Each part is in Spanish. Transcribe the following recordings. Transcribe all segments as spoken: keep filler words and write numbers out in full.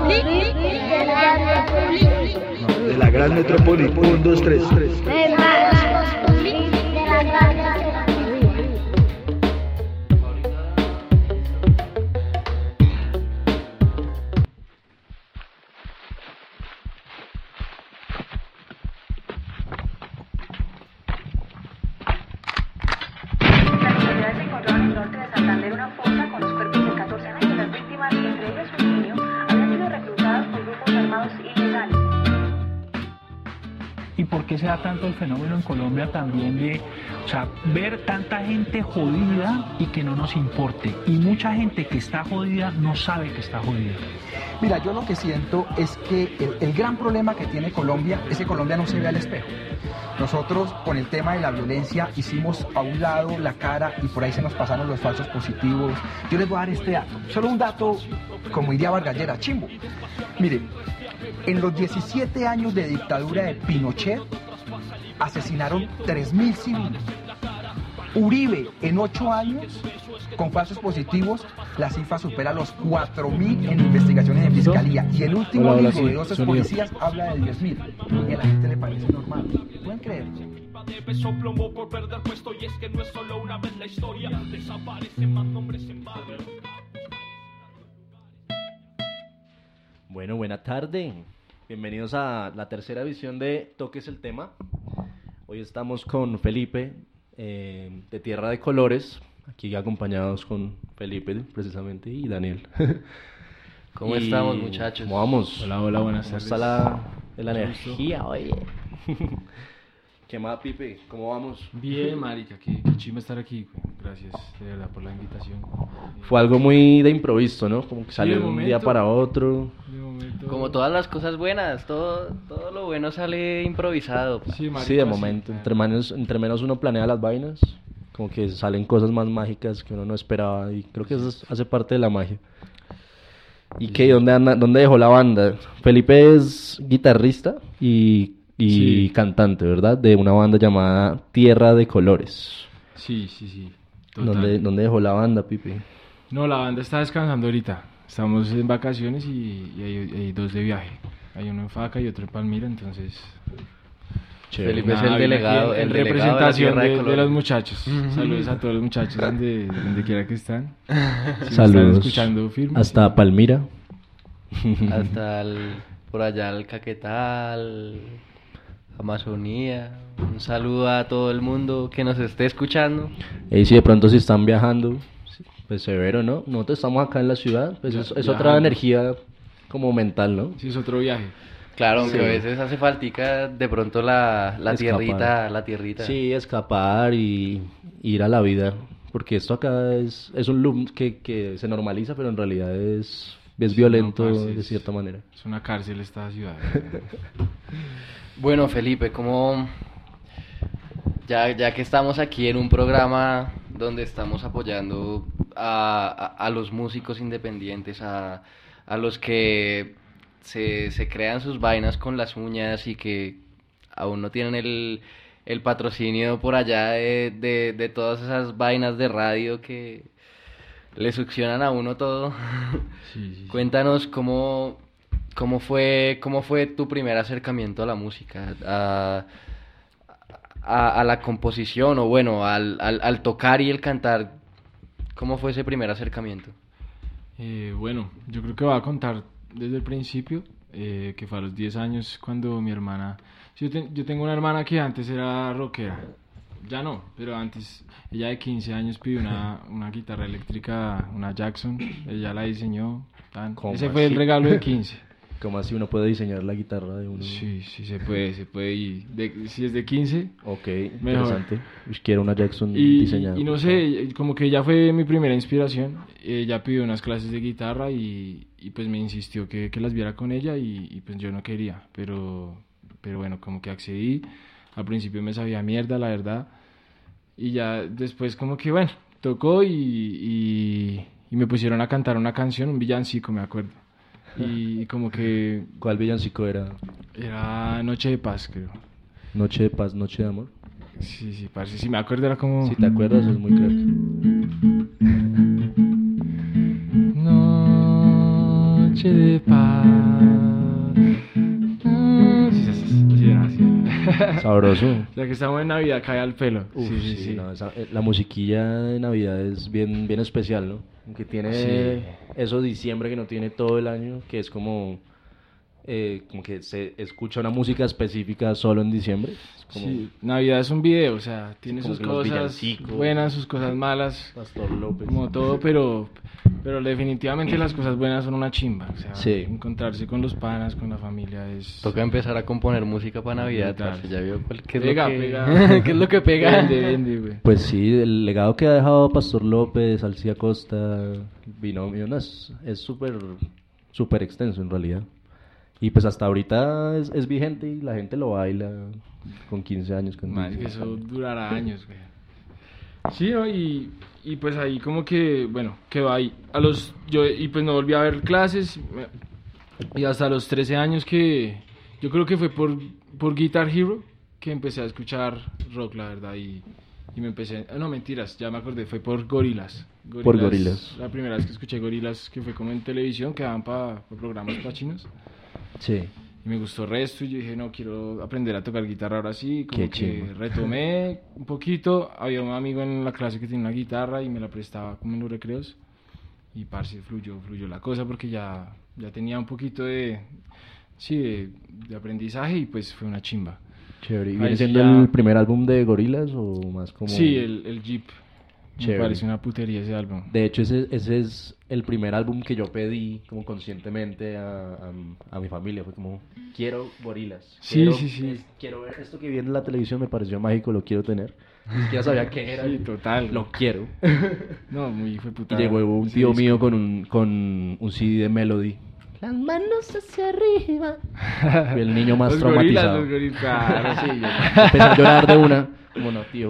De la gran metrópoli. Un, dos, tres. ¿Y por qué se da tanto el fenómeno en Colombia también de, o sea, ver tanta gente jodida y que no nos importe? Y mucha gente que está jodida no sabe que está jodida. Mira, yo lo que siento es que el, el gran problema que tiene Colombia es que Colombia no se ve al espejo. Nosotros con el tema de la violencia hicimos a un lado la cara y por ahí se nos pasaron los falsos positivos. Yo les voy a dar este dato, solo un dato, como diría Vargas Lleras, chimbo. Mire, en los diecisiete años de dictadura de Pinochet asesinaron tres mil civiles. Uribe en ocho años con falsos positivos, la cifra supera los cuatro mil en investigaciones en fiscalía. Y el último hola, hola, libro sí, de doce sonido. policías habla de diez mil. Y a la gente le parece normal. ¿Pueden creer? De peso plomo por perder puesto y es que no es solo una vez la historia, desaparecen más nombres en barrios. Bueno, buena tarde. Bienvenidos a la tercera edición de Toques el Tema. Hoy estamos con Felipe, eh, de Tierra de Colores, aquí acompañados con Felipe precisamente y Daniel. ¿Cómo Y estamos, muchachos? ¿Cómo vamos? Hola, hola, buenas ¿Cómo tardes. está la, la Mucho energía, oye? ¿Qué más, Pipe? ¿Cómo vamos? Bien, marica, qué, qué chimba estar aquí, güey. Gracias, de verdad, por la invitación. Fue algo muy de improviso, ¿no? Como que salió de de un momento. día para otro. De momento... Como todas las cosas buenas, todo, todo lo bueno sale improvisado. pa. Sí, marica, Sí, de momento. sí. Entre menos, entre menos uno planea las vainas, como que salen cosas más mágicas que uno no esperaba. Y creo que eso es- hace parte de la magia. ¿Y qué? ¿Dónde anda? ¿Dónde dejó la banda? Felipe es guitarrista y, y Sí. cantante, ¿verdad? De una banda llamada Tierra de Colores. Sí, sí, sí. Total. ¿Dónde, ¿Dónde dejó la banda, Pipe? No, la banda está descansando ahorita. Estamos en vacaciones y, y hay, hay dos de viaje. Hay uno en Faca y otro en Palmira, entonces... Chévere. Felipe es nada, el vine delegado, aquí en, el en delegado de la representación Tierra de de, de Colores. los muchachos. Saludos a todos los muchachos donde, donde quiera que están. Si me están Saludos. escuchando firmes. Hasta Palmira. Hasta el, por allá el Caquetal, Amazonía. Un saludo a todo el mundo que nos esté escuchando. Y si de pronto si están viajando, pues severo, ¿no? Nosotros estamos acá en la ciudad, pues es, es otra Viajando. energía como mental, ¿no? Sí, es otro viaje. Claro, aunque Sí. a veces hace faltica de pronto la, la Escapar. tierrita, la tierrita. Sí, escapar y ir a la vida, porque esto acá es, es un loop que, que se normaliza, pero en realidad es, es violento No, parce, de es- cierta manera. Es una cárcel esta ciudad. Bueno, Felipe, como ya, ya que estamos aquí en un programa donde estamos apoyando a, a- a los músicos independientes, a, a los que se, se crean sus vainas con las uñas y que aún no tienen el, el patrocinio por allá de, de, de todas esas vainas de radio que le succionan a uno todo. Sí, sí, sí. Cuéntanos cómo, cómo fue, cómo fue tu primer acercamiento a la música, a, a, a la composición, o bueno, al, al, al tocar y el cantar. ¿Cómo fue ese primer acercamiento? Eh, bueno, yo creo que voy a contar desde el principio, eh, que fue a los diez años cuando mi hermana... sí, Yo, te- yo tengo una hermana que antes era rockera, ya no, pero antes, ella de quince años pidió una, una guitarra eléctrica, una Jackson, ella la diseñó, tan. ¿Cómo Ese fue el así? regalo de quince. Como así uno puede diseñar la guitarra de uno. Sí, sí, se puede, se puede, y de- si es de quince... Ok, Mejor. interesante. Uy, quiero una Jackson Y, diseñada. y no por sé, como que ella fue mi primera inspiración. Ella pidió unas clases de guitarra y, y pues me insistió que, que las viera con ella y, y pues yo no quería, pero, pero bueno, como que accedí. Al principio me sabía mierda, la verdad. Y ya después como que bueno, tocó y, y, y me pusieron a cantar una canción, un villancico, me acuerdo. Y como que favor. ¿Cuál villancico era? era Noche de Paz, creo. Noche de paz, noche de amor. Sí, sí, parce, si me acuerdo era como... Si te acuerdas, es muy crack. Noche noche de paz. Mm, sí, sí, sí, sí, era así. Sabroso. Ya que estamos en Navidad, cae al pelo. Uf, sí, sí, sí, sí. no, esa- eh, la musiquilla de Navidad es bien, bien especial, ¿no? Que tiene Sí. eso diciembre que no tiene todo el año, que es como, eh, como que se escucha una música específica solo en diciembre. Es como Sí, Navidad es un video, o sea, tiene como sus que los cosas villancicos. buenas, sus cosas malas, Pastor López. como todo, pero, pero definitivamente las cosas buenas son una chimba. O sea, Sí. encontrarse con los panas, con la familia es... Toca empezar a componer música para Navidad, Brutal. parce, ya vio cuál- qué es Pega, lo que pega. qué es lo que pega. Vende, vende, güey. Pues sí, el legado que ha dejado Pastor López, Alcía Costa, Binomio, no, es es súper súper extenso en realidad. Y pues hasta ahorita es, es vigente y la gente lo baila con quince años. Con Madre, que dieciséis. eso durará años, güey. Sí, ¿no? y, y pues ahí como que, bueno, quedó ahí. A los, yo, y pues no volví a ver clases. me- Y hasta los trece años que, yo creo que fue por, por Guitar Hero que empecé a escuchar rock, la verdad. Y, y me empecé, ah, no, mentiras, ya me acordé, fue por Gorillaz. Por Gorillaz. La primera vez que escuché Gorillaz, que fue como en televisión, que daban para programas para chinos. Sí. Y me gustó el resto y yo dije, no, quiero aprender a tocar guitarra ahora sí. Como Qué que chimba. retomé un poquito. Había un amigo en la clase que tenía una guitarra y me la prestaba como en los recreos. Y parce, fluyó, fluyó la cosa porque ya, ya tenía un poquito de, sí, de, de aprendizaje y pues fue una chimba. Chévere. ¿Y Ahí viene sí siendo ya- el primer álbum de Gorillaz o más como...? Sí, el, el Jeep. Chévere. Me parece una putería ese álbum. De hecho, ese, ese es el primer álbum que yo pedí como conscientemente a, a, a mi familia. Fue como, quiero Gorillaz. Sí, quiero, sí, sí. es- quiero ver esto que vi en la televisión, me pareció mágico, lo quiero tener. Ni siquiera sabía qué era. Sí, total. Lo quiero. No, muy fue Y puta. llegó un ese tío disco. mío con un, con un C D de Melody. Las manos hacia arriba. Fui el niño más Los traumatizado. Gorillaz, los Gorillaz, claro, Sí, yo empecé a llorar de una. Como no, tío.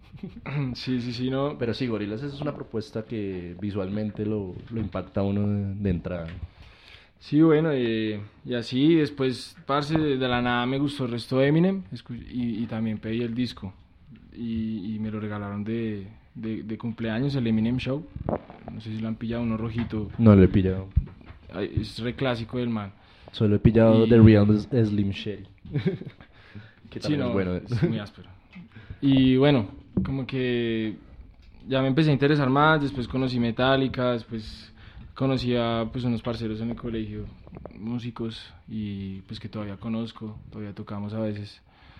sí, sí, sí, no. Pero sí, Gorillaz es una propuesta que visualmente lo, lo impacta a uno de, de entrada. Sí, bueno, eh, y así después, parce, de, de la nada me gustó el resto de Eminem escu- y, y también pedí el disco y, y me lo regalaron de, de, de cumpleaños, el Eminem Show. No sé si lo han pillado, uno rojito, No lo he pillado. ay, es re clásico del man. Solo he pillado Y- The Real Slim Shady. Que Sí, también no, es bueno. es muy áspero. Y bueno, como que ya me empecé a interesar más, después conocí Metallica, después conocí a pues, unos parceros en el colegio, músicos, y pues que todavía conozco, todavía tocamos a veces.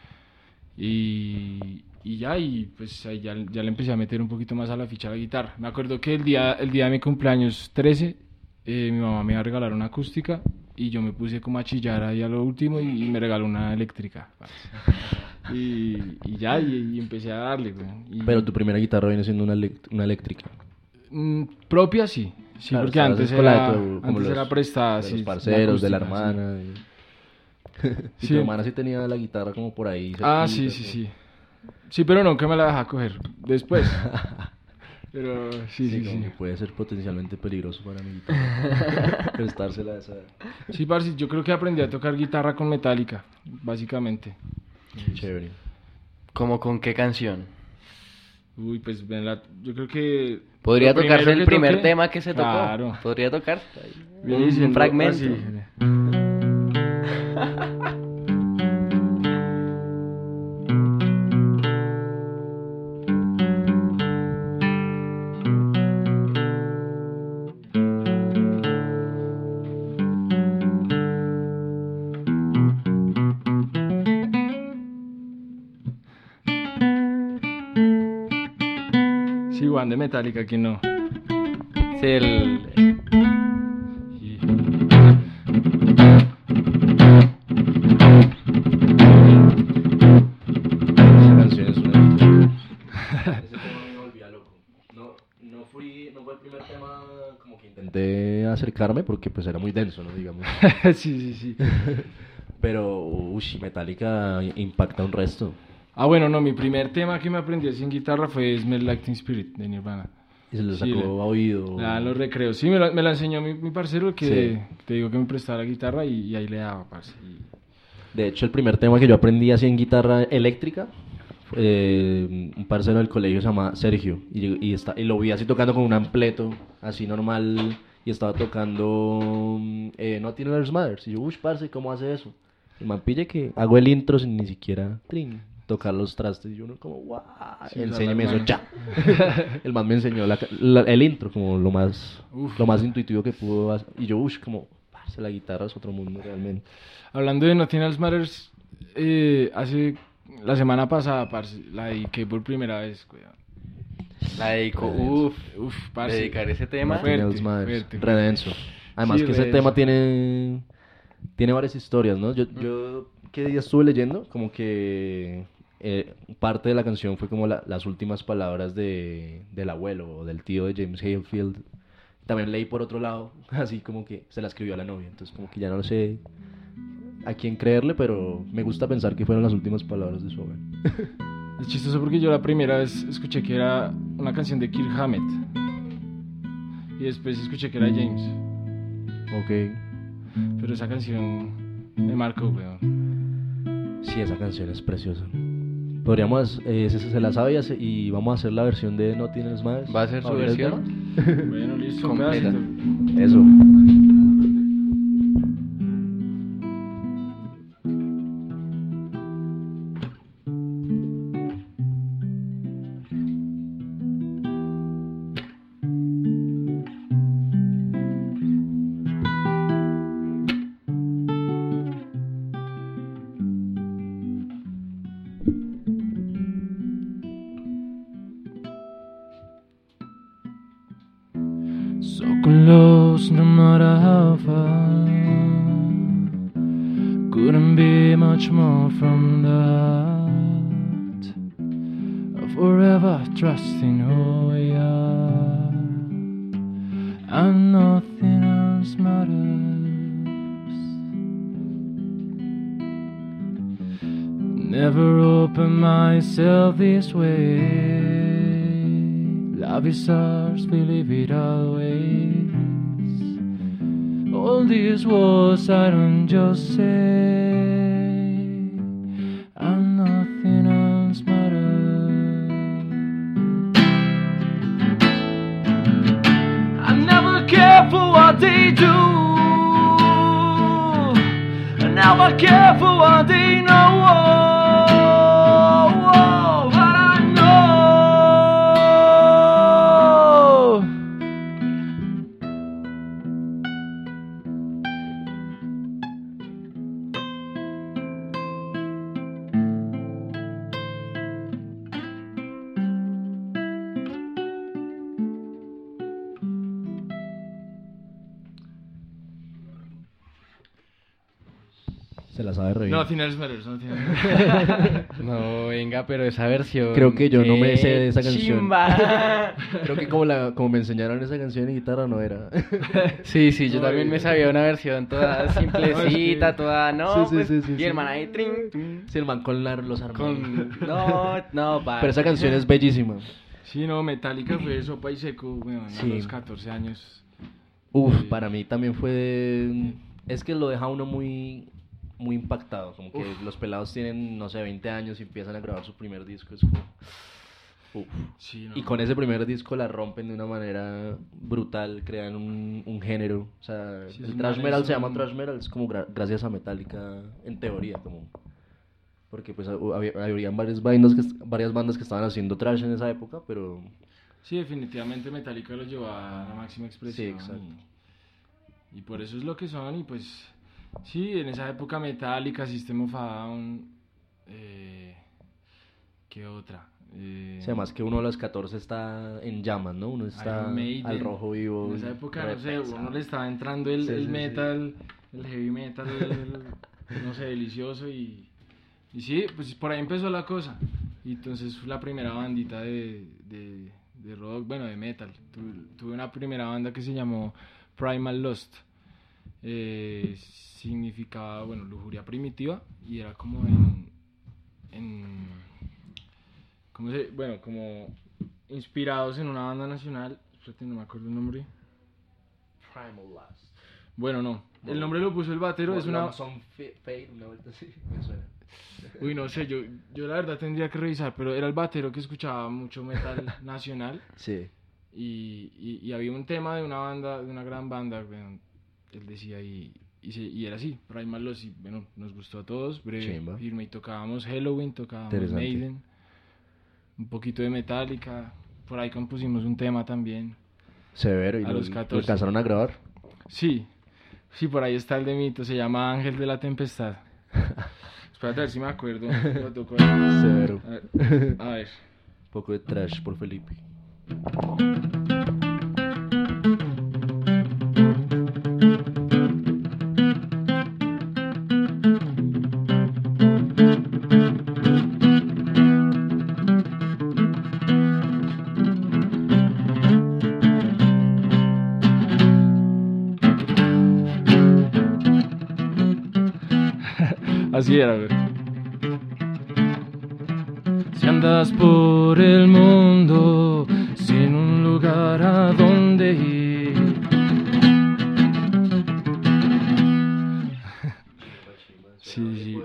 Y, y ya, y pues ahí ya, ya le empecé a meter un poquito más a la ficha de la guitarra. Me acuerdo que el día, el día de mi cumpleaños trece, eh, mi mamá me iba a regalar una acústica y yo me puse como a chillar ahí a lo último y, y me regaló una eléctrica. parce. Y, y ya, y, y empecé a darle, güey. Y- Pero tu primera guitarra viene siendo una, elect- una eléctrica. Mm, propia sí, sí, Claro, porque estabas antes con la de era, tu- como antes los- era prestada, de sí, los la parceros, de la acústica, sí. hermana. Y... y Sí. tu hermana sí tenía la guitarra como por ahí. Ah, cerquita, sí, sí, ¿no? sí. Sí, pero nunca me la deja coger. Después. Pero sí, sí, Sí, como sí. que puede ser potencialmente peligroso para mi guitarra. Prestársela a esa. Sí, parce, yo creo que aprendí a tocar guitarra con Metallica, básicamente. Chévere. ¿Cómo con qué canción? Uy, pues ven la- yo creo que... ¿Podría lo tocarse primero el que primer toqué- tema que se tocó? Claro. ¿Podría tocar? Viene Un diciendo fragmento. así. Sí, Juan de Metallica, ¿quién no? Sí, el... Sí. Esa canción es una. Ese tema me volvía loco. No, no, fui, no fue el primer tema como que intenté acercarme porque pues era muy denso, ¿no? Digamos. sí, sí, sí. Pero, uy, Metallica impacta un resto. Ah, bueno, no, mi primer tema que me aprendí sin guitarra fue Smell Like Teen Spirit de Nirvana. Y se lo Sí, sacó le- a oído. Ah, los recreos. Sí, me la, me la enseñó mi, mi parcero que Sí. te digo que me prestaba la guitarra y, y ahí le daba, parce. Y- De hecho, el primer tema que yo aprendí así en guitarra eléctrica, eh, un parcero del colegio se llama Sergio, y, y, está, y lo vi así tocando con un ampleto, así normal, y estaba tocando eh, Nothing Else Matters. Y yo, uff, parce, ¿cómo hace eso? El man pille que hago el intro sin ni siquiera trin, tocar los trastes. Y yo, uno como, guau, Sí, enséñeme la eso mano. ya. El man me enseñó la, la- el intro, como lo más, Uf. lo más intuitivo que pudo hacer. Y yo, uff, como, parce, la guitarra es otro mundo realmente. Hablando de Nothing Else Matters, eh, hace la semana pasada, parce, la dediqué por primera vez, weón. La dedico, uff, Uf, parce. dedicar ese tema. Fuerte, Nothing Else Matters, fuerte, redenso. Además Sí, que ese redenso. tema tiene, tiene varias historias, ¿no? Yo, yo ¿qué día estuve leyendo? Como que eh, parte de la canción fue como la- las últimas palabras de, del abuelo o del tío de James Hetfield. También leí por otro lado, así como que se la escribió a la novia, entonces como que ya no sé a quién creerle, pero me gusta pensar que fueron las últimas palabras de su abuelo. Es chistoso porque yo la primera vez escuché que era una canción de Kirk Hammett. Y después escuché que era James. Ok, Pero esa canción me marcó, weón. sí, esa canción es preciosa. Podríamos, eh, se, se la sabe y, hace- y vamos a hacer la versión de No Tienes Más. ¿Va a ser su abrir el versión? tema. Bueno, listo, un Completa. pedacito. Eso. So close, no matter how far. Couldn't be much more from the heart. Forever trusting who we are, and nothing else matters. Never open myself this way. Love is ours, we live it always. All these words I don't just say, and nothing else matters. I never care for what they do. I never care for what they know. But I know Se la sabe re bien. no, Finales Matters, no tiene. No, venga, pero esa versión. Creo que yo no me ¡qué sé de esa canción. chimba! Creo que como, la, como me enseñaron esa canción en guitarra no era. Sí, sí, yo No, también eh. me sabía una versión toda simplecita, toda, no, Sí, sí, pues, sí, sí, y sí. el man ahí, trin, trin, Sí, el man con la- los armónicos. con, no, no, pa. Pero esa canción es bellísima. Sí, no, Metallica fue sopa y seco, weón, Sí. a los catorce años. Uf, Sí. para mí también fue... Es que lo deja uno muy muy impactado. Como que Uf. los pelados tienen, no sé, veinte años y empiezan a grabar su primer disco. Es como... Uf. Sí, no. Y con ese primer disco la rompen de una manera brutal, crean un, un género. O sea, Sí, el esos thrash manes metal se son- llama thrash metal, es como gra- gracias a Metallica en teoría, como porque pues hab- había, habían varias bandas que est- varias bandas que estaban haciendo thrash en esa época, pero Sí, definitivamente Metallica lo llevó a la máxima expresión. Sí, exacto. Y, y por eso es lo que son. Y pues, sí, en esa época Metallica, System of a Down. Eh, ¿Qué otra? Eh, o sea, más que uno a los catorce está en llamas, ¿no? Uno está Iron Maiden. al rojo vivo. En esa época, re no sé, pesado. uno le estaba entrando el, Sí, el sí, sí. metal, el heavy metal, el- no sé, delicioso. Y, y sí, pues por ahí empezó la cosa. Y entonces fue la primera bandita de, de, de rock, bueno, de metal. Tu- tuve una primera banda que se llamó Primal Lust. Eh, significaba, bueno, lujuria primitiva. Y era como en... en ¿cómo se, bueno, como inspirados en una banda nacional, espérate, no me acuerdo el nombre. Primal Lust. Bueno, no, el nombre lo puso el batero, es una... Son Fade, una vuelta así, me suena. Uy, no sé, yo, yo la verdad tendría que revisar, pero era el batero que escuchaba mucho metal nacional Sí. y, y, y había un tema de una banda, de una gran banda, bueno, él decía, y, y, se, y era así, Primal Loss, y bueno, nos gustó a todos, breve, Chimba. firme, y tocábamos Halloween, tocábamos Interesante. Maiden, un poquito de Metallica, por ahí compusimos un tema también. Severo, y A lo, los lo catorce. alcanzaron a grabar. Sí, sí, por ahí está el de Mito, se llama Ángel de la Tempestad. Espérate a ver si me acuerdo. Lo toco ahí. Severo. A ver. A ver. Un poco de trash por Felipe. Así era, güey. Si andas por el mundo sin un lugar a donde ir. Sí, sí.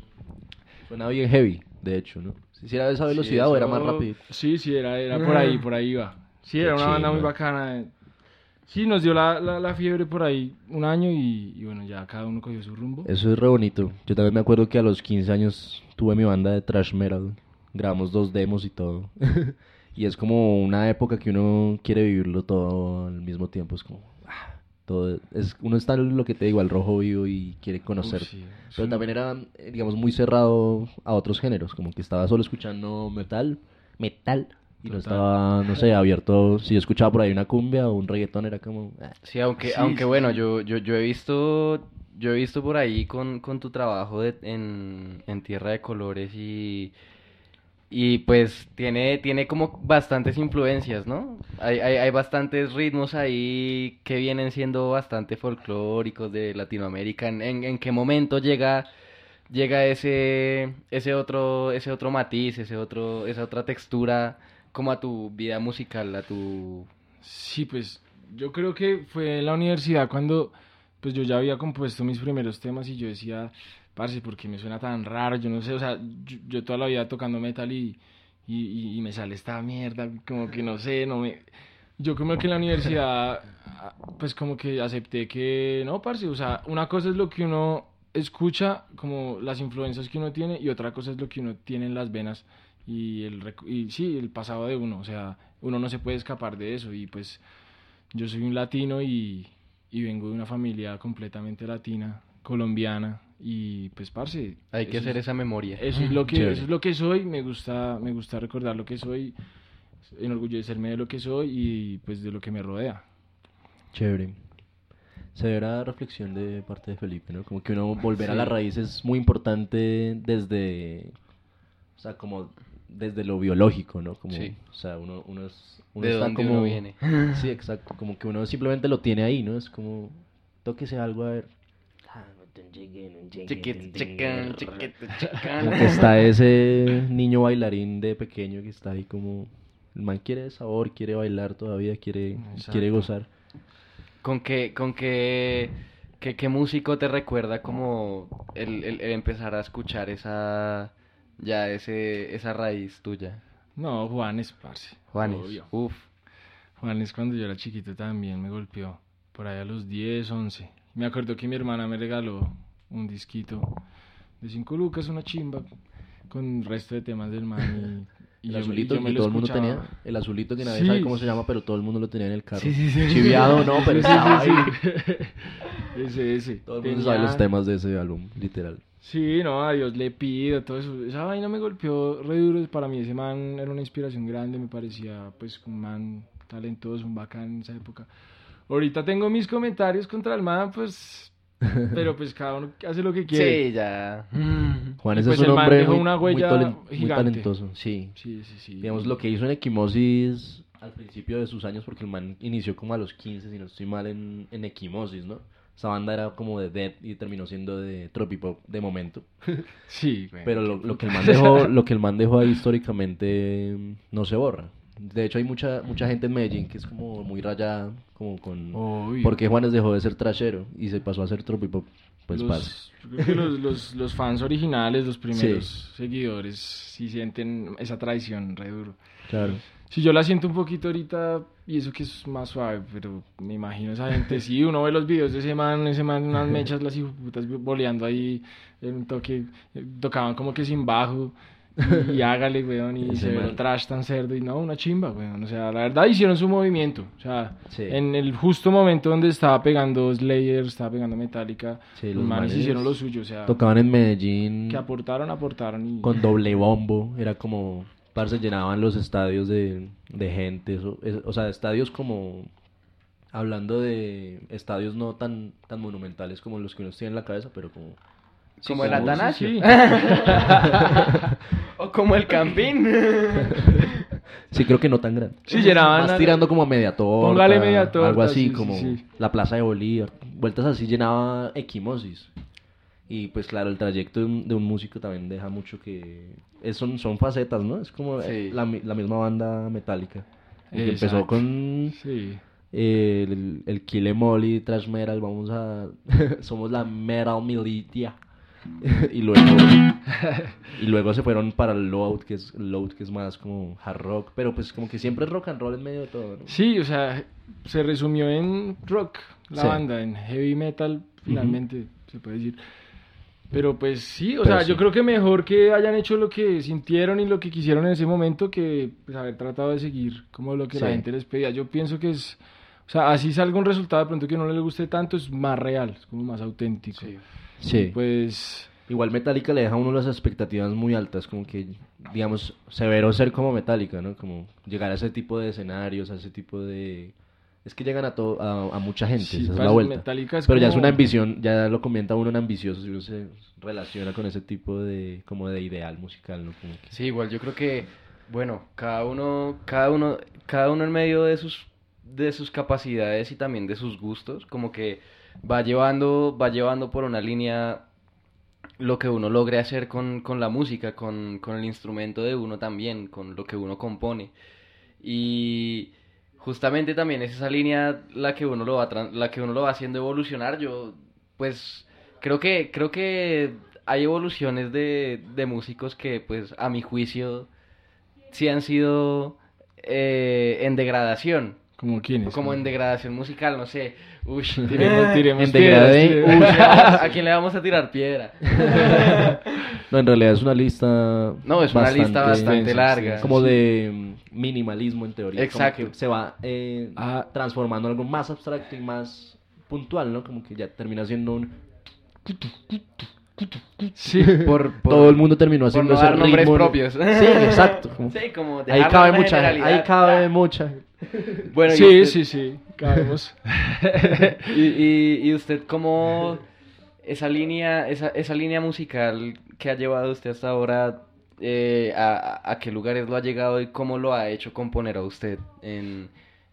Suena bien heavy, de hecho, ¿no? Si era de esa velocidad Sí, o era eso- más rápido. Sí, sí, era, era por ahí, por ahí iba. Sí, Qué era una banda muy chimba. bacana. Sí, nos dio la, la, la fiebre por ahí un año y, y bueno, ya cada uno cogió su rumbo. Eso es re bonito. Yo también me acuerdo que a los quince años tuve mi banda de thrash metal. Grabamos dos demos y todo. Y es como una época que uno quiere vivirlo todo al mismo tiempo. Es como... ah, todo es, uno está en lo que te digo, al rojo vivo y quiere conocer. Uf, sí, Pero sí. también era, eh, digamos, muy cerrado a otros géneros. Como que estaba solo escuchando metal. Metal. Y no Total. estaba, no sé, abierto. Si yo escuchaba por ahí una cumbia o un reggaetón, era como... ah. Sí, aunque, Sí, aunque sí, bueno, sí. yo, yo, yo he visto, yo he visto por ahí con, con tu trabajo de, en, en Tierra de Colores y, y pues tiene, tiene como bastantes influencias, ¿no? Hay, hay, hay bastantes ritmos ahí que vienen siendo bastante folclóricos de Latinoamérica. ¿En, en, en qué momento llega, llega ese, ese otro, ese otro matiz, ese otro, esa otra textura como a tu vida musical, a tu... Sí, pues yo creo que fue en la universidad cuando pues yo ya había compuesto mis primeros temas y yo decía, parce, ¿por qué me suena tan raro? Yo no sé, o sea, yo, yo toda la vida tocando metal y, y, y- y me sale esta mierda, como que no sé, no me... Yo creo que en la universidad ah, pues como que acepté que, no, parce, o sea, una cosa es lo que uno escucha, como las influencias que uno tiene y otra cosa es lo que uno tiene en las venas y el recu- y sí, el pasado de uno, o sea, uno no se puede escapar de eso y pues yo soy un latino y, y vengo de una familia completamente latina, colombiana y pues parce, Hay que eso hacer es- esa memoria. eso es lo que Chévere. eso es lo que soy, me gusta me gusta recordar lo que soy, enorgullecerme de lo que soy y pues de lo que me rodea. Chévere. Severa reflexión de parte de Felipe, ¿no? Como que uno volver a Sí. la raíz es muy importante desde, o sea, como desde lo biológico, ¿no? Como, Sí. o sea, uno, uno, es, uno De está dónde como, uno viene. sí, exacto, como que uno simplemente lo tiene ahí, ¿no? Es como, tóquese algo a ver. Chiquit, chicken, chiquit, chicken. Como que está ese niño bailarín de pequeño que está ahí como, el man quiere sabor, quiere bailar todavía, quiere, Exacto. quiere gozar. ¿Con qué, con qué, qué, qué músico te recuerda como el, el, el empezar a escuchar esa, ya ese, esa raíz tuya? No, Juanes, parce. Juanes, Obvio. uf. Juanes cuando yo era chiquito también me golpeó, por ahí a los diez, once. Me acuerdo que mi hermana me regaló un disquito de cinco lucas, una chimba, con el resto de temas del man y, y El yo, azulito y yo me que lo todo el mundo escuchaba. tenía, el azulito que nadie Sí. sabe cómo se llama, pero todo el mundo lo tenía en el carro. Sí, sí, sí. Chiviado no, pero Sí, estaba sí, ahí. sí. Ese, ese. Todo el mundo Tenía- sabe los temas de ese álbum, literal. Sí, no, a Dios le pido, todo eso. Esa vaina me golpeó re duro. Para mí ese man era una inspiración grande, me parecía pues un man talentoso, un bacán en esa época. Ahorita tengo mis comentarios contra el man, pues... Pero pues cada uno hace lo que quiere. Sí, ya. Juan Y es pues un el man hombre dejó muy, una muy, huella talen- muy gigante. talentoso, sí. Sí, sí, sí. Digamos, lo que hizo en Equimosis al principio de sus años, porque el man inició como a los quince, si no estoy mal, en, en Equimosis, ¿no? Esa banda era como de Death y terminó siendo de Tropipop de momento. Sí, güey. Pero lo, lo que el man dejó, lo que el man dejó ahí históricamente mm, no se borra. De hecho hay mucha mucha gente en Medellín que es como muy rayada como con Obvio. porque Juanes dejó de ser trashero y se pasó a ser tropipop, pues los, parce. yo creo que los, los, los fans originales, los primeros seguidores, sí sienten esa traición re duro. Claro. Si yo la siento un poquito ahorita, y eso que es más suave, pero me imagino esa gente, sí, uno ve los videos de ese man, ese man, unas mechas, las hijueputas boleando ahí, en un toque, tocaban como que sin bajo, y, y hágale, weón, y Ese se ve man. el trash tan cerdo, y no, una chimba, weón, o sea, la verdad hicieron su movimiento, o sea, Sí. en el justo momento donde estaba pegando Slayer, estaba pegando Metallica, Sí, los, los manes manes hicieron lo suyo, o sea, Tocaban en Medellín que aportaron, aportaron, y... con doble bombo, era como, parce, llenaban los estadios de, de gente, eso, es- o sea, estadios como, hablando de estadios no tan, tan monumentales como los que uno tiene en la cabeza, pero como... Como el sí, Atanasio. sí. O como el Campín. Sí, creo que no tan grande. Sí, llenaban Más a- tirando como a media torta. Póngale media torta, algo así, sí, sí, como sí. la Plaza de Bolívar. Vueltas así llenaba Equimosis. Y pues claro, el trayecto de un, de un músico también deja mucho que... es- son, son facetas, ¿no? Es como Sí. eh, la, mi- la misma banda Metallica. Que Exacto. empezó con Sí. eh, el, el Kill Em All y Thrash Metal. Vamos a... somos la Metal Militia. y luego y luego se fueron para el Load, que es Load, que es más como hard rock, pero pues como que siempre es rock and roll en medio de todo, ¿no? Sí, o sea, se resumió en rock la Sí. banda, en heavy metal, finalmente, se puede decir. Pero pues sí, o Pero sea, sí. yo creo que mejor que hayan hecho lo que sintieron y lo que quisieron en ese momento que pues, haber tratado de seguir como lo que la Sí. gente les pedía. Yo pienso que es, o sea, así salga un resultado de pronto que no le guste tanto, es más real, es como más auténtico. Sí. Pues Igual Metallica le deja a uno las expectativas muy altas, como que, digamos, severo ser como Metallica, ¿no? Como llegar a ese tipo de escenarios, a ese tipo de... Es que llegan a, todo, a, a mucha gente, Sí, esa es parce, la vuelta. Metallica es Pero ya es como- una ambición, ya lo comenta uno en ambicioso, si uno se relaciona con ese tipo de, como de ideal musical, ¿no? Como que... Sí, igual yo creo que, bueno, cada uno, cada uno, cada uno en medio de sus, de sus capacidades y también de sus gustos, como que va llevando, va llevando por una línea lo que uno logre hacer con, con la música, con, con el instrumento de uno también, con lo que uno compone. Y justamente también es esa línea la que uno lo va tran- la que uno lo va haciendo evolucionar. Yo pues creo que creo que hay evoluciones de, de músicos que pues a mi juicio sí han sido eh, en degradación. como quiénes. Como en degradación musical, no sé. Uy, Tiremos, tiremos En piedras, degradé. tiremos- Uy, ¿a quién le vamos a tirar piedra? No, en realidad es una lista... No, es una lista bastante extensa, larga. sí. Como de mm, minimalismo en teoría. Exacto. Como que se va eh, Ah. transformando en algo más abstracto y más puntual, ¿no? Como que ya termina siendo un... Sí. Por, por- Todo el mundo terminó por haciendo no ese dar nombres ritmo. propios. Sí, exacto. como- Sí, como Ahí dejarlo cabe en una mucha, generalidad. ahí cabe mucha. Bueno, y Sí, usted- sí, sí, cabemos. Y, y, y usted cómo esa línea, esa, esa línea musical que ha llevado usted hasta ahora, eh, a, a- a qué lugares lo ha llegado y cómo lo ha hecho componer a usted en,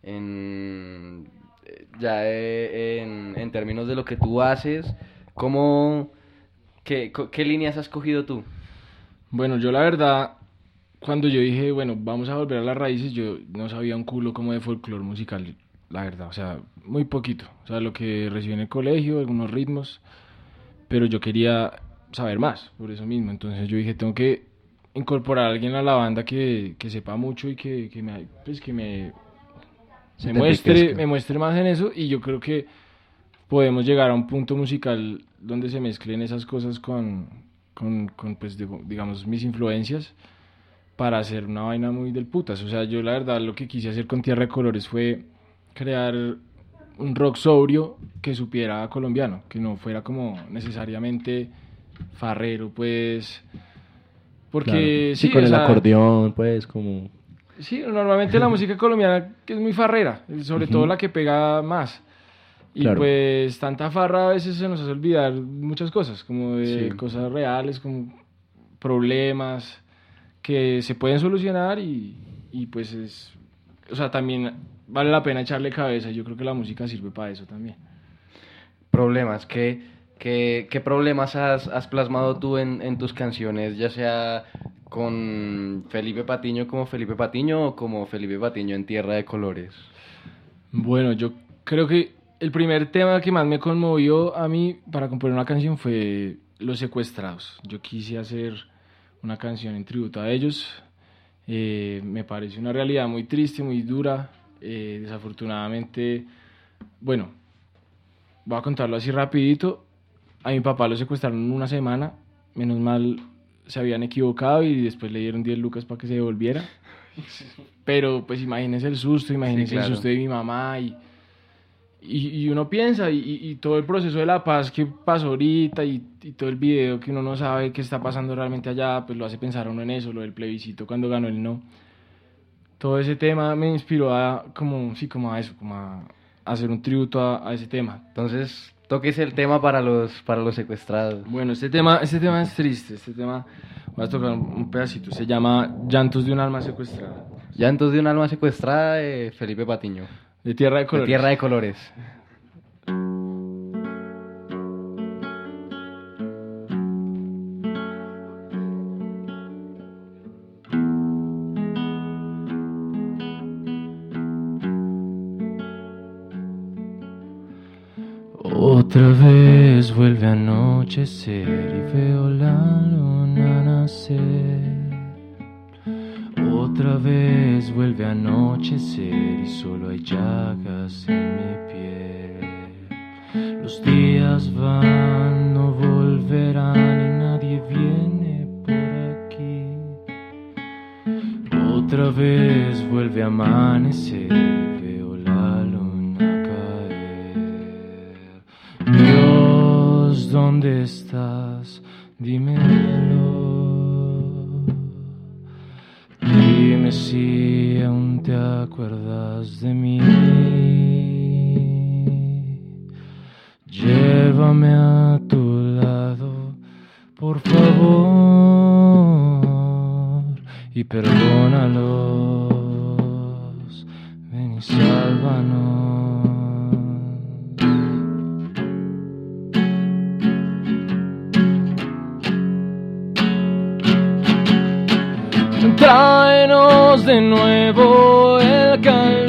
en eh, ya eh, en, en términos de lo que tú haces, cómo, qué, co- qué líneas has cogido tú? Bueno, yo la verdad, cuando yo dije, bueno, vamos a volver a las raíces, yo no sabía un culo como de folclore musical, la verdad, o sea, muy poquito. O sea, lo que recibí en el colegio, algunos ritmos, pero yo quería saber más, por eso mismo. Entonces yo dije, tengo que incorporar a alguien a la banda que, que sepa mucho y que, que me, pues, que me, Se me te muestre, enriquezca. me muestre más en eso, y yo creo que podemos llegar a un punto musical donde se mezclen esas cosas con, con, con pues, digo- digamos, mis influencias para hacer una vaina muy del putas. O sea, yo la verdad lo que quise hacer con Tierra de Colores fue crear un rock sobrio que supiera a colombiano, que no fuera como necesariamente farrero, pues, porque Claro. Sí, sí, con o el sea, acordeón, pues, como... sí, normalmente la música colombiana que es muy farrera, sobre Ujú. todo la que pega más. Y Claro. pues tanta farra a veces se nos hace olvidar muchas cosas, como de Sí. cosas reales, como problemas que se pueden solucionar y, y pues es, o sea, también vale la pena echarle cabeza. Yo creo que la música sirve para eso también. Problemas, ¿qué, qué, qué problemas has, has plasmado tú en, en tus canciones, ya sea con Felipe Patiño como Felipe Patiño o como Felipe Patiño en Tierra de Colores? Bueno, yo creo que el primer tema que más me conmovió a mí para componer una canción fue Los Secuestrados. Yo quise hacer una canción en tributo a ellos. Eh, me parece una realidad muy triste, muy dura. Eh, desafortunadamente, bueno, voy a contarlo así rapidito. A mi papá lo secuestraron una semana, menos mal se habían equivocado y después le dieron diez lucas para que se devolviera. Pero pues imagínense el susto, imagínense sí, claro. el susto de mi mamá y, y, y uno piensa y, y todo el proceso de la paz que pasó ahorita y, y todo el video que uno no sabe qué está pasando realmente allá, pues lo hace pensar a uno en eso, lo del plebiscito cuando ganó el no. Todo ese tema me inspiró a como, sí, como a eso, como a, a hacer un tributo a, a ese tema. Entonces, toques el tema para los, para los secuestrados. Bueno, este tema, este tema es triste, este tema, voy a tocar un pedacito, se llama Llantos de un alma secuestrada. Llantos de un alma secuestrada de Felipe Patiño. De Tierra de Colores. De Tierra de Colores. Otra vez vuelve a anochecer y veo la luna nacer. Otra vez vuelve a anochecer y solo hay llagas en mi piel. Los días van, no volverán y nadie viene por aquí. Otra vez vuelve a amanecer y veo la luna caer. Dios, ¿dónde estás? Dímelo. Dime si aún te acuerdas de mí. Llévame a tu lado, por favor, y perdónalos. Ven y sálvanos. Tráenos de nuevo el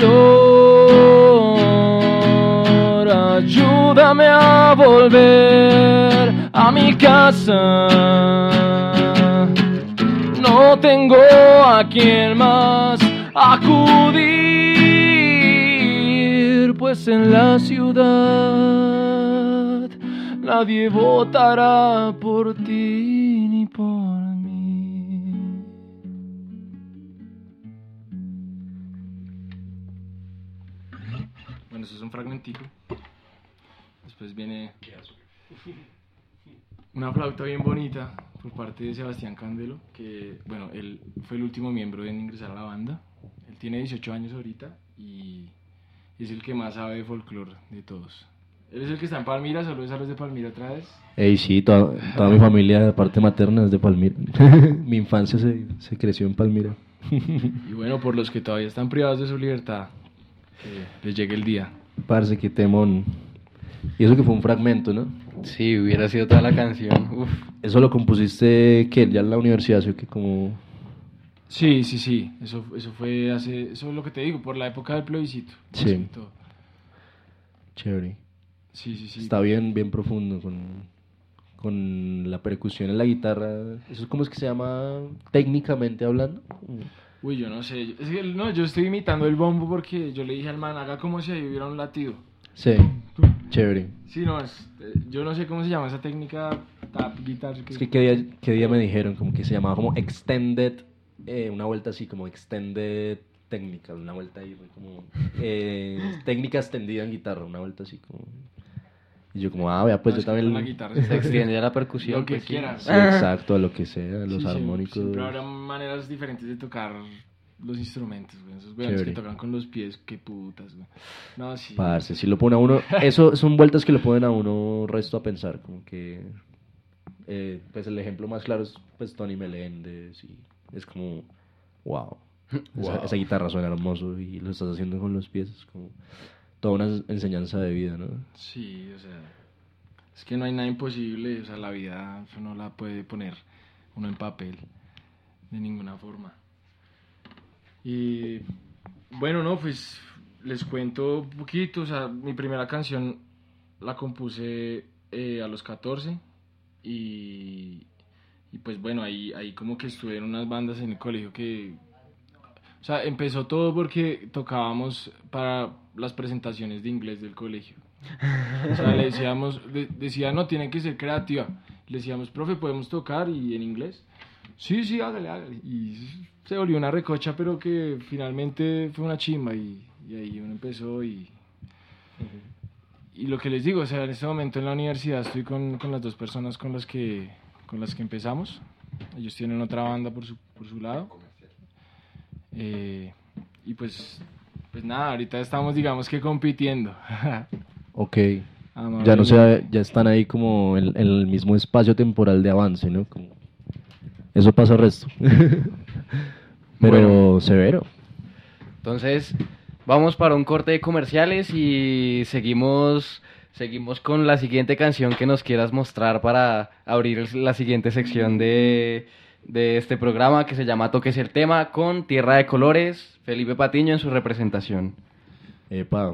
calor, ayúdame a volver a mi casa. No tengo a quien más acudir, pues en la ciudad nadie votará por ti ni por mí. Bueno, eso es un fragmentico. Después viene una flauta bien bonita por parte de Sebastián Candelo, que, bueno, él fue el último miembro en ingresar a la banda. Él tiene dieciocho años ahorita y es el que más sabe de folclore de todos. Él es el que está en Palmira, saludos a los de Palmira otra vez. Ey, sí, toda, toda mi familia de parte materna es de Palmira. Mi infancia se, se creció en Palmira. Y bueno, por los que todavía están privados de su libertad, que les llegue el día. Parce, qué temón. Y eso que fue un fragmento, ¿no? Sí, hubiera sido toda la canción. Uf. Eso lo compusiste, ¿qué? Ya en la universidad, ¿sí? Que como... Sí, sí, sí. Eso, eso fue hace... Eso es lo que te digo, por la época del plebiscito. Sí. Chévere. Sí, sí, sí. Está bien, bien profundo con, con la percusión en la guitarra. ¿Eso es cómo es que se llama técnicamente hablando? Uy, yo no sé. Es que, no, yo estoy imitando el bombo porque yo le dije al man, haga como si ahí hubiera un latido. Sí, chévere. Sí, no, es, yo no sé cómo se llama esa técnica tap guitar. Que... Es que qué día, qué día me dijeron como que se llamaba como extended, eh, una vuelta así como extended technical, una vuelta ahí como eh, técnica extendida en guitarra, una vuelta así como... Y yo como, ah, vea, pues no, yo también... La guitarra se extiende a la percusión. Lo que pues, quieras. Sí, exacto, a lo que sea, los sí, armónicos. Siempre habrá maneras diferentes de tocar los instrumentos, güey. Esos güeyes que tocan con los pies, qué putas, güey. No, sí. Parce, si lo pone a uno... Eso son vueltas que lo ponen a uno resto a pensar, como que... Eh, pues el ejemplo más claro es pues Tony Meléndez y es como... Wow. Esa, wow. Esa guitarra suena hermoso y lo estás haciendo con los pies, es como... Toda una enseñanza de vida, ¿no? Sí, o sea... Es que no hay nada imposible, o sea, la vida eso no la puede poner uno en papel, de ninguna forma. Y bueno, no, pues les cuento un poquito, o sea, mi primera canción la compuse eh, a los catorce y, y pues bueno, ahí, ahí como que estuve en unas bandas en el colegio que O sea, empezó todo porque tocábamos para las presentaciones de inglés del colegio. O sea, le decíamos, de, decía, no, tiene que ser creativa. Le decíamos, profe, ¿podemos tocar y en inglés? Sí, sí, hágale, hágale. Y se volvió una recocha, pero que finalmente fue una chimba y, y ahí uno empezó y... Uh-huh. Y lo que les digo, o sea, en este momento en la universidad estoy con, con las dos personas con las que, con las que empezamos. Ellos tienen otra banda por su, por su lado. Eh, y pues, pues nada, ahorita estamos, digamos que compitiendo. Ok. Ya no sé, ya están ahí como en, en el mismo espacio temporal de avance, ¿no? Como... Eso pasa el resto. Pero bueno, severo. Entonces, vamos para un corte de comerciales y seguimos, seguimos con la siguiente canción que nos quieras mostrar para abrir la siguiente sección de, de este programa que se llama Toques el Tema con Tierra de Colores, Felipe Patiño en su representación. Epa.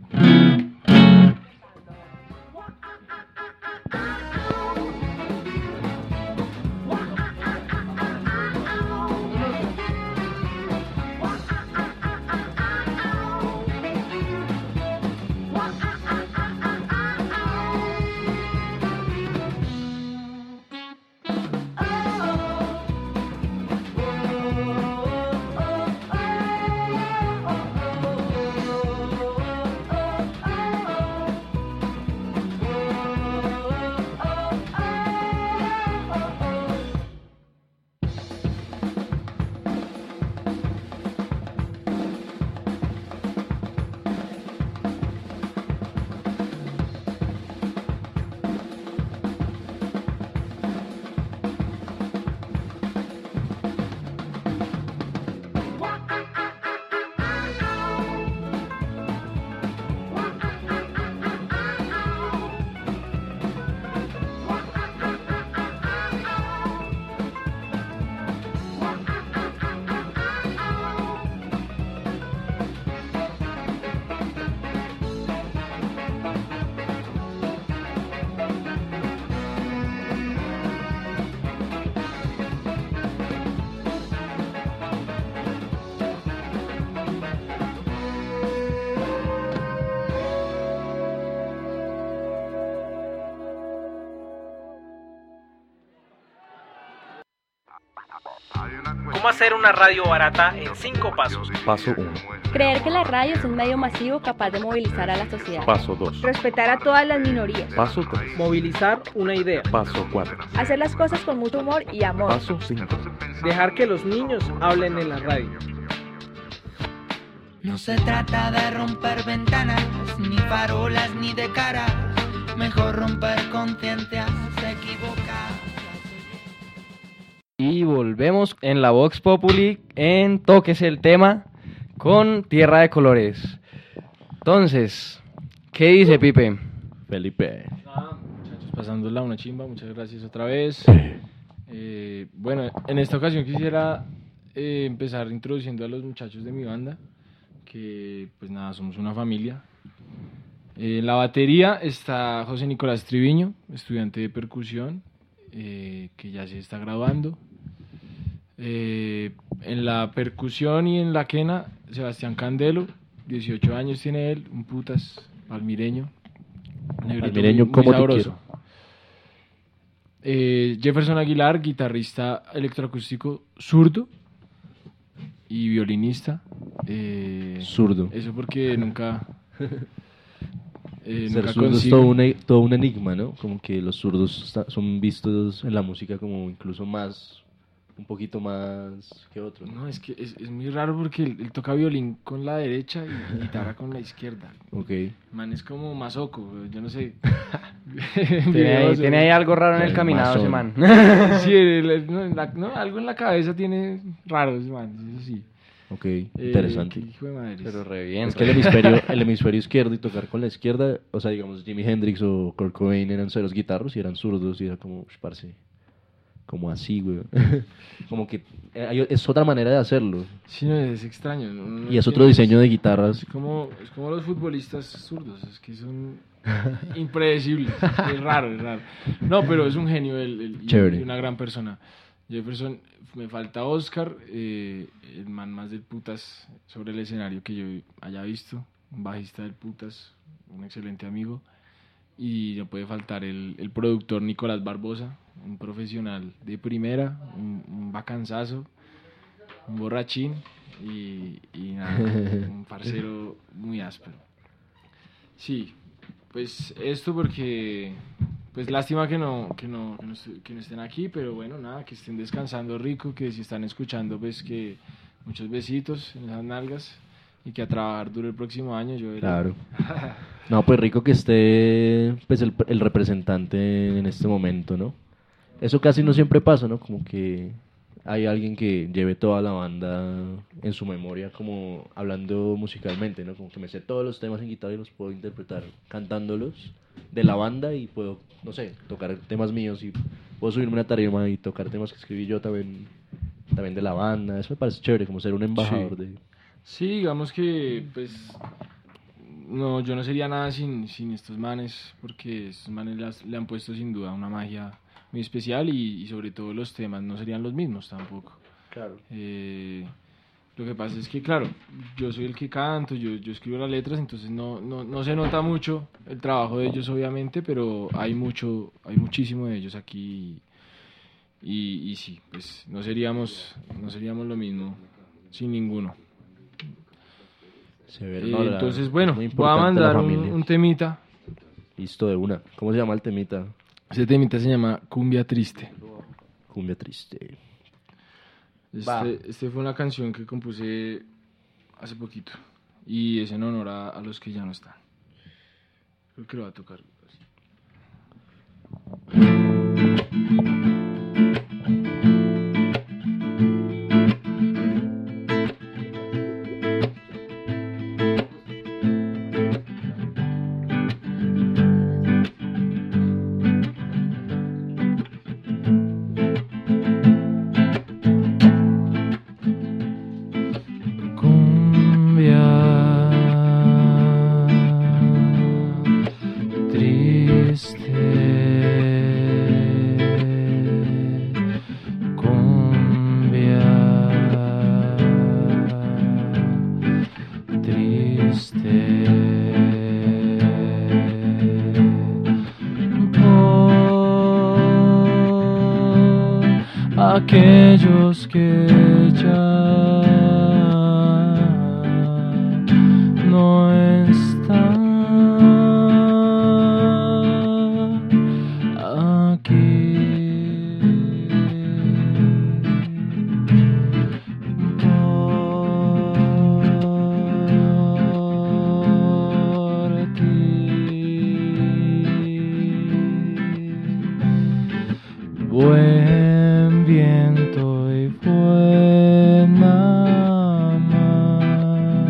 ¿Cómo hacer una radio barata en cinco pasos? Paso uno. Creer que la radio es un medio masivo capaz de movilizar a la sociedad. Paso dos. Respetar a todas las minorías. Paso tres. Movilizar una idea. Paso cuatro. Hacer las cosas con mucho humor y amor. Paso cinco. Dejar que los niños hablen en la radio. No se trata de romper ventanas, ni farolas, ni de caras. Mejor romper conciencias equivocadas. Y volvemos en la Vox Populi en Toques el Tema con Tierra de Colores. Entonces, ¿qué dice Pipe? Felipe. Ah, muchachos, pasándola una chimba, muchas gracias otra vez. Eh, bueno, en esta ocasión quisiera eh, empezar introduciendo a los muchachos de mi banda, que pues nada, somos una familia. Eh, en la batería está José Nicolás Triviño, estudiante de percusión, eh, que ya se está graduando. Eh, en la percusión y en la quena, Sebastián Candelo, dieciocho años tiene él, un putas, palmireño. Palmireño, como te quiero. Eh, Jefferson Aguilar, guitarrista electroacústico zurdo y violinista. Eh, zurdo. Eso porque nunca... Eh, Ser zurdo es todo un, todo un enigma, ¿no? Como que los zurdos son vistos en la música como incluso más, un poquito más que otros. No, es que es, es muy raro porque él, él toca violín con la derecha y guitarra con la izquierda. Ok. Man, es como masoco, yo no sé. Tiene ahí, tiene ahí algo raro en el, el caminado ese man. Sí, el, no, en la, no, algo en la cabeza tiene raro ese man, eso sí. Ok, interesante. Eh, hijo de madre. Pero re bien. Es que el hemisferio, el hemisferio izquierdo y tocar con la izquierda, o sea, digamos, Jimi Hendrix o Kurt Cobain eran ceros guitarros y eran zurdos y era como, parce, como así, güey. Como que eh, es otra manera de hacerlo. Sí, no, es extraño. No, no y es otro diseño de guitarras. Es como, es como los futbolistas zurdos, es que son impredecibles. Es raro, es raro. No, pero es un genio él, él, y, y una gran persona. Jefferson, me falta Oscar, eh, el man más del putas sobre el escenario que yo haya visto, un bajista del putas, un excelente amigo. Y no puede faltar el, el productor Nicolás Barbosa, un profesional de primera, un, un bacanzazo, un borrachín y, y nada, un parcero muy áspero. Sí, pues esto porque, pues lástima que no, que no, que no, que no estén aquí, pero bueno, nada, que estén descansando rico, que si están escuchando, pues que muchos besitos en esas nalgas y que a trabajar duro el próximo año. Yo veré. Claro. No, pues rico que esté pues el, el representante en este momento, ¿no? Eso casi no siempre pasa, ¿no? Como que hay alguien que lleve toda la banda en su memoria, como hablando musicalmente, ¿no? Como que me sé todos los temas en guitarra y los puedo interpretar cantándolos de la banda y puedo, no sé, tocar temas míos y puedo subirme a una tarima y tocar temas que escribí yo también, también de la banda. Eso me parece chévere, como ser un embajador sí. de... Sí, digamos que, pues, no, yo no sería nada sin, sin estos manes, porque estos manes las, le han puesto sin duda una magia muy especial y, y sobre todo los temas no serían los mismos tampoco. Claro. Eh, lo que pasa es que, claro, yo soy el que canto, yo, yo escribo las letras, entonces no, no, no se nota mucho el trabajo de ellos, obviamente, pero hay mucho, hay muchísimo de ellos aquí y, y, y sí, pues no seríamos, no seríamos lo mismo sin ninguno. Severo, Eh, no, la- entonces, bueno, muy voy a importante la mandar un, familia. un temita. Listo, de una. ¿Cómo se llama el temita? Ese temita se llama Cumbia Triste. Cumbia Triste. Va. Este, este fue una canción que compuse hace poquito y es en honor a, a los que ya no están. Creo que lo va a tocar así. Aquellos que ya no están aquí, por ti. Buen viento y buena mar.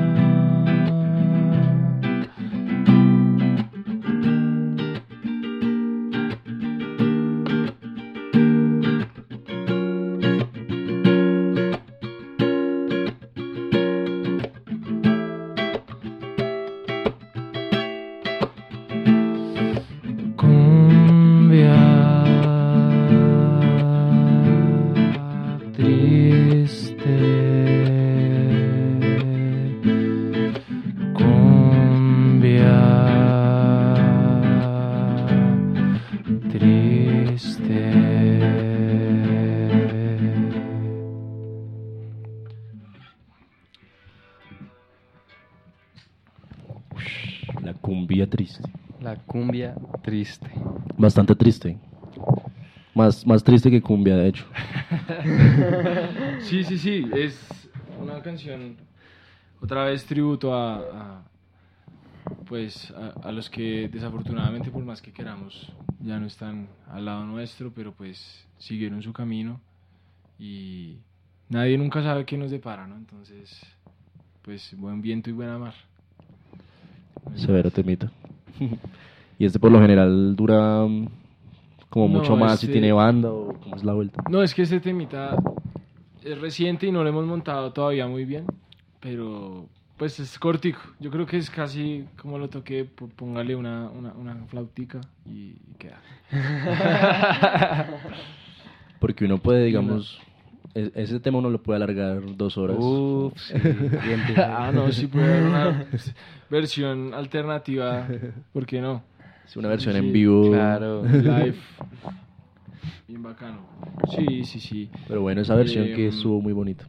Cumbia triste, cumbia triste. La cumbia triste. La cumbia triste. Bastante triste. Más, más triste que cumbia, de hecho. Sí, sí, sí, es una canción, otra vez tributo a, a pues a, a los que desafortunadamente, por más que queramos, ya no están al lado nuestro, pero pues siguieron su camino y nadie nunca sabe qué nos depara, ¿no? Entonces, pues buen viento y buena mar. Severo temita. Y este por lo general dura um, como No, mucho más este- si tiene banda o cómo es la vuelta. No, es que este temita es reciente y no lo hemos montado todavía muy bien, pero pues es cortico. Yo creo que es casi como lo toqué, p- póngale una, una, una flautica y, y queda. Porque uno puede, digamos, e- ese tema uno lo puede alargar dos horas. Uf, sí. Ah, no, sí puede haber una versión alternativa, ¿por qué no? Es una versión Sí, en vivo. Claro. Live. Bien bacano. Sí, sí, sí. Pero bueno, esa versión Eh, que estuvo muy bonita.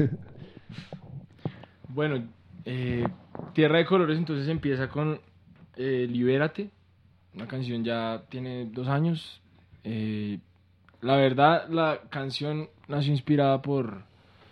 Bueno, eh, Tierra de Colores entonces empieza con eh, Libérate. Una canción ya tiene dos años. Eh, la verdad, la canción nació inspirada por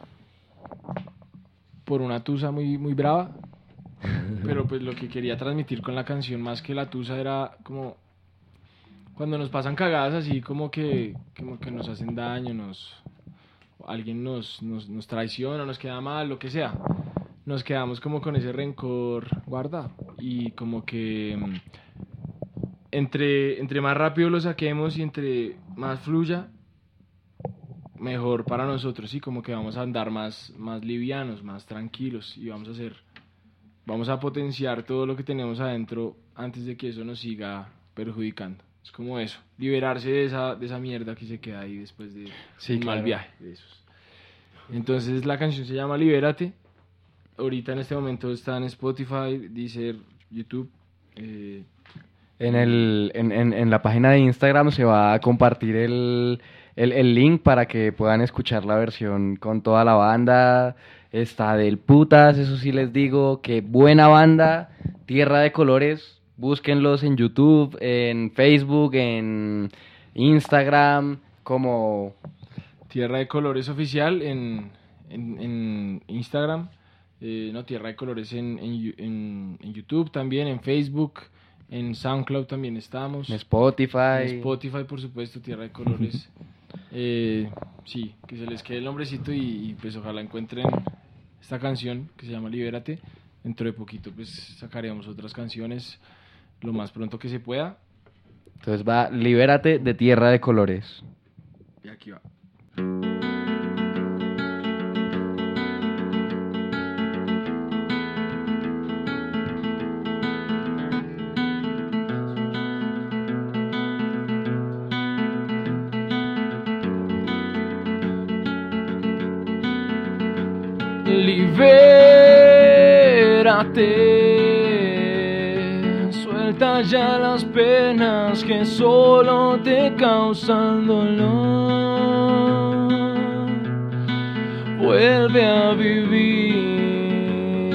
por una tusa muy, muy brava. Pero pues lo que quería transmitir con la canción, más que la tusa, era como cuando nos pasan cagadas así, como que, como que nos hacen daño, nos alguien nos, nos, nos traiciona, nos queda mal, lo que sea. Nos quedamos como con ese rencor guardado. Y como que mm, entre, entre más rápido lo saquemos y entre más fluya, mejor para nosotros, sí, como que vamos a andar más, más livianos, más tranquilos y vamos a hacer, vamos a potenciar todo lo que tenemos adentro antes de que eso nos siga perjudicando. Es como eso, liberarse de esa, de esa mierda que se queda ahí después de Sí, un claro. mal viaje. De esos. Entonces la canción se llama Libérate. Ahorita en este momento está en Spotify, Deezer, YouTube. Eh, En, el, en, en, en la página de Instagram se va a compartir el, el, el link para que puedan escuchar la versión con toda la banda. Está del putas, eso sí les digo, qué buena banda, Tierra de Colores, búsquenlos en YouTube, en Facebook, en Instagram, como... Tierra de Colores Oficial en, en, en Instagram, eh, no, Tierra de Colores en, en, Yu- en, en YouTube también, en Facebook, en SoundCloud también estamos. En Spotify. En Spotify, por supuesto, Tierra de Colores. eh, sí, que se les quede el nombrecito y, y pues ojalá encuentren esta canción que se llama Libérate. Dentro de poquito pues sacaremos otras canciones lo más pronto que se pueda. Entonces va Libérate de Tierra de Colores. Y aquí va. Libérate, suelta ya las penas que solo te causan dolor. Vuelve a vivir,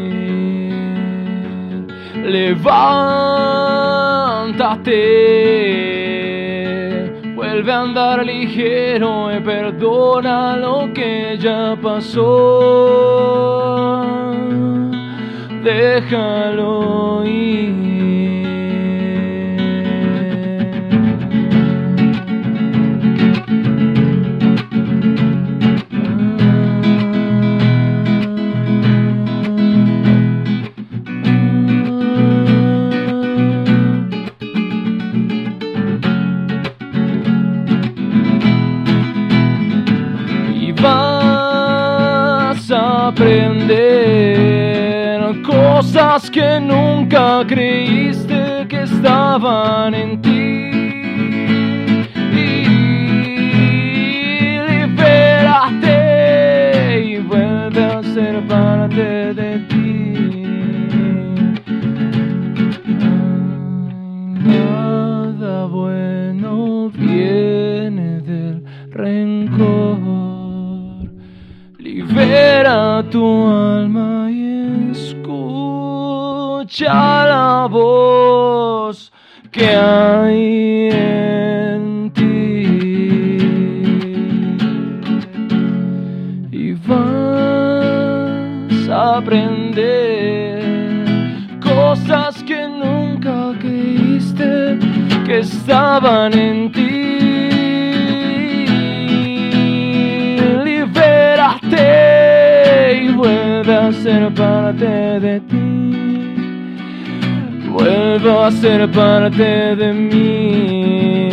levántate, vuelve a andar ligero y perdona lo que ya pasó. Déjalo ir. Y vas a aprender cosas que nunca creíste que estaban en ti. Libérate y vuelve a ser parte de ti. Nada bueno viene del rencor. Libera tu alma y escucha la voz que hay en ti. Y vas a aprender cosas que nunca creíste que estaban en ti. Libérate y vuelve a ser parte de ti. Vuelve a ser parte de mí.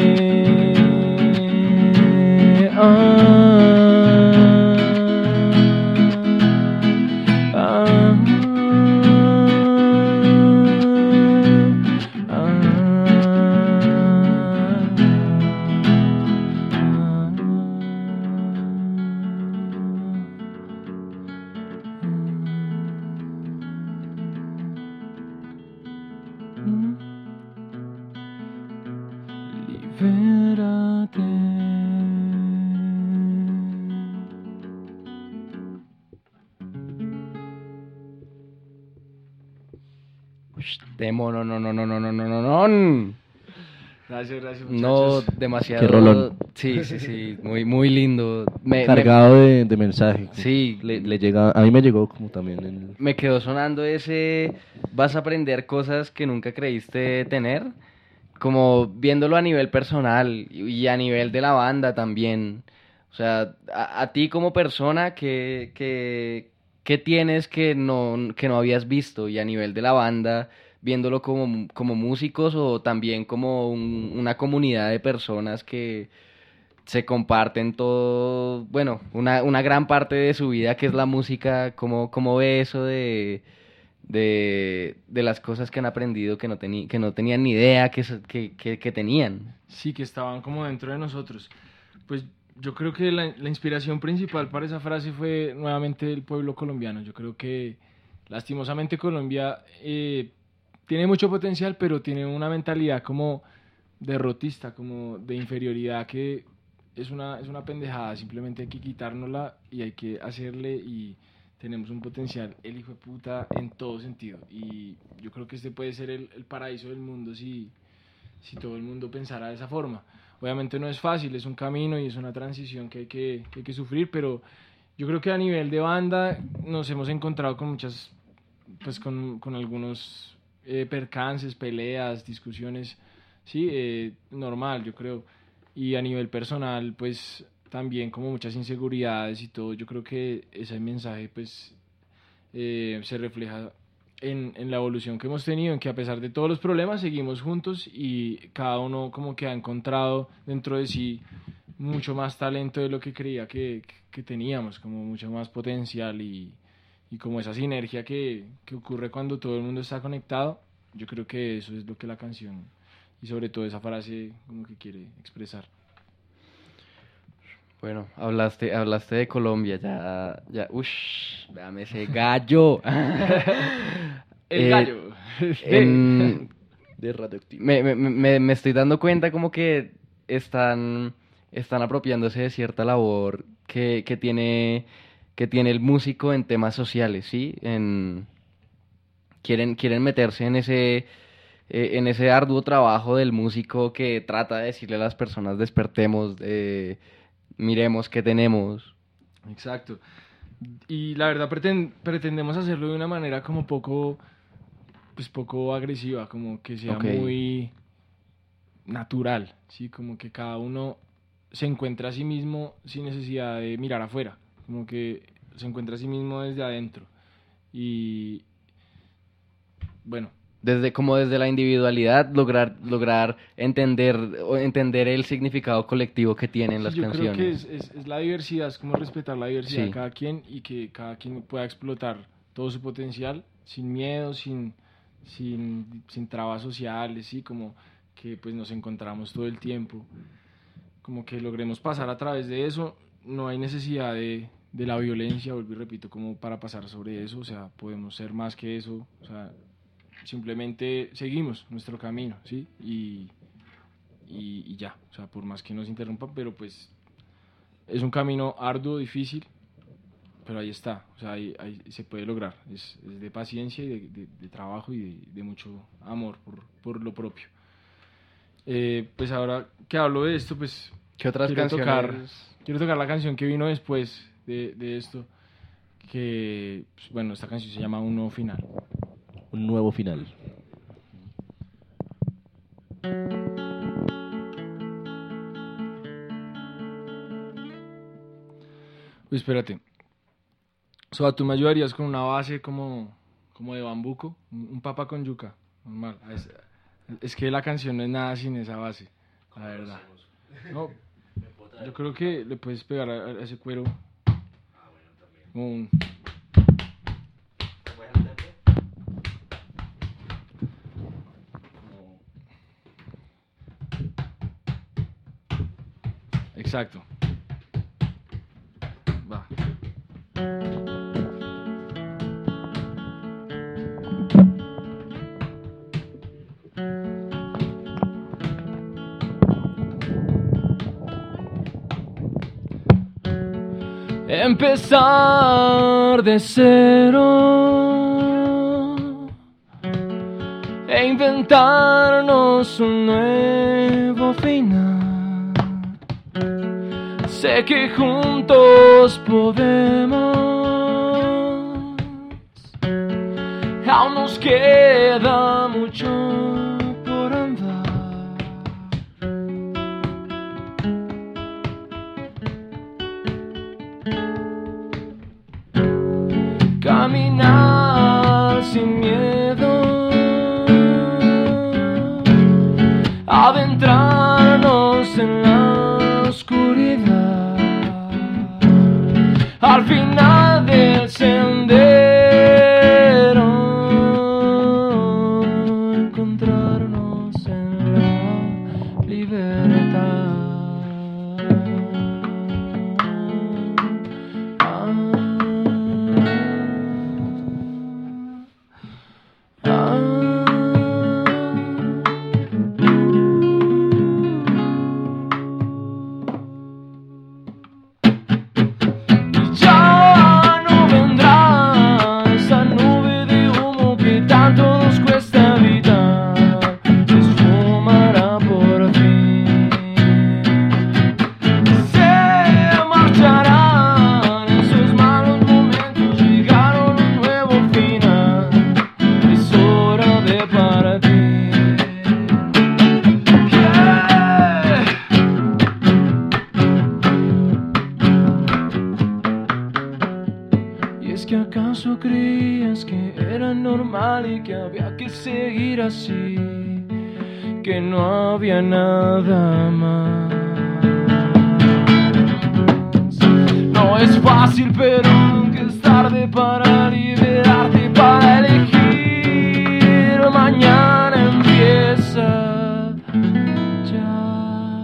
Ah. vérate. Demo, no, no, no, no, no, no, no, no, no. Gracias, gracias, No, muchachos. demasiado. Qué rolón. Sí, sí, sí, muy, muy lindo. Me, Cargado de, de mensaje. Sí. Le, le llega, a mí me llegó como también el... Me quedó sonando ese, vas a aprender cosas que nunca creíste tener, como viéndolo a nivel personal y a nivel de la banda también. O sea, a, a ti como persona, ¿qué, qué, qué tienes que no, que no habías visto? Y a nivel de la banda, viéndolo como, como músicos o también como un- una comunidad de personas que se comparten todo, bueno, una, una gran parte de su vida que es la música. ¿Cómo, cómo ve eso de, de, de las cosas que han aprendido que no, teni- que no tenían ni idea que, se- que, que, que tenían? Sí, que estaban como dentro de nosotros. Pues yo creo que la, la inspiración principal para esa frase fue nuevamente el pueblo colombiano. Yo creo que lastimosamente Colombia eh, tiene mucho potencial, pero tiene una mentalidad como derrotista, como de inferioridad, que es una, es una pendejada. Simplemente hay que quitárnosla y hay que hacerle, y tenemos un potencial, el hijo de puta, en todo sentido. Y yo creo que este puede ser el, el paraíso del mundo si, si todo el mundo pensara de esa forma. Obviamente no es fácil, es un camino y es una transición que hay que, que hay que sufrir, pero yo creo que a nivel de banda nos hemos encontrado con muchas, pues con, con algunos eh, percances, peleas, discusiones, sí, eh, normal, yo creo. Y a nivel personal, pues también como muchas inseguridades y todo. Yo creo que ese mensaje, pues, eh, se refleja en, en la evolución que hemos tenido, en que a pesar de todos los problemas seguimos juntos y cada uno como que ha encontrado dentro de sí mucho más talento de lo que creía que, que teníamos, como mucho más potencial, y, y como esa sinergia que, que ocurre cuando todo el mundo está conectado. Yo creo que eso es lo que la canción, y sobre todo esa frase, como que quiere expresar. Bueno, hablaste, hablaste de Colombia, ya, ya, uff, véame ese gallo. El Eh, gallo. en- de radioactivo. me, me, me, me estoy dando cuenta como que están, están apropiándose de cierta labor que, que tiene, que tiene el músico en temas sociales, ¿sí? En, quieren, quieren meterse en ese, eh, en ese arduo trabajo del músico que trata de decirle a las personas: despertemos, eh, miremos qué tenemos. Exacto. Y la verdad preten- pretendemos hacerlo de una manera como poco, pues poco agresiva, como que sea Ok. muy natural, ¿sí? Como que cada uno se encuentra a sí mismo sin necesidad de mirar afuera, como que se encuentra a sí mismo desde adentro. Y bueno, Desde, como desde la individualidad, lograr, lograr entender, o entender el significado colectivo que tienen las sí, yo canciones. creo que es, es, es la diversidad, es como respetar la diversidad Sí. de cada quien, y que cada quien pueda explotar todo su potencial sin miedo, sin, sin, sin trabas sociales, ¿sí? Como que pues nos encontramos todo el tiempo, como que logremos pasar a través de eso. No hay necesidad de, de la violencia, vuelvo y repito, como para pasar sobre eso. O sea, podemos ser más que eso, o sea, simplemente seguimos nuestro camino, ¿sí? Y, y, y ya, o sea, por más que nos interrumpa, pero pues es un camino arduo, difícil, pero ahí está, o sea, ahí, ahí se puede lograr. Es, es de paciencia y de, de, de trabajo y de, de mucho amor por, por lo propio. Eh, pues ahora que hablo de esto, pues ¿Qué otras quiero canciones? tocar, quiero tocar la canción que vino después de, de esto, que, pues, bueno, esta canción se llama Un Nuevo Final. Un nuevo final. Uy, espérate. So, tú me ayudarías con una base como, como de bambuco, un, un papa con yuca, normal. Es, es que la canción no es nada sin esa base, la verdad. No, yo creo que le puedes pegar a, a ese cuero como un... Exacto. Va. empezar de cero e inventarnos un nuevo final. Sé que juntos podemos, aún nos queda mucho por andar. Caminar sin miedo, adentrarnos en la oscuridad, al final del sendero encontrarnos en la libertad. Así que no había nada más. No es fácil, pero nunca es tarde para liberarte, para elegir. Mañana empieza ya.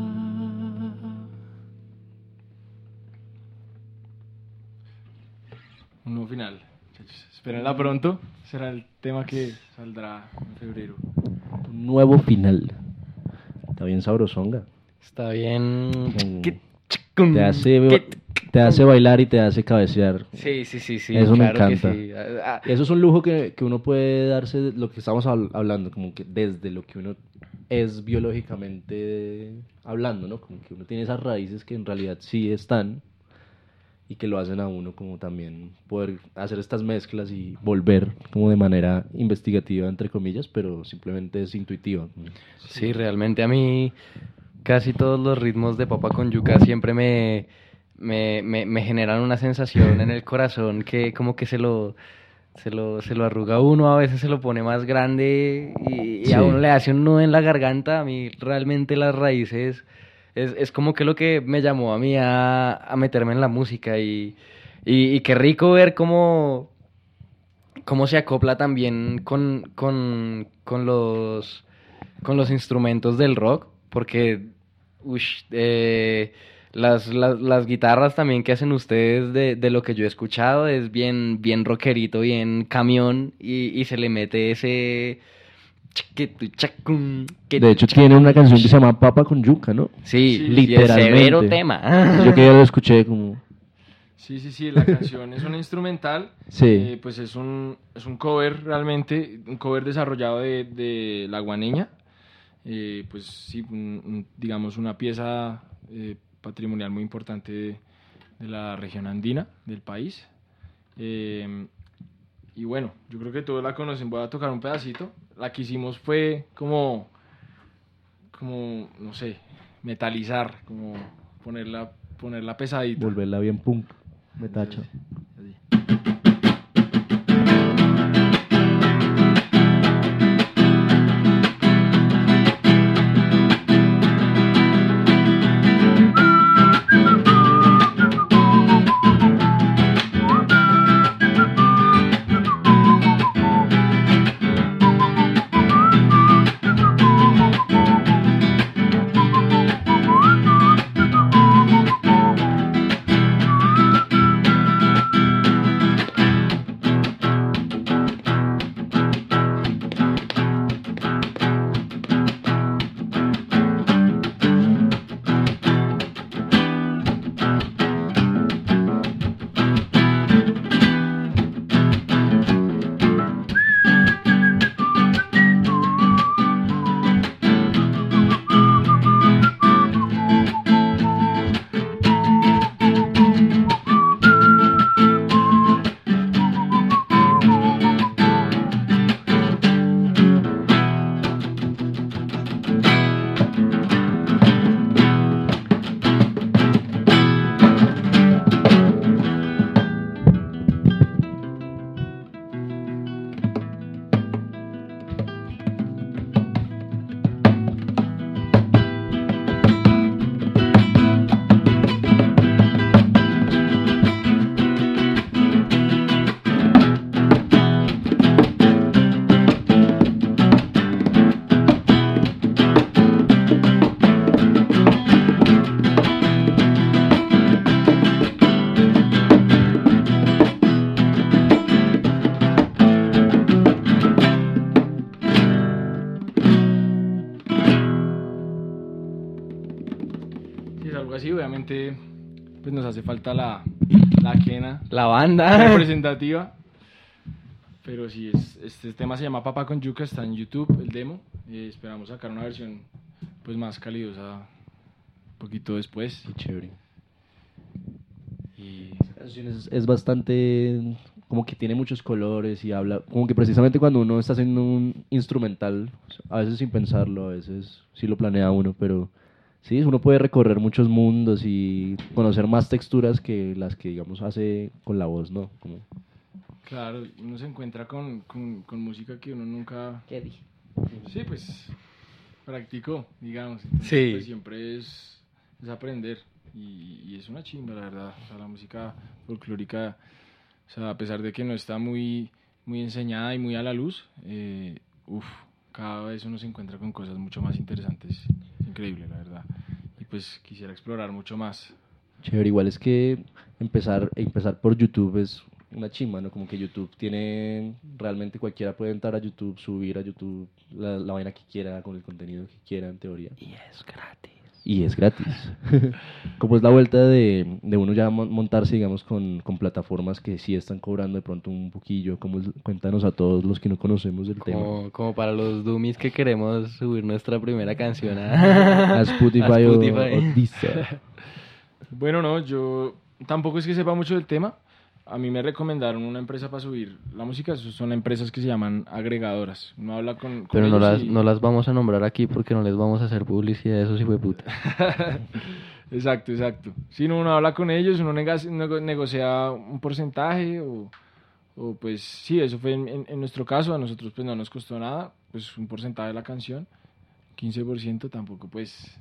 Un nuevo final. Espérenla pronto. Será el tema que saldrá en febrero. Un nuevo final. Está bien sabrosonga. Está bien. Te hace, te hace bailar y te hace cabecear. Sí, sí, sí, sí. Eso claro me encanta. Sí. Ah, Eso es un lujo que, que uno puede darse, de lo que estamos hablando, como que desde lo que uno es biológicamente hablando, ¿no? Como que uno tiene esas raíces que en realidad sí están y que lo hacen a uno como también poder hacer estas mezclas y volver como de manera investigativa, entre comillas, pero simplemente es intuitiva. Sí, realmente a mí casi todos los ritmos de papa con yuca siempre me, me, me, me generan una sensación en el corazón que como que se lo, se lo, se lo arruga a uno, a veces se lo pone más grande y, y sí. A uno le hace un nudo en la garganta. A mí realmente las raíces Es, es como que lo que me llamó a mí a, a meterme en la música y, y, y qué rico ver cómo, cómo se acopla también con, con, con, los, con los instrumentos del rock, porque ush, eh, las, las, las guitarras también que hacen ustedes de, de lo que yo he escuchado es bien, bien rockerito, bien camión y, y se le mete ese... De hecho tiene una canción que se llama Papa con yuca, ¿no? Sí, literalmente. Severo tema. Yo que ya lo escuché como... Sí, sí, sí, la canción es una instrumental. Sí. Eh, pues es un, es un cover realmente, un cover desarrollado de, de La Guaneña. Eh, pues sí, un, un, digamos una pieza eh, patrimonial muy importante de, de la región andina del país. Eh, Y bueno, yo creo que todos la conocen, voy a tocar un pedacito. La que hicimos fue como, como no sé, metalizar, como ponerla, ponerla pesadita. Volverla bien punk, metacha. Así. pues algo así, obviamente, pues nos hace falta la, la quena. La banda. Representativa. Pero sí, es, este tema se llama Papa con Yuca, está en YouTube, el demo. Eh, esperamos sacar una versión pues más calidosa un poquito después. Qué chévere. Y Esa canción es, es bastante, como que tiene muchos colores y habla, como que precisamente cuando uno está haciendo un instrumental, a veces sin pensarlo, a veces sí lo planea uno, pero sí, uno puede recorrer muchos mundos y conocer más texturas que las que, digamos, hace con la voz, ¿no? Como... claro, uno se encuentra con, con, con música que uno nunca... ¿Qué dije? Sí, pues practicó, digamos. Entonces, Sí. pues, siempre es, es aprender y, y es una chimba, la verdad. O sea, la música folclórica, o sea, a pesar de que no está muy, muy enseñada y muy a la luz, eh, uf, cada vez uno se encuentra con cosas mucho más interesantes. Increíble, la verdad. Y pues quisiera explorar mucho más. Chévere, igual es que empezar, empezar por YouTube es una chimba, ¿no? Como que YouTube tiene, realmente cualquiera puede entrar a YouTube, subir a YouTube la, la vaina que quiera, con el contenido que quiera en teoría. Y es gratis. Y es gratis. Como es la vuelta de, de uno ya mon- montarse, digamos, con, con plataformas que sí están cobrando de pronto un poquillo, como es- cuéntanos a todos los que no conocemos del tema. Como, como para los dummies que queremos subir nuestra primera canción a, A Spotify, a o- Spotify. o Deezer. Bueno, no, yo tampoco es que sepa mucho del tema. A mí me recomendaron una empresa para subir la música. Esas son empresas que se llaman agregadoras. Uno habla con, con Pero no ellos las, y- no las vamos a nombrar aquí porque no les vamos a hacer publicidad, eso sí fue puta. Exacto, exacto. Si no, uno habla con ellos, uno nega- nego- negocia un porcentaje o, o pues sí, eso fue en, en- en nuestro caso. A nosotros pues no nos costó nada, pues un porcentaje de la canción, quince por ciento tampoco pues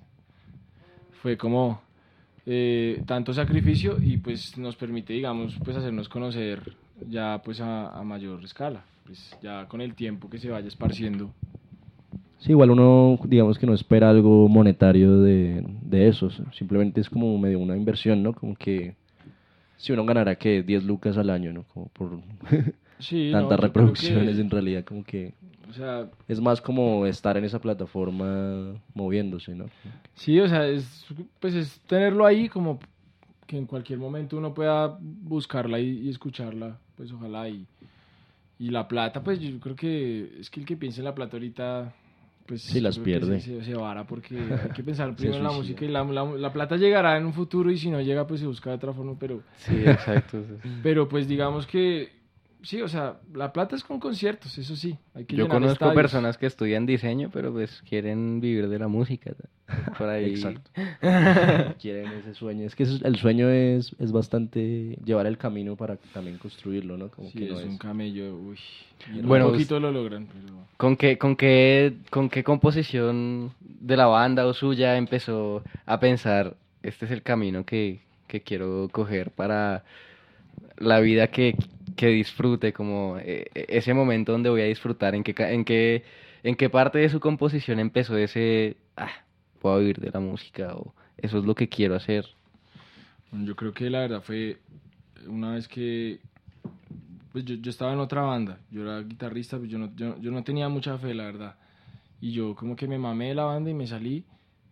fue como eh, tanto sacrificio y pues nos permite, digamos, pues hacernos conocer ya pues a, a mayor escala, pues ya con el tiempo que se vaya esparciendo. Sí, igual uno, digamos que no espera algo monetario de, de eso, simplemente es como medio una inversión, ¿no? Como que si uno ganara, que diez lucas al año, ¿no? Como por Sí, no, tantas yo creo reproducciones, que- en realidad, como que O sea, es más como estar en esa plataforma moviéndose, ¿no? sí, o sea, es, pues es tenerlo ahí como que en cualquier momento uno pueda buscarla y, y escucharla, pues ojalá. Y, y la plata, pues yo creo que es que el que piensa en la plata ahorita, pues Sí, las yo creo que pierde. Se, se, se vara porque hay que pensar Se primero en la suicida. música y la, la, la plata llegará en un futuro y si no llega pues se busca de otra forma, pero, Sí, exacto. pero pues digamos que sí, o sea, la plata es con conciertos, eso sí, hay que Yo llenar conozco estadios. personas que estudian diseño, pero pues quieren vivir de la música. Por ahí. Exacto. Quieren ese sueño. Es que eso- el sueño es, es bastante llevar el camino para también construirlo, ¿no? Como Sí, que no es es... un camello, uy. Y Bueno, un poquito lo logran, pero... ¿Con qué, con qué, con qué composición de la banda o suya empezó a pensar, este es el camino que, que quiero coger para la vida que, que disfrute, como eh, ese momento donde voy a disfrutar, en qué, ca- en qué, en qué parte de su composición empezó ese, ah, puedo vivir de la música o eso es lo que quiero hacer? Bueno, yo creo que la verdad fue una vez que pues yo, yo estaba en otra banda, yo era guitarrista, pues yo no, yo, yo no tenía mucha fe, la verdad. Y yo como que me mamé de la banda y me salí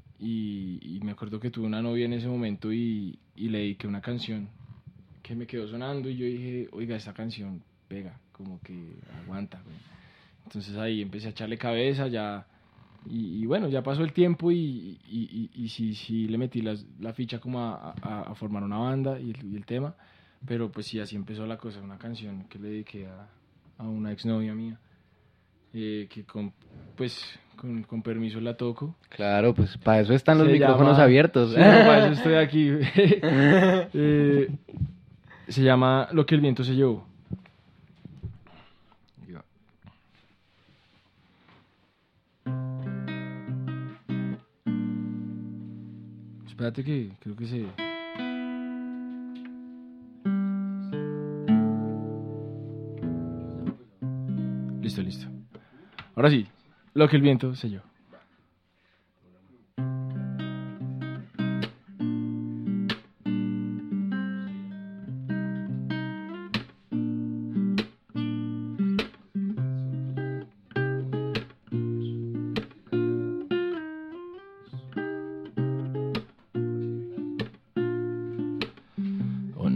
y, y me acuerdo que tuve una novia en ese momento y, y le dediqué una canción que me quedó sonando y yo dije, oiga, esta canción pega, como que aguanta, güey. Entonces ahí empecé a echarle cabeza ya y, y bueno, ya pasó el tiempo y, y, y, y sí, sí le metí las, la ficha como a, a, a formar una banda y el, y el tema, pero pues sí, así empezó la cosa, una canción que le dediqué a, a una exnovia mía, eh, que con, pues con, con permiso la toco. Claro, pues para eso están los Se micrófonos llama- abiertos. Sí, no, para eso estoy aquí. Eh, se llama Lo que el viento se llevó. Espérate que creo que se... Listo, listo. Ahora sí, Lo que el viento se llevó.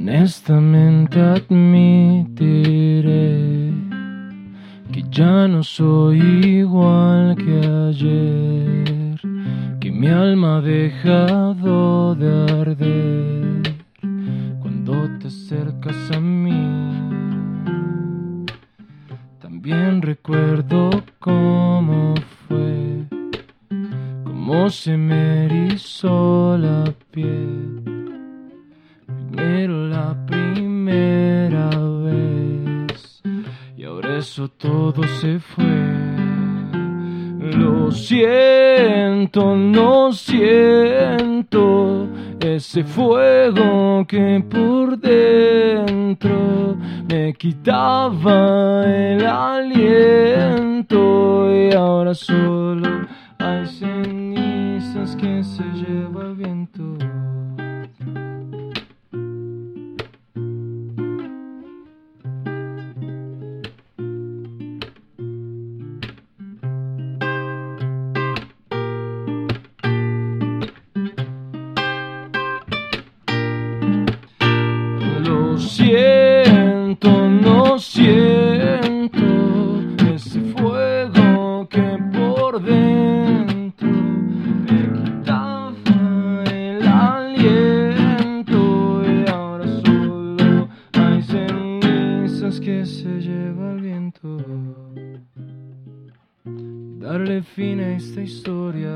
Honestamente admitiré que ya no soy igual que ayer, que mi alma ha dejado de arder cuando te acercas a mí. También recuerdo cómo fue, cómo se me erizó la piel. Primero la primera vez y ahora eso todo se fue. Lo siento, no siento ese fuego que por dentro me quitaba el aliento y ahora solo hay cenizas que se lleva el viento. Lo siento, no siento ese fuego que por dentro me quitaba el aliento y ahora solo hay cenizas que se lleva el viento. Darle fin a esta historia.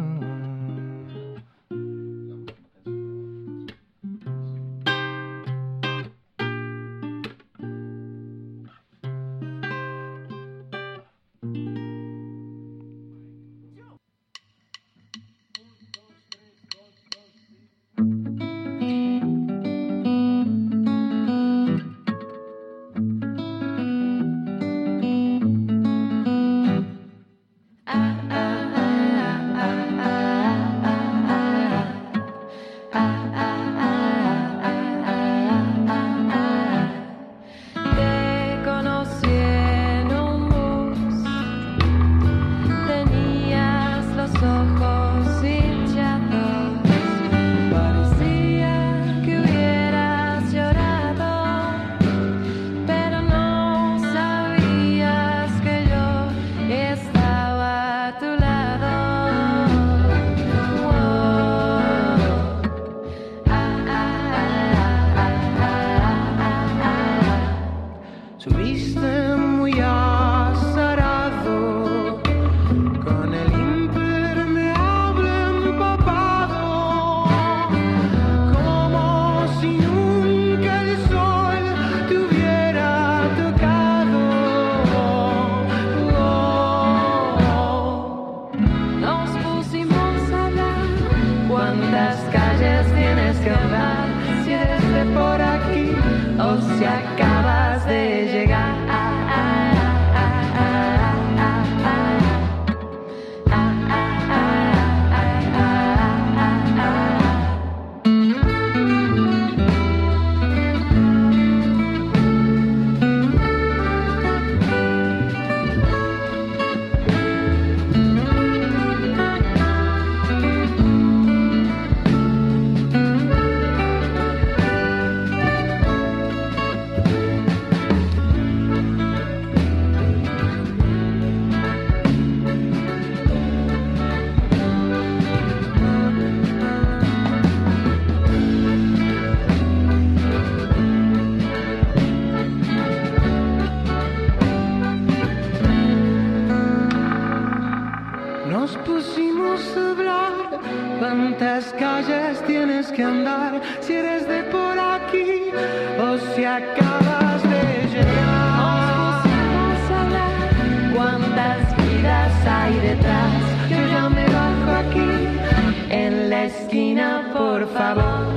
¿Cuántas calles tienes que andar si eres de por aquí o si acabas de llegar? Vamos a hablar. ¿Cuántas vidas hay detrás? Yo ya me bajo aquí en la esquina, por favor.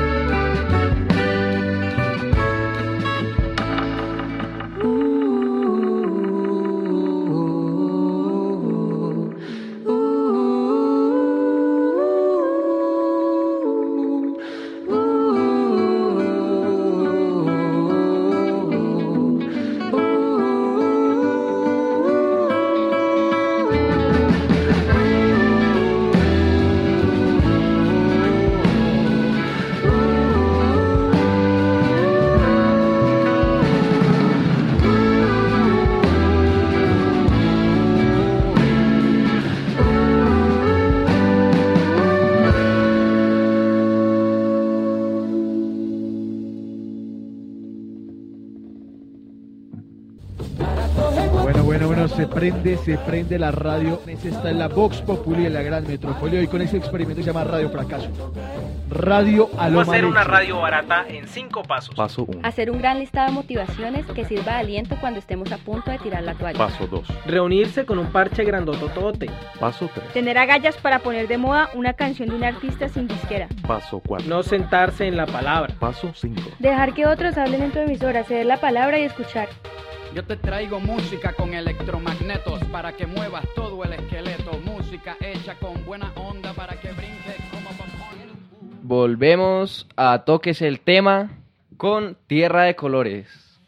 Ooh. Bueno, se prende, se prende la radio. Esta está en la Vox Populi en la gran metrópoli. Hoy con este experimento que se llama Radio Fracaso. Radio a lo ¿Cómo hacer mal una hecho. radio barata en cinco pasos? Paso uno. Hacer un gran listado de motivaciones que sirva de aliento cuando estemos a punto de tirar la toalla. Paso dos. Reunirse con un parche grandototote. Paso tres. Tener agallas para poner de moda una canción de un artista sin disquera. Paso cuatro. No sentarse en la palabra. Paso cinco. Dejar que otros hablen en tu emisora, ceder la palabra y escuchar. Yo te traigo música con electromagnetos para que muevas todo el esqueleto. Música hecha con buena onda para que brinques como popón. Volvemos a Toques el Tema con Tierra de Colores.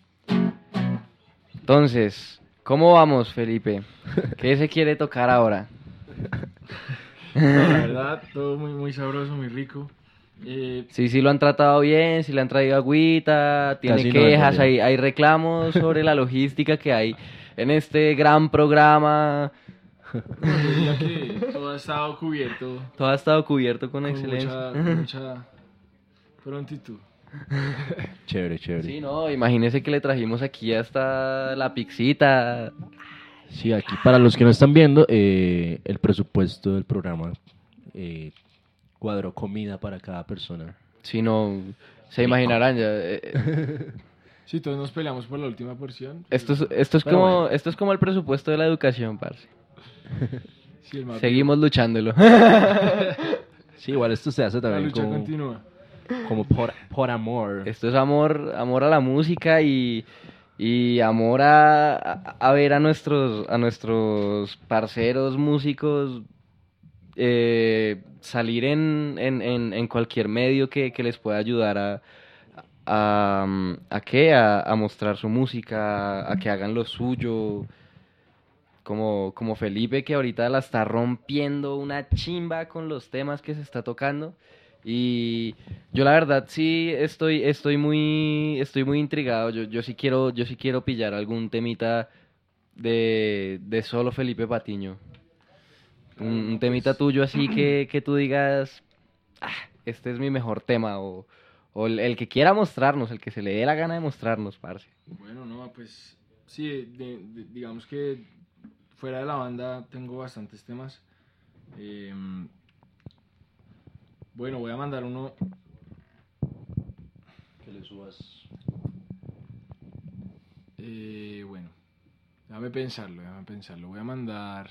Entonces, ¿cómo vamos, Felipe? ¿Qué se quiere tocar ahora? No, la verdad, todo muy, muy sabroso, muy rico. Eh, Sí, sí lo han tratado bien, sí le han traído agüita, tiene Casi no, quejas, en realidad. hay, hay reclamos sobre la logística que hay en este gran programa. no, yo diría que todo ha estado cubierto Todo ha estado cubierto con, con excelencia. mucha, con mucha prontitud. Chévere, chévere. Sí, no, imagínese que le trajimos aquí hasta la pixita. Sí, aquí para los que no están viendo, eh, el presupuesto del programa eh, cuadró comida para cada persona. Si no, se imaginarán ya. eh, Sí, todos nos peleamos por la última porción. Esto es, esto es Pero como, bueno. esto es como el presupuesto de la educación, parce. Sí, el más Seguimos luchándolo. Sí, igual esto se hace La también lucha como, continúa. como por, por amor. Esto es amor, amor a la música y, y amor a, a, a ver a nuestros, a nuestros parceros músicos eh, salir en, en, en, en cualquier medio que, que les pueda ayudar a, a, a, ¿qué? A, a mostrar su música, a que hagan lo suyo. Como, como Felipe, que ahorita la está rompiendo una chimba con los temas que se está tocando. Y yo la verdad sí estoy, estoy muy, estoy muy intrigado. Yo, yo sí quiero, yo sí quiero pillar algún temita de, de solo Felipe Patiño. Un, un temita tuyo así que, que tú digas, ah, este es mi mejor tema, o, o el, el que quiera mostrarnos, el que se le dé la gana de mostrarnos, parce. Bueno, no, pues sí, de- de- digamos que fuera de la banda tengo bastantes temas. Eh, bueno, voy a mandar uno. Que le subas. Eh, bueno, déjame pensarlo, déjame pensarlo. Voy a mandar.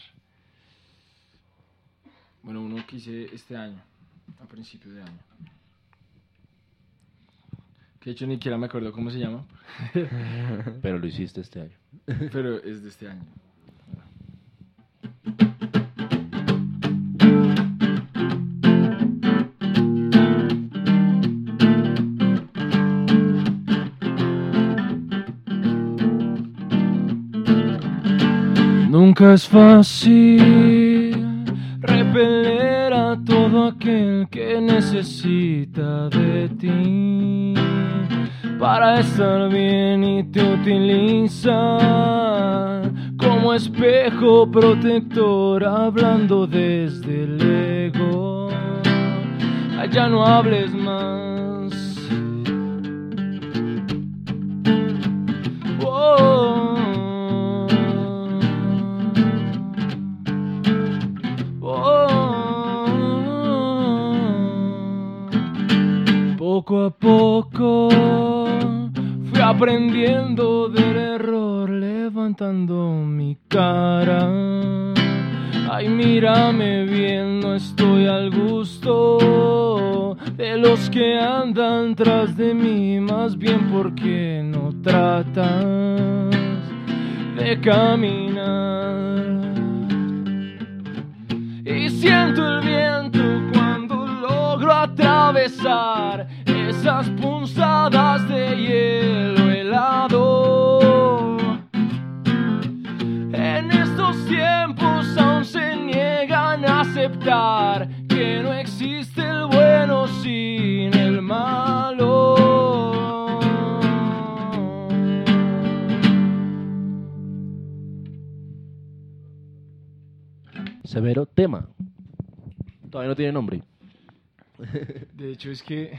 Bueno, uno que hice este año, a principios de año. Que de hecho ni siquiera me acuerdo cómo se llama. Pero lo hiciste este año. Pero es de este año. Nunca es fácil repeler a todo aquel que necesita de ti para estar bien y te utiliza como espejo protector, hablando desde el ego. Allá no hables más. Oh. Poco a poco fui aprendiendo del error, levantando mi cara. Ay, mírame bien, no estoy al gusto de los que andan tras de mí, más bien porque no tratas de caminar. Y siento el viento cuando logro atravesar esas punzadas de hielo helado. En estos tiempos aún se niegan a aceptar que no existe el bueno sin el malo. Severo tema. Todavía no tiene nombre. De hecho es que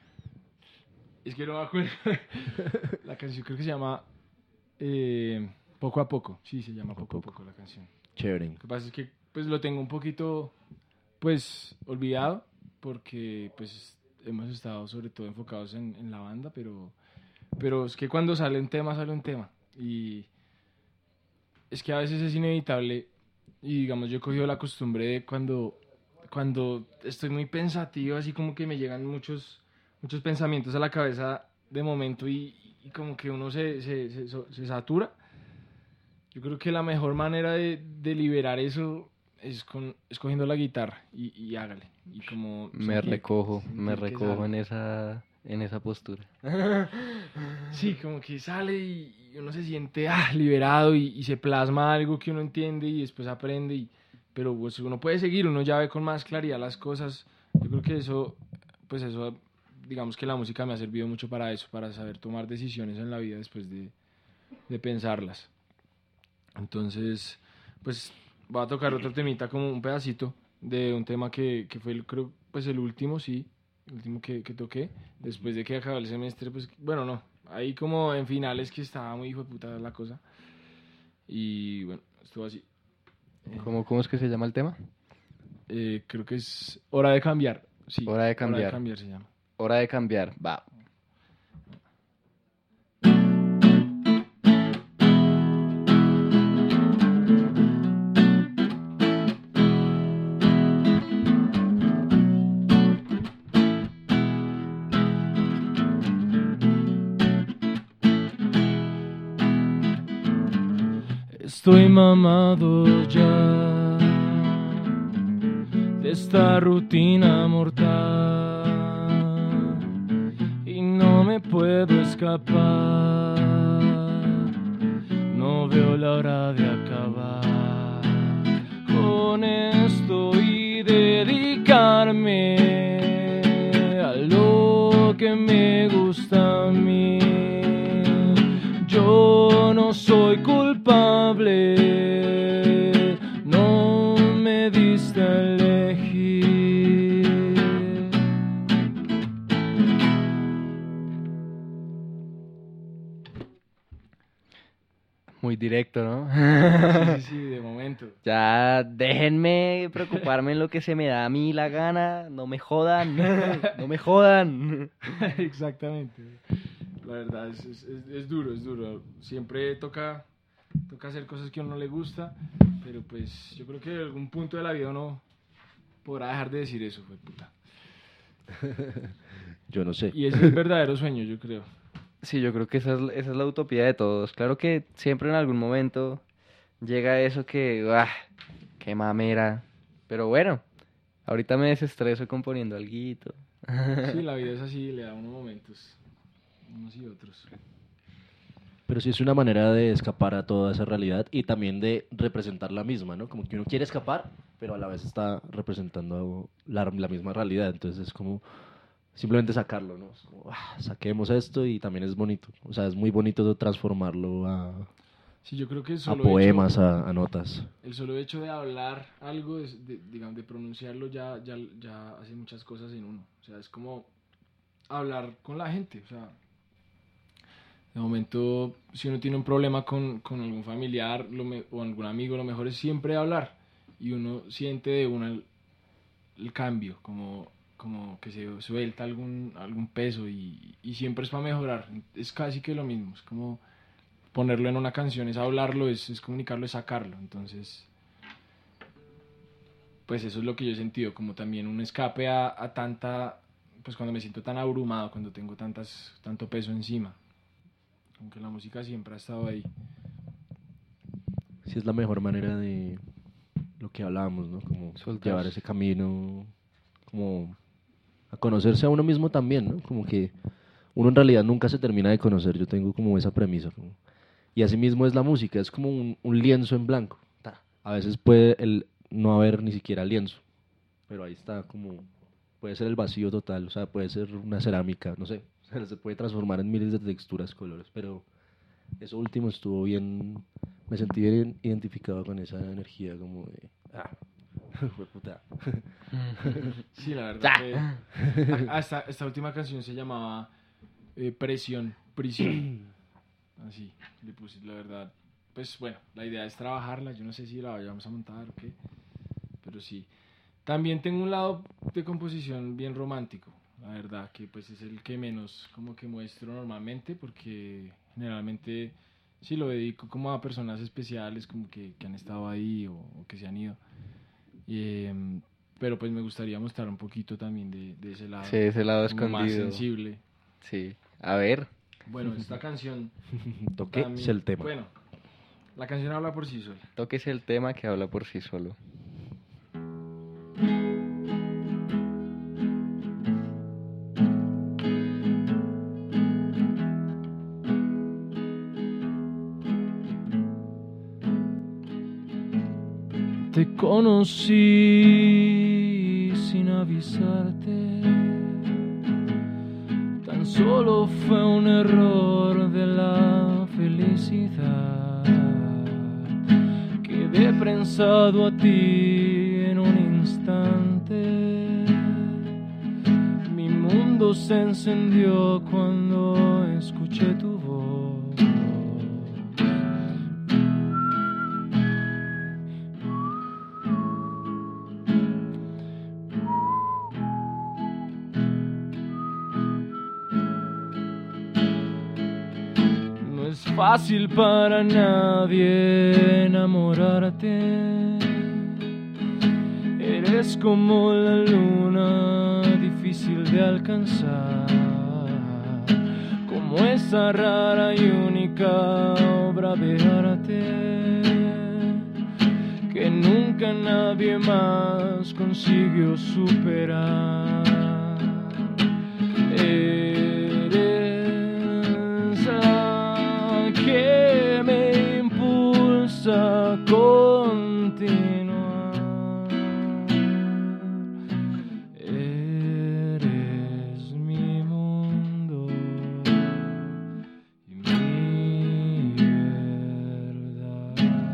es que no me acuerdo. La canción creo que se llama eh, Poco a poco, sí, se llama Poco a Poco la canción. Chévere. Lo que pasa es que pues lo tengo un poquito pues olvidado porque pues hemos estado sobre todo enfocados en, en la banda, pero, pero es que cuando sale un tema, sale un tema. Y es que a veces es inevitable y digamos yo he cogido la costumbre de cuando, cuando estoy muy pensativo, así como que me llegan muchos, muchos pensamientos a la cabeza de momento y, y como que uno se, se, se, se satura. Yo creo que la mejor manera de, de liberar eso es con escogiendo la guitarra y, y hágale. Y como me sentir, recojo, sentir me que recojo sale. en esa, en esa postura. Sí, como que sale y, y uno se siente ah, liberado y, y se plasma algo que uno entiende y después aprende. Y, pero pues, uno puede seguir, uno ya ve con más claridad las cosas. Yo creo que eso, pues eso, digamos que la música me ha servido mucho para eso, para saber tomar decisiones en la vida después de, de pensarlas. Entonces, pues voy a tocar otro temita como un pedacito de un tema que, que fue el, creo, pues el último, sí, el último que, que toqué, después de que acabé el semestre, pues, bueno, no, ahí como en finales que estaba muy hijo de puta la cosa, y bueno, estuvo así. ¿Cómo, cómo es que se llama el tema? Eh, creo que es Hora de Cambiar, sí. Hora de Cambiar. Hora de Cambiar se llama. Hora de Cambiar, va. Estoy mamado ya de esta rutina mortal y no me puedo escapar, no veo la hora de acabar con esto y dedicarme a lo que me gusta a mí. Yo no soy culpable, no me diste a elegir. Muy directo, ¿no? Sí, sí, sí, de momento. Ya, déjenme preocuparme en lo que se me da a mí la gana, no me jodan, no me jodan. Exactamente. La verdad es, es, es, es duro, es duro. Siempre toca, toca hacer cosas que a uno no le gusta, pero pues yo creo que en algún punto de la vida uno podrá dejar de decir eso, fue puta. Yo no sé. Y ese es el verdadero sueño, yo creo. Sí, yo creo que esa es, esa es la utopía de todos. Claro que siempre en algún momento llega eso que, ¡ah! ¡Qué mamera! Pero bueno, ahorita me desestreso componiendo alguito. Sí, la vida es así, le da unos momentos, unos y otros. Pero sí es una manera de escapar a toda esa realidad y también de representar la misma, ¿no? Como que uno quiere escapar, pero a la vez está representando la, la misma realidad. Entonces es como simplemente sacarlo, ¿no? Es como, ah, saquemos esto y también es bonito. O sea, es muy bonito transformarlo a, sí, yo creo que el a solo poemas, hecho, a, a notas. El solo hecho de hablar algo, de, de, digamos, de pronunciarlo ya, ya, ya hace muchas cosas en uno. O sea, es como hablar con la gente, o sea... De momento, si uno tiene un problema con, con algún familiar lo me, o algún amigo, lo mejor es siempre hablar. Y uno siente de una el, el cambio, como, como que se suelta algún, algún peso y, y siempre es para mejorar. Es casi que lo mismo, es como ponerlo en una canción, es hablarlo, es, es comunicarlo, es sacarlo. Entonces, pues eso es lo que yo he sentido, como también un escape a, a tanta, pues cuando me siento tan abrumado, cuando tengo tantas, tanto peso encima. Aunque la música siempre ha estado ahí. Sí, es la mejor manera de lo que hablábamos, ¿no? Como Soltar. Llevar ese camino, como a conocerse a uno mismo también, ¿no? Como que uno en realidad nunca se termina de conocer, yo tengo como esa premisa. Como... Y así mismo es la música, es como un, un lienzo en blanco. A veces puede el no haber ni siquiera lienzo, pero ahí está como... Puede ser el vacío total, o sea, puede ser una cerámica, no sé. Se puede transformar en miles de texturas, colores, pero eso último estuvo bien, me sentí bien identificado con esa energía como de, ah, fue puta. Sí, la verdad que hasta esta última canción se llamaba eh, Presión, Prisión, así le puse, la verdad, pues bueno, la idea es trabajarla, yo no sé si la vayamos a montar o qué, pero sí. También tengo un lado de composición bien romántico, la verdad, que pues es el que menos como que muestro normalmente, porque generalmente sí lo dedico como a personas especiales, como que, que han estado ahí o, o que se han ido. Y, eh, pero pues me gustaría mostrar un poquito también de, de ese lado. Sí, ese lado como escondido. más sensible. Sí, a ver. Bueno, esta canción... Toque también, es el tema. Bueno, la canción habla por sí sola. Tóquese el tema que habla por sí solo. Te conocí sin avisarte, tan solo fue un error de la felicidad. Quedé prensado a ti en un instante, mi mundo se encendió cuando escuché tu voz. Fácil para nadie enamorarte. Eres como la luna, difícil de alcanzar, como esa rara y única obra de arte que nunca nadie más consiguió superar. Eres la que me impulsa a continuar. Eres mi mundo y mi verdad.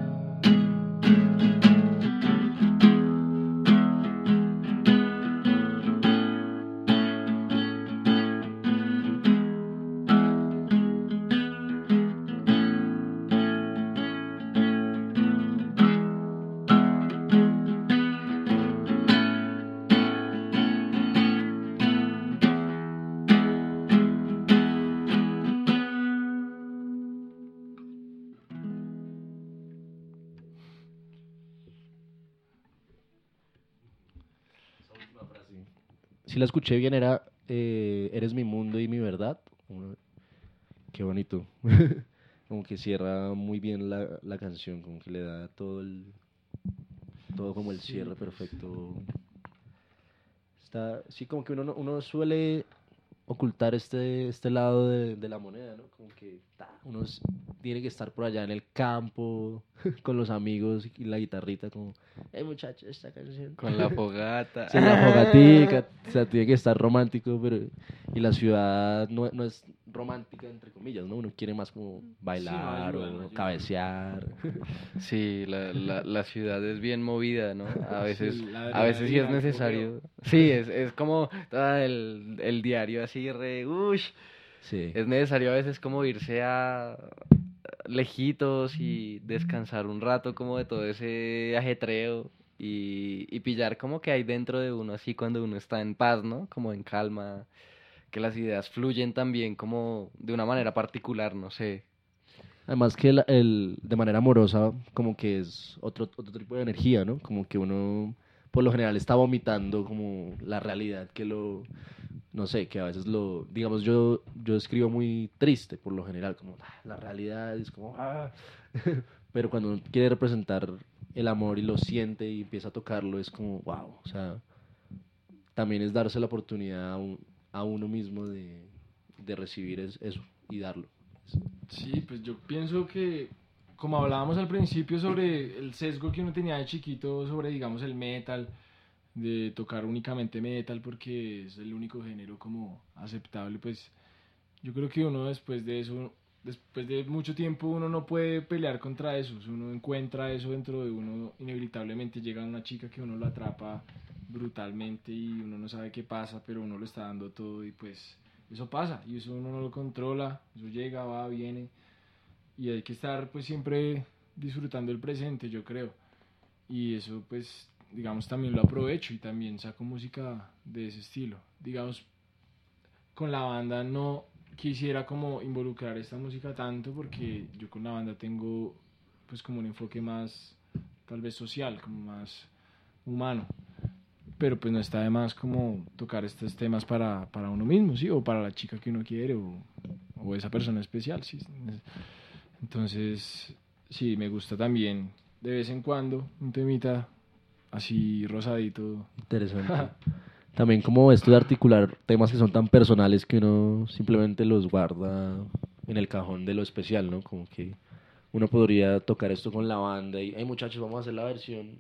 Si la escuché bien, era eh, Eres mi mundo y mi verdad. Uno- Qué bonito. Como que cierra muy bien la, la canción, como que le da todo el todo como el Sí, cierre pues. perfecto. Está, sí, como que uno, no- uno suele ocultar este, este lado de, de la moneda, ¿no? Como que ta, uno es- tiene que estar por allá en el campo, con los amigos y la guitarrita, como, hey muchachos, esta canción. Con la fogata. Sí, la fogatica, o sea, tiene que estar romántico, pero... Y la ciudad no, no es romántica, entre comillas, ¿no? Uno quiere más como bailar ayuda, o no ayuda. cabecear. Sí, la, la, la ciudad es bien movida, ¿no? A veces, Sí, la a veces sí es adrenalina, el necesario. Sí, es, es como ah, el, el diario así, re, ush. Sí. Es necesario a veces como irse a lejitos y descansar un rato como de todo ese ajetreo y, y pillar como que hay dentro de uno así cuando uno está en paz, ¿no? Como en calma, que las ideas fluyen también como de una manera particular, no sé. Además que el, el- de manera amorosa como que es otro, otro tipo de energía, ¿no? Como que uno por lo general está vomitando como la realidad que lo, no sé, que a veces lo, digamos yo, yo escribo muy triste por lo general, como "Ah, la realidad es como, ah". Pero cuando uno quiere representar el amor y lo siente y empieza a tocarlo es como, wow, o sea, también es darse la oportunidad a, un- a uno mismo de, de recibir es- eso y darlo. Sí, pues yo pienso que, como hablábamos al principio sobre el sesgo que uno tenía de chiquito sobre, digamos, el metal, de tocar únicamente metal porque es el único género como aceptable, pues yo creo que uno después de eso, después de mucho tiempo uno no puede pelear contra eso, si uno encuentra eso dentro de uno, inevitablemente llega una chica que uno lo atrapa brutalmente y uno no sabe qué pasa, pero uno lo está dando todo y pues eso pasa y eso uno no lo controla, eso llega, va, viene, y hay que estar pues siempre disfrutando el presente, yo creo, y eso pues digamos también lo aprovecho y también saco música de ese estilo. Digamos, con la banda no quisiera como involucrar esta música tanto porque yo con la banda tengo pues como un enfoque más tal vez social, como más humano, pero pues no está de más como tocar estos temas para, para uno mismo, sí, o para la chica que uno quiere o, o esa persona especial, sí. Entonces sí, me gusta también de vez en cuando un temita así rosadito. Interesante. También como esto de articular temas que son tan personales que uno simplemente los guarda en el cajón de lo especial, ¿no? Como que uno podría tocar esto con la banda y, hey muchachos, vamos a hacer la versión.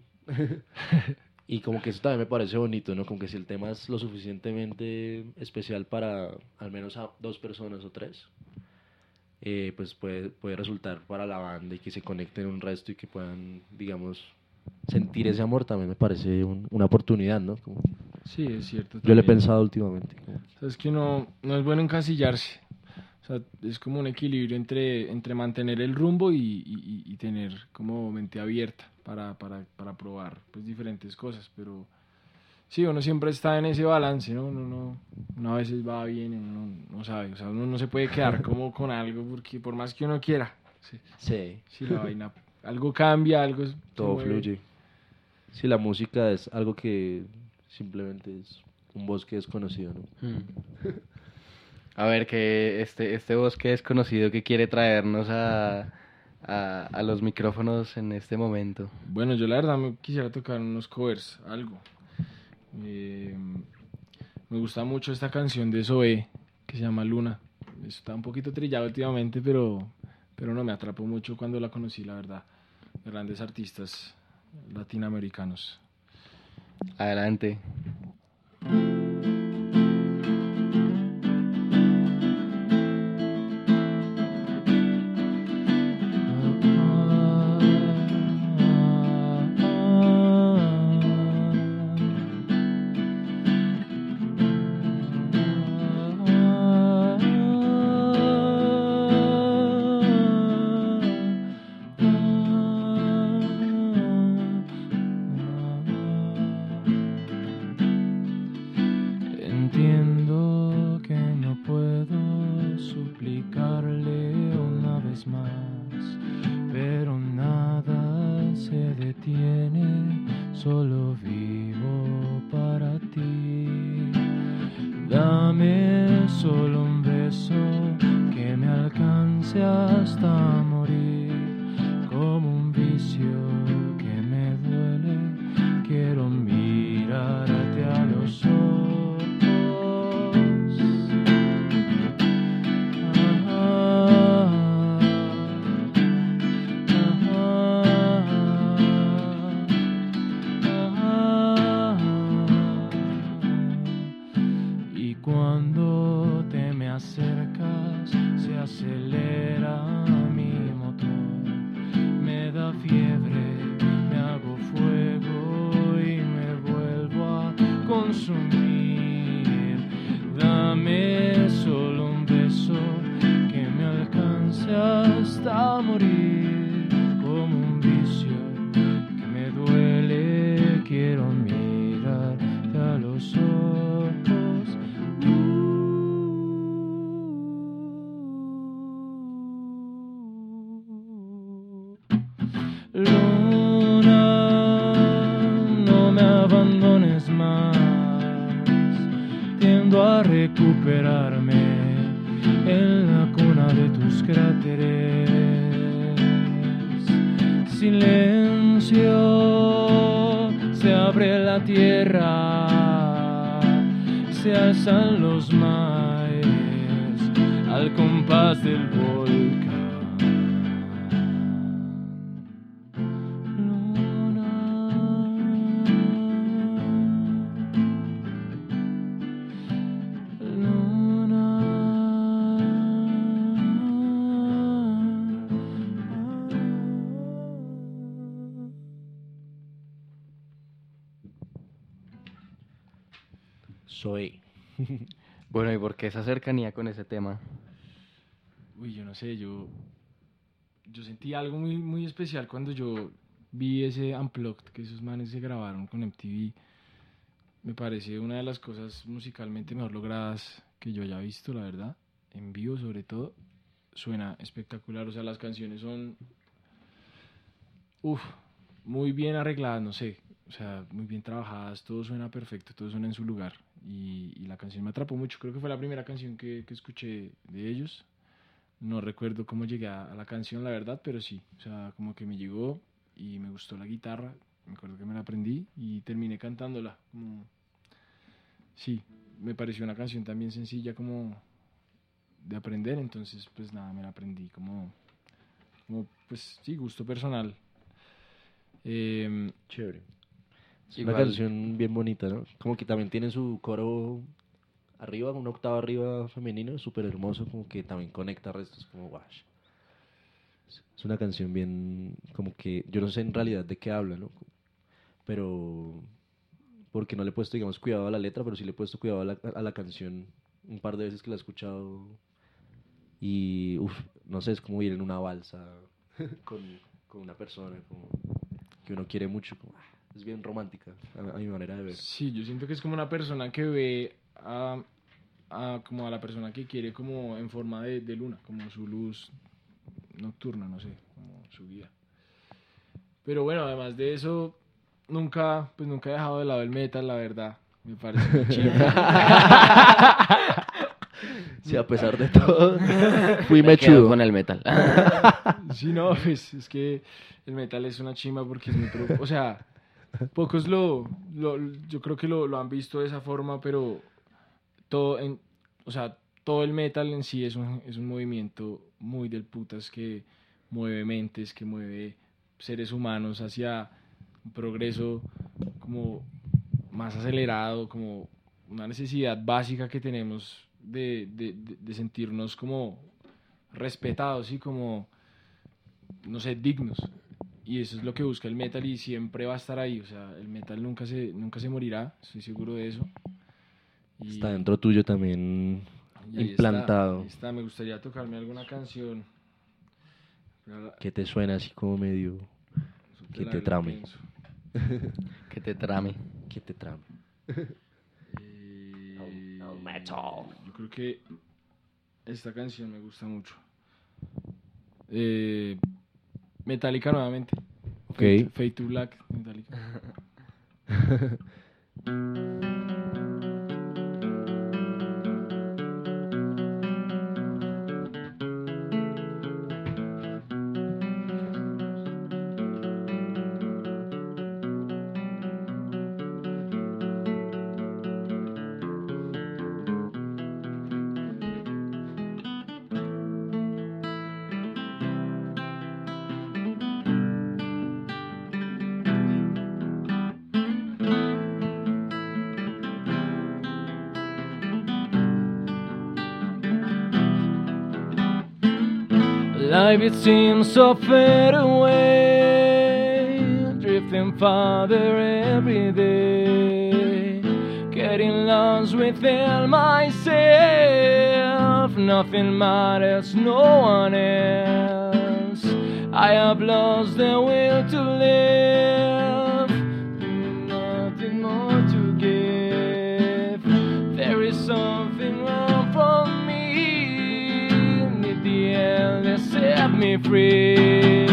Y como que eso también me parece bonito, ¿no? Como que si el tema es lo suficientemente especial para al menos a dos personas o tres, eh, pues puede, puede resultar para la banda y que se conecten un resto y que puedan, digamos, sentir ese amor. También me parece un, una oportunidad, ¿no? Como... Sí, es cierto. Yo lo he pensado últimamente. Como... O sea, es que no, no es bueno encasillarse. O sea, es como un equilibrio entre, entre mantener el rumbo y, y, y tener como mente abierta para, para, para probar pues diferentes cosas. Pero sí, uno siempre está en ese balance, ¿no? Uno, no, uno a veces va bien y uno no, no sabe. O sea, uno no se puede quedar como con algo porque por más que uno quiera. Sí. Sí. Sí, la vaina. Algo cambia, algo... Todo fluye. Sí, la música es algo que... simplemente es un bosque desconocido, ¿no? Hmm. A ver, que este, este bosque desconocido que quiere traernos a, a, a los micrófonos en este momento. Bueno, yo la verdad me quisiera tocar unos covers, algo. Eh, me gusta mucho esta canción de Zoé, que se llama Luna. Está un poquito trillado últimamente, pero, pero no, me atrapó mucho cuando la conocí, la verdad. Grandes artistas latinoamericanos. Adelante. Entiendo que no puedo suplicarle una vez más, pero nada se detiene, solo vivo para ti. Dame solo un beso que me alcance hasta morir, como un vicio que me duele, quiero mirarte a los ojos. Cuando te me acercas se acelera mi motor, me da fiebre, me hago fuego y me vuelvo a consumir. Dame solo un beso que me alcance hasta morir, como un vicio que me duele, quiero mirarte a los ojos. Luna, no me abandones más, tiendo a recuperarme en la cuna de tus cráteres. Silencio, se abre la tierra, se alzan los mares al compás del volcán. Soy. Bueno, ¿y por qué esa cercanía con ese tema? Uy, yo no sé, yo yo sentí algo muy, muy especial cuando yo vi ese Unplugged que esos manes se grabaron con M T V. Me parece una de las cosas musicalmente mejor logradas que yo haya visto, la verdad, en vivo sobre todo. Suena espectacular, o sea, las canciones son uf, muy bien arregladas, no sé, o sea, muy bien trabajadas, todo suena perfecto, todo suena en su lugar. Y, y la canción me atrapó mucho, creo que fue la primera canción que, que escuché de ellos. No recuerdo cómo llegué a, a la canción, la verdad, pero sí, o sea, como que me llegó y me gustó la guitarra, me acuerdo que me la aprendí y terminé cantándola. Como... Sí, me pareció una canción también sencilla como de aprender, entonces pues nada, me la aprendí como, como pues sí, gusto personal. Eh, Chévere. Es Igual. una canción bien bonita, ¿no? Como que también tiene su coro arriba, una octava arriba femenino, súper hermoso, como que también conecta restos, como guau. Es una canción bien, como que, yo no sé en realidad de qué habla, ¿no? Pero, porque no le he puesto, digamos, cuidado a la letra, pero sí le he puesto cuidado a la, a la canción un par de veces que la he escuchado. Y, uff, no sé, es como ir en una balsa con, con una persona como, que uno quiere mucho, como, es bien romántica a, a mi manera de ver. Sí, yo siento que es como una persona que ve a, a, como a la persona que quiere como en forma de, de luna, como su luz nocturna, no sé, como su guía. Pero bueno, además de eso, nunca, pues nunca he dejado de lado el metal, la verdad. Me parece muy chido. Sí, a pesar de todo, fui Me mechudo quedo con el metal. Sí, no, pues es que el metal es una chimba porque es muy pro- o sea, pocos lo, lo yo creo que lo, lo han visto de esa forma, pero todo en, o sea, todo el metal en sí es un, es un movimiento muy del putas que mueve mentes, que mueve seres humanos hacia un progreso como más acelerado, como una necesidad básica que tenemos de, de, de, de sentirnos como respetados y como, no sé, dignos. Y eso es lo que busca el metal y siempre va a estar ahí. O sea, el metal nunca se, nunca se morirá, estoy seguro de eso. Y está dentro tuyo también y ahí implantado. Está, ahí está, me gustaría tocarme alguna canción. Que te suena así como medio... Que te trame. Que te trame. Que te trame. Eh, no, no metal. Yo creo que esta canción me gusta mucho. Eh, Metallica nuevamente. Ok. Fade, Fade to Black, Metallica. Life it seems so far away, drifting farther every day, getting lost within myself. Nothing matters, no one else. I have lost the will to live, nothing more to give. There is something wrong from me. In the end, they set me free.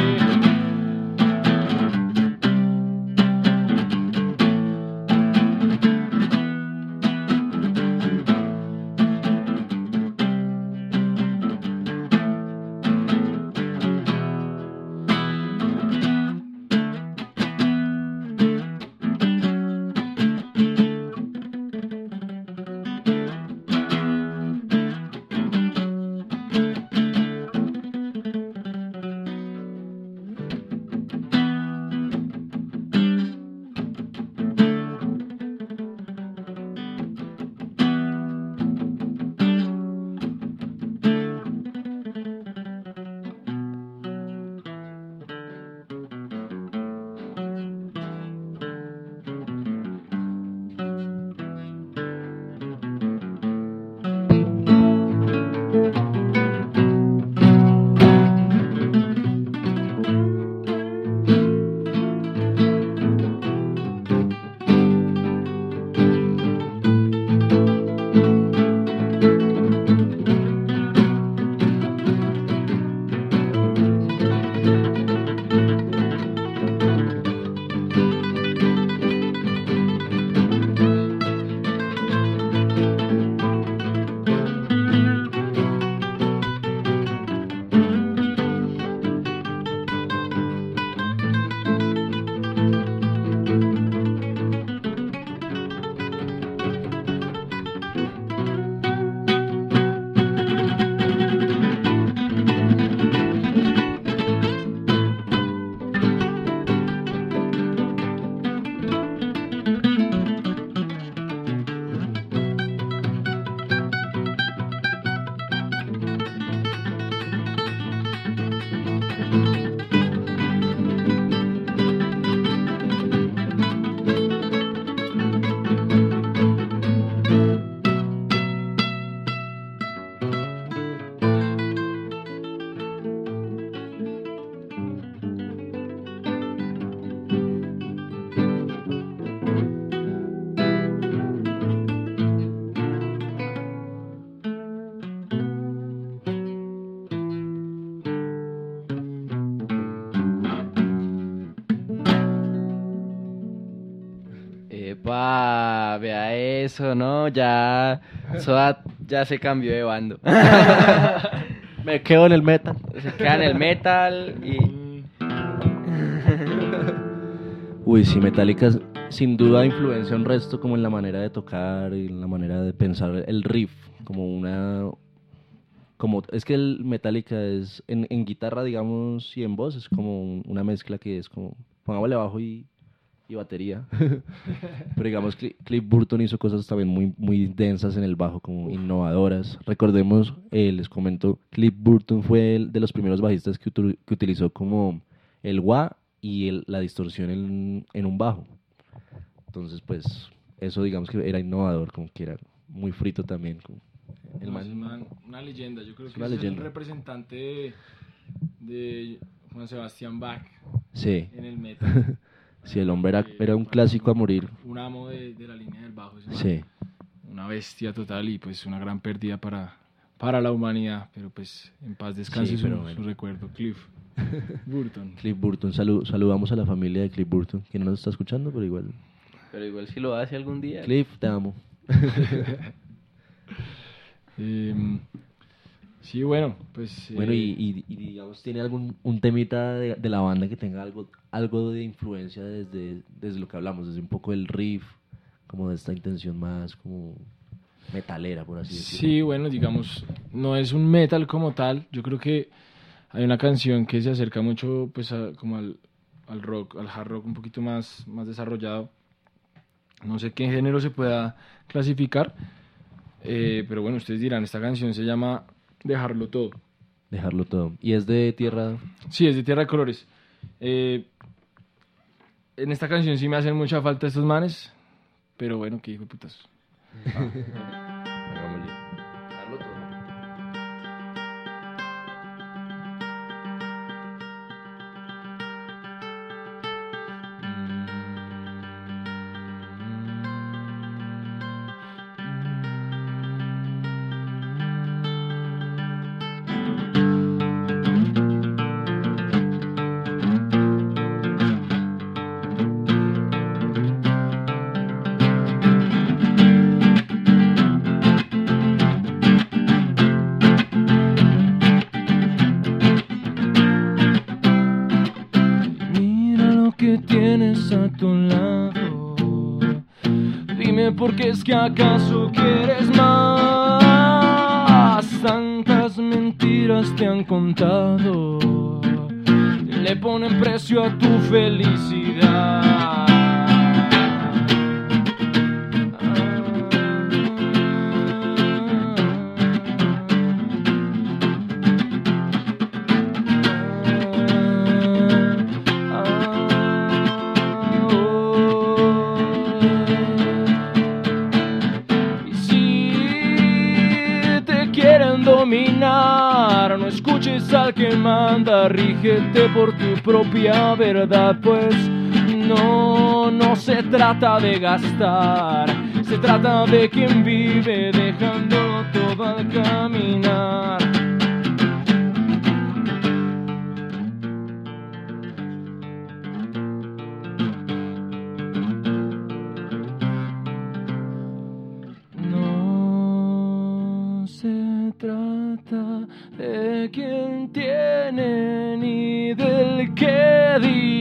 Pa, vea eso, ¿no? Ya Soda ya se cambió de bando. Me quedo en el metal. Se queda en el metal y... Uy, sí, Metallica sin duda influencia un resto como en la manera de tocar y en la manera de pensar el riff, como una... como es que el Metallica es, en, en guitarra, digamos, y en voz, es como un, una mezcla que es como, pongámosle bajo y, y batería. Pero digamos, Cl- Cliff Burton hizo cosas también muy, muy densas en el bajo, como innovadoras. Recordemos, eh, les comento, Cliff Burton fue el de los primeros bajistas que, utu- que utilizó como el wah y el, la distorsión en, en un bajo. Entonces, pues, eso digamos que era innovador, como que era muy frito también. Como el No, man, es una, una leyenda, yo creo es que una es leyenda. el representante de, de Juan Sebastián Bach Sí. en el metal. Sí, el hombre era, era un clásico a morir. Un amo de, de la línea del bajo. Sí. Una bestia total y pues una gran pérdida para, para la humanidad. Pero pues en paz descanse Sí, su, pero bueno. su recuerdo, Cliff Burton. Cliff Burton, salu- saludamos a la familia de Cliff Burton, que no nos está escuchando, pero igual. Pero igual si lo hace algún día. Cliff, te amo. eh, sí, bueno, pues... Bueno, eh, y, y, y digamos, ¿tiene algún un temita de, de la banda que tenga algo algo de influencia desde, desde lo que hablamos, desde un poco el riff, como de esta intención más como metalera, por así decirlo? Sí, bueno, digamos, no es un metal como tal. Yo creo que hay una canción que se acerca mucho pues a, como al, al rock, al hard rock un poquito más, más desarrollado. No sé qué género se pueda clasificar, eh, pero bueno, ustedes dirán, esta canción se llama Dejarlo Todo. Dejarlo todo. ¿Y es de Tierra? Sí, es de Tierra de Colores. Eh, en esta canción sí me hacen mucha falta estos manes, pero bueno, qué hijo de putas. Hagámosle. Dejarlo todo. Porque es que acaso quieres más. Tantas mentiras te han contado, le ponen precio a tu felicidad. Dominar, no escuches al que manda, rígete por tu propia verdad, pues no, no se trata de gastar, se trata de quien vive dejándolo todo al caminar. Trata de quien tiene ni del que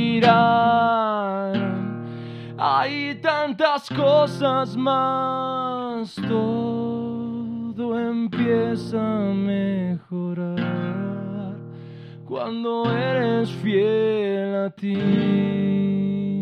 dirán. Hay tantas cosas más, todo empieza a mejorar cuando eres fiel a ti.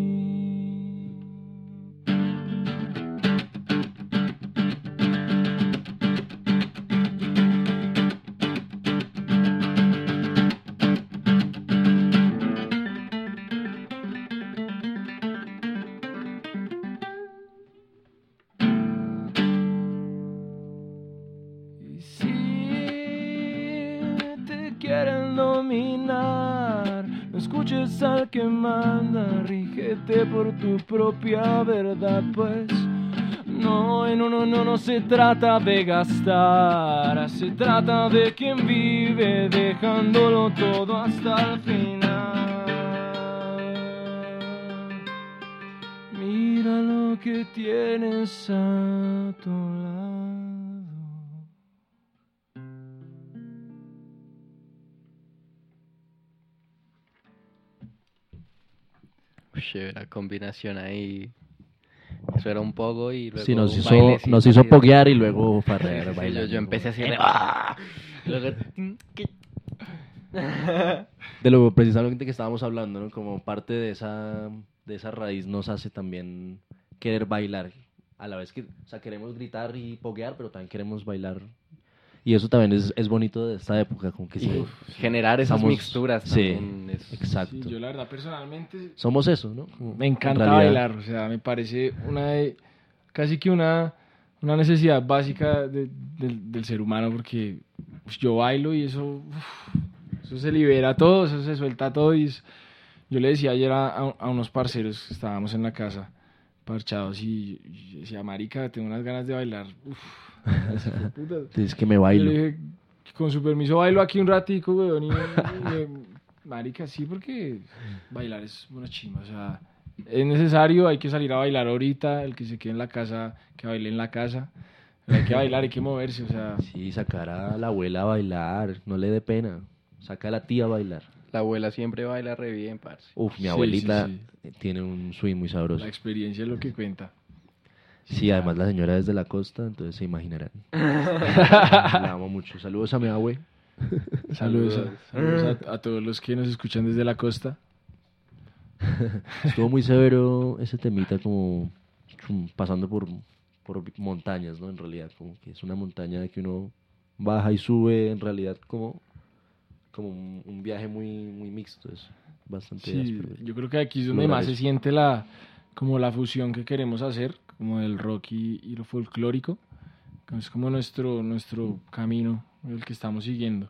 Escuches al que manda, rígete por tu propia verdad, pues no, no, no, no, no se trata de gastar, se trata de quien vive dejándolo todo hasta el final. Mira lo que tienes a tu lado. Uy, la combinación ahí. Eso era un poco y luego sí, nos un hizo, bailecito nos hizo así de- poguear y luego farrear, Sí, sí, bailar. yo, yo empecé así. ¡Ah! Luego, De lo precisamente que estábamos hablando, ¿no? Como parte de esa, de esa raíz nos hace también querer bailar. A la vez que, o sea, queremos gritar y poguear, pero también queremos bailar. Y eso también es, es bonito de esta época, como que Y se, generar esas estamos- mixturas Sí, también es- exacto. Sí, yo la verdad personalmente Somos eso, ¿no? Como, me encanta en realidad. bailar, o sea, me parece una de- casi que una, una necesidad básica de- del, del ser humano, porque pues, yo bailo y eso, uf, eso se libera todo, eso se suelta todo. Y es- yo le decía ayer a, a- a unos parceros que estábamos en la casa parchados y, y yo decía, marica, tengo unas ganas de bailar. Uf, puta. Es que me bailo. Yo le dije, con su permiso bailo aquí un ratico, weón, y, y- y- marica, sí, porque bailar es una chimba, o sea, es necesario, hay que salir a bailar ahorita, el que se quede en la casa, que baile en la casa, hay que bailar, hay que moverse, o sea. Sí, sacar a la abuela a bailar, no le dé pena. Saca a la tía a bailar. La abuela siempre baila re bien, parce. Uf, mi Sí, abuelita sí, tiene un swing muy sabroso. La experiencia es lo que cuenta. Sí, además la señora es de la costa, entonces se imaginarán. La amo mucho. Saludos a mi abue. Saludos, a, saludos a, a todos los que nos escuchan desde la costa. Estuvo muy severo ese temita, como chum, pasando por, por montañas, ¿no? En realidad, como que es una montaña que uno baja y sube, en realidad como, como un, un viaje muy, muy mixto, es bastante Sí, áspero. yo creo que aquí es donde Lograr más se eso. siente la, como la fusión que queremos hacer, como del rock y, y lo folclórico. Es como nuestro, nuestro camino, el que estamos siguiendo.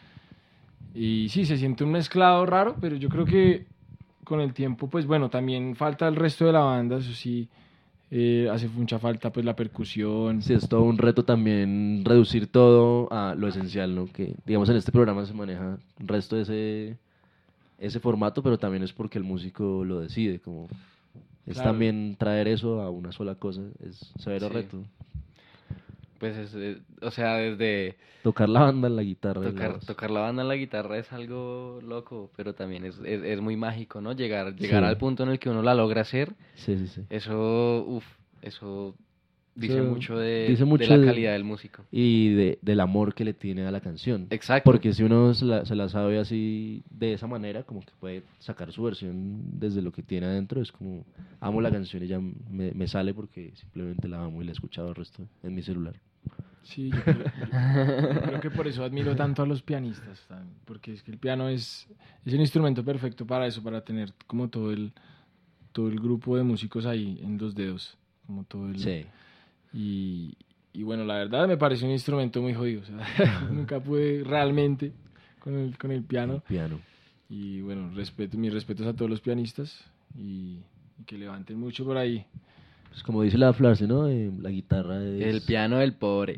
Y sí, se siente un mezclado raro, pero yo creo que con el tiempo, pues bueno, también falta el resto de la banda, eso sí, eh, hace mucha falta pues la percusión. Sí, es todo un reto también reducir todo a lo esencial, ¿no? Que digamos en este programa se maneja el resto de ese, ese formato, pero también es porque el músico lo decide, como es Claro. también traer eso a una sola cosa, es severo Sí. reto. Pues es, eh, o sea, desde... Tocar la banda en la guitarra. y la Tocar, voz. tocar la banda en la guitarra es algo loco, pero también es, es, es muy mágico, ¿no? Llegar, llegar Sí. al punto en el que uno la logra hacer. Sí, sí, sí. Eso, uff, eso dice Eso mucho de, dice mucho de la de- calidad del músico. Y de, del amor que le tiene a la canción. Exacto. Porque si uno se la, se la sabe así, de esa manera, como que puede sacar su versión desde lo que tiene adentro, es como, amo la canción y ya me, me sale porque simplemente la amo y la he escuchado el resto en mi celular. Sí, yo creo, yo- yo creo que por eso admiro tanto a los pianistas, también, porque es que el piano es, es el instrumento perfecto para eso, para tener como todo el, todo el grupo de músicos ahí en los dedos, como todo el... Sí. Y, y bueno, la verdad me parece un instrumento muy jodido, o sea, nunca pude realmente con el, con el piano. Piano. Y bueno, respeto, mis respetos a todos los pianistas y, y que levanten mucho por ahí. Pues como dice la frase, ¿no? Eh, la guitarra es... El piano del pobre.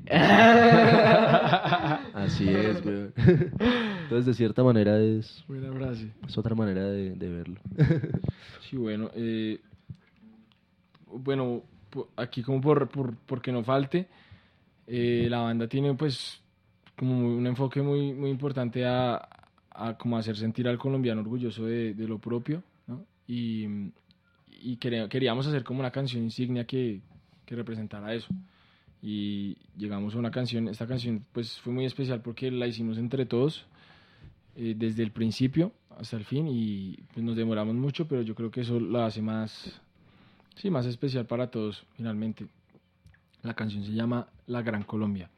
Así es, güey. Entonces, de cierta manera es... Buena frase. Es otra manera de, de verlo. Sí, bueno, eh, bueno, po- aquí como por, por, porque no falte, eh, la banda tiene pues como muy- un enfoque muy, muy importante a, a como hacer sentir al colombiano orgulloso de, de lo propio, ¿no? Y, y quería- queríamos hacer como una canción insignia que, que representara eso. Y llegamos a una canción, esta canción pues fue muy especial porque la hicimos entre todos, eh, desde el principio hasta el fin, y pues nos demoramos mucho, pero yo creo que eso la hace más, sí, más especial para todos finalmente. La canción se llama La Gran Colombia.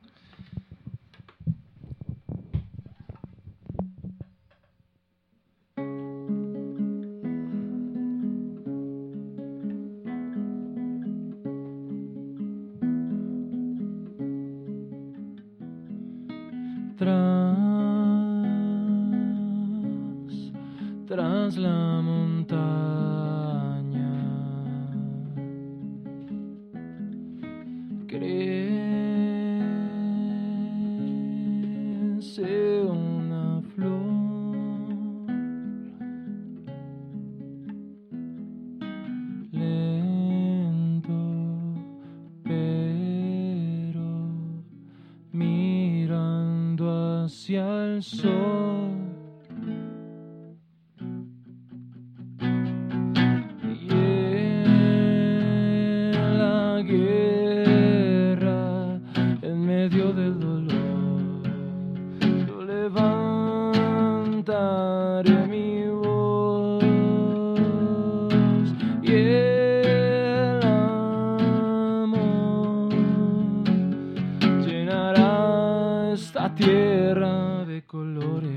Tras, tras la montaña crece una flor lento el sol. Y en la guerra, en medio del dolor, yo levantaré mi voz. Y el amor llenará esta tierra de colores.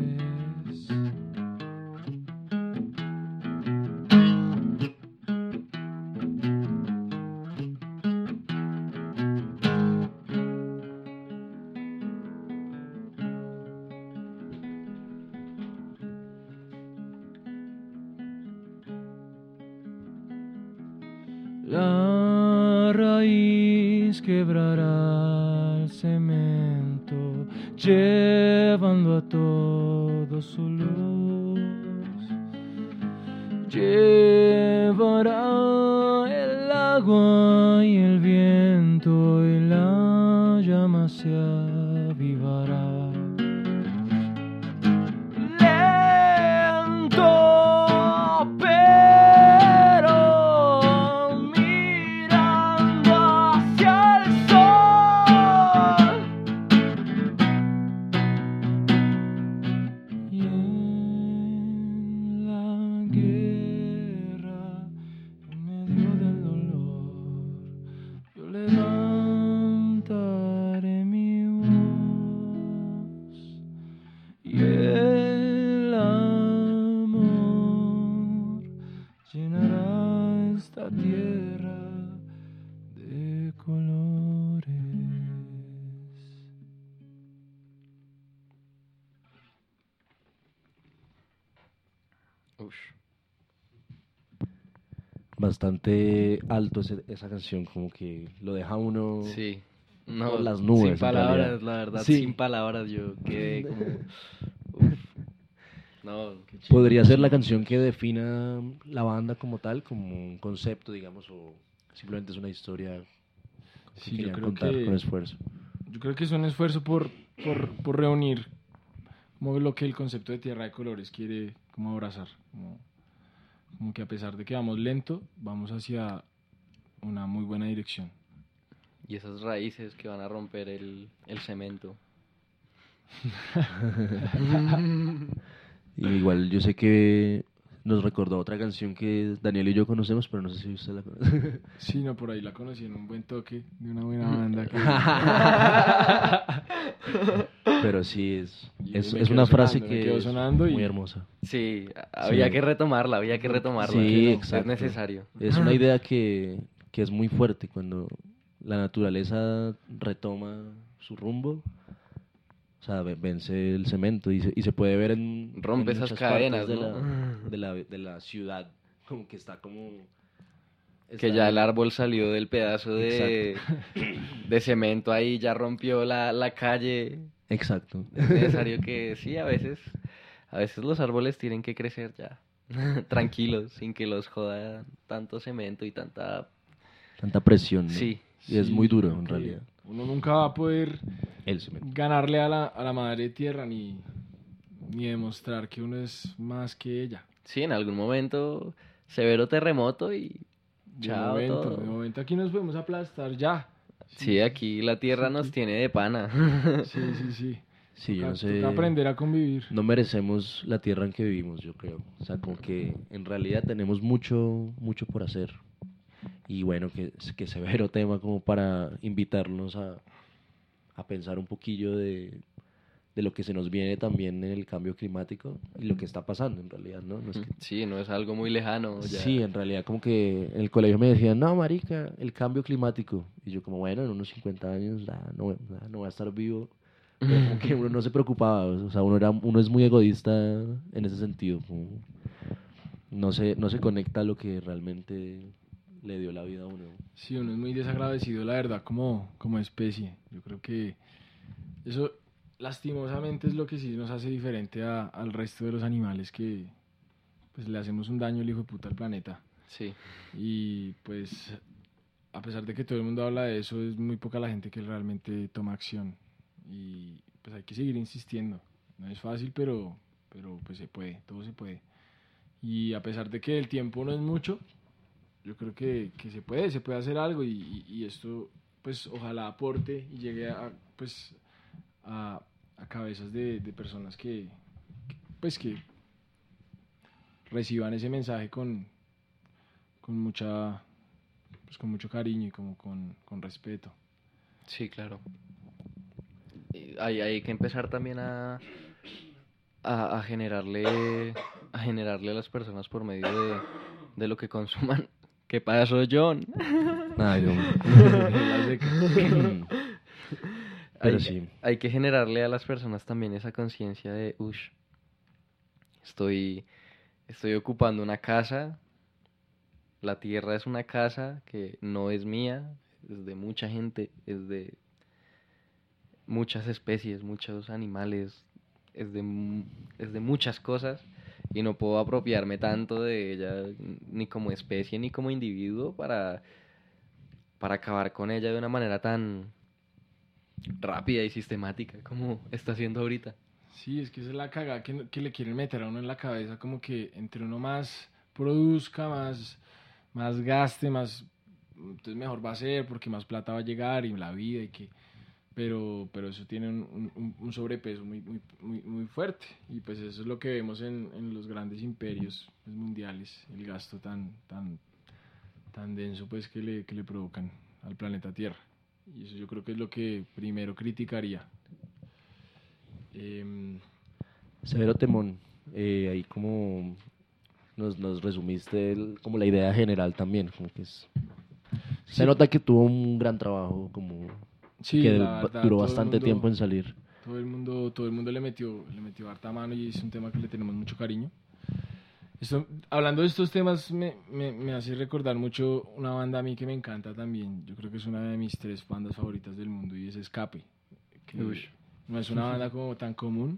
La raíz quebrará el cemento, llevando a todos su luz. Llevará el agua y el viento, y la llama se avivará. Lento, pero mirando hacia el sol. Y en la guerra, en medio del dolor, yo levantaré mi voz. Y el amor llenará esta tierra de colores. Ush. Bastante alto ese- esa canción, como que lo deja uno Sí. No, por las nubes. sin en palabras, realidad. la verdad, Sí. sin palabras yo quedé como... Uf. No, qué chido. Podría ser la canción que defina la banda como tal, como un concepto, digamos, o simplemente es una historia que Sí, yo querían creo contar que- con esfuerzo. Yo creo que es un esfuerzo por, por, por reunir como lo que el concepto de Tierra de Colores quiere como abrazar. Como, como que a pesar de que vamos lento, vamos hacia una muy buena dirección. Y esas raíces que van a romper el, el cemento. Y igual yo sé que nos recordó otra canción que Daniel y yo conocemos, pero no sé si usted la conoce. Sí, no, por ahí la conocí en un buen toque de una buena banda. Que... Pero sí, es, Y es, me es quedó una frase sonando, me que quedó es sonando y- muy hermosa. Sí, había Sí. que retomarla, había que retomarla. Sí, que no, exacto. Es necesario. Es una idea que, que es muy fuerte cuando la naturaleza retoma su rumbo. O sea, ve- vence el cemento y se, y se puede ver en Rompe en esas muchas cadenas, partes de, ¿no? la, de, la, de la ciudad, como que está como... Que está- ya el árbol salió del pedazo de, de cemento ahí, ya rompió la, la calle. Exacto. Es necesario que, sí, a veces, a veces los árboles tienen que crecer ya, tranquilos, sin que los joda tanto cemento y tanta... Tanta presión, ¿no? Sí. Y es Sí, muy yo duro, creo en que realidad. Uno nunca va a poder El cemento. ganarle a la, a la madre tierra ni, ni demostrar que uno es más que ella. Sí, en algún momento, severo terremoto y De chao momento, todo. de momento aquí nos podemos aplastar ya. Sí, aquí la tierra sí, nos sí. tiene de pana. Sí, sí, sí. Sí, yo Toca- no sé... toca aprender a convivir. No merecemos la tierra en que vivimos, yo creo. O sea, como que en realidad tenemos mucho, mucho por hacer. Y bueno, que, que severo tema como para invitarnos a, a pensar un poquillo de, de lo que se nos viene también en el cambio climático y lo que está pasando en realidad, ¿no? No es que- Sí, no es algo muy lejano. Ya. Sí, en realidad como que en el colegio me decían, no, marica, el cambio climático. Y yo como, bueno, en unos cincuenta años ah, no, ah, no voy a estar vivo. Pero como que uno no se preocupaba, o sea, uno, era, uno es muy egoísta en ese sentido. Como no, se, no se conecta a lo que realmente le dio la vida a uno. Sí, uno es muy desagradecido, la verdad, como, como especie. Yo creo que eso, lastimosamente, es lo que sí nos hace diferente a- al resto de los animales, que pues le hacemos un daño al hijo de puta al planeta. Sí. Y pues, a pesar de que todo el mundo habla de eso, es muy poca la gente que realmente toma acción. Y pues hay que seguir insistiendo no es fácil, pero, pero pues se puede, todo se puede. Y a pesar de que el tiempo no es mucho, yo creo que, que se puede, se puede hacer algo y, y, y esto pues ojalá aporte y llegue a, pues, a, a cabezas de, de personas que, que pues que reciban ese mensaje con, con mucha pues con mucho cariño y como con, con respeto. Sí, claro. Hay, hay que empezar también a, a, a generarle a generarle a las personas por medio de, de lo que consuman. ¿Qué pasó, John? Ay, Pero hay, sí. hay que generarle a las personas también esa conciencia de, uff, estoy, estoy ocupando una casa, la tierra es una casa que no es mía, es de mucha gente, es de muchas especies, muchos animales, es de, es de muchas cosas y no puedo apropiarme tanto de ella ni como especie ni como individuo para, para acabar con ella de una manera tan rápida y sistemática como está haciendo ahorita. Sí, es que esa es la cagada que, que le quieren meter a uno en la cabeza, como que entre uno más produzca, más, más gaste, más, entonces mejor va a ser porque más plata va a llegar y la vida y que, pero, pero eso tiene un, un, un sobrepeso muy, muy, muy, muy fuerte y pues eso es lo que vemos en, en los grandes imperios pues, mundiales, el gasto tan, tan, tan denso pues que le, que le provocan al planeta Tierra. Y eso yo creo que es lo que primero criticaría. Eh, Severo Temón, eh, ahí como nos, nos resumiste el, como la idea general también, como que es, sí. Se nota que tuvo un gran trabajo, como sí, que la verdad, duró bastante mundo, tiempo en salir. Todo el mundo, todo el mundo le metió, le metió harta mano y es un tema que le tenemos mucho cariño. Esto, hablando de estos temas me, me, me hace recordar mucho una banda a mí que me encanta también. Yo creo que es una de mis tres bandas favoritas del mundo y es Escape. Que no es una banda como tan común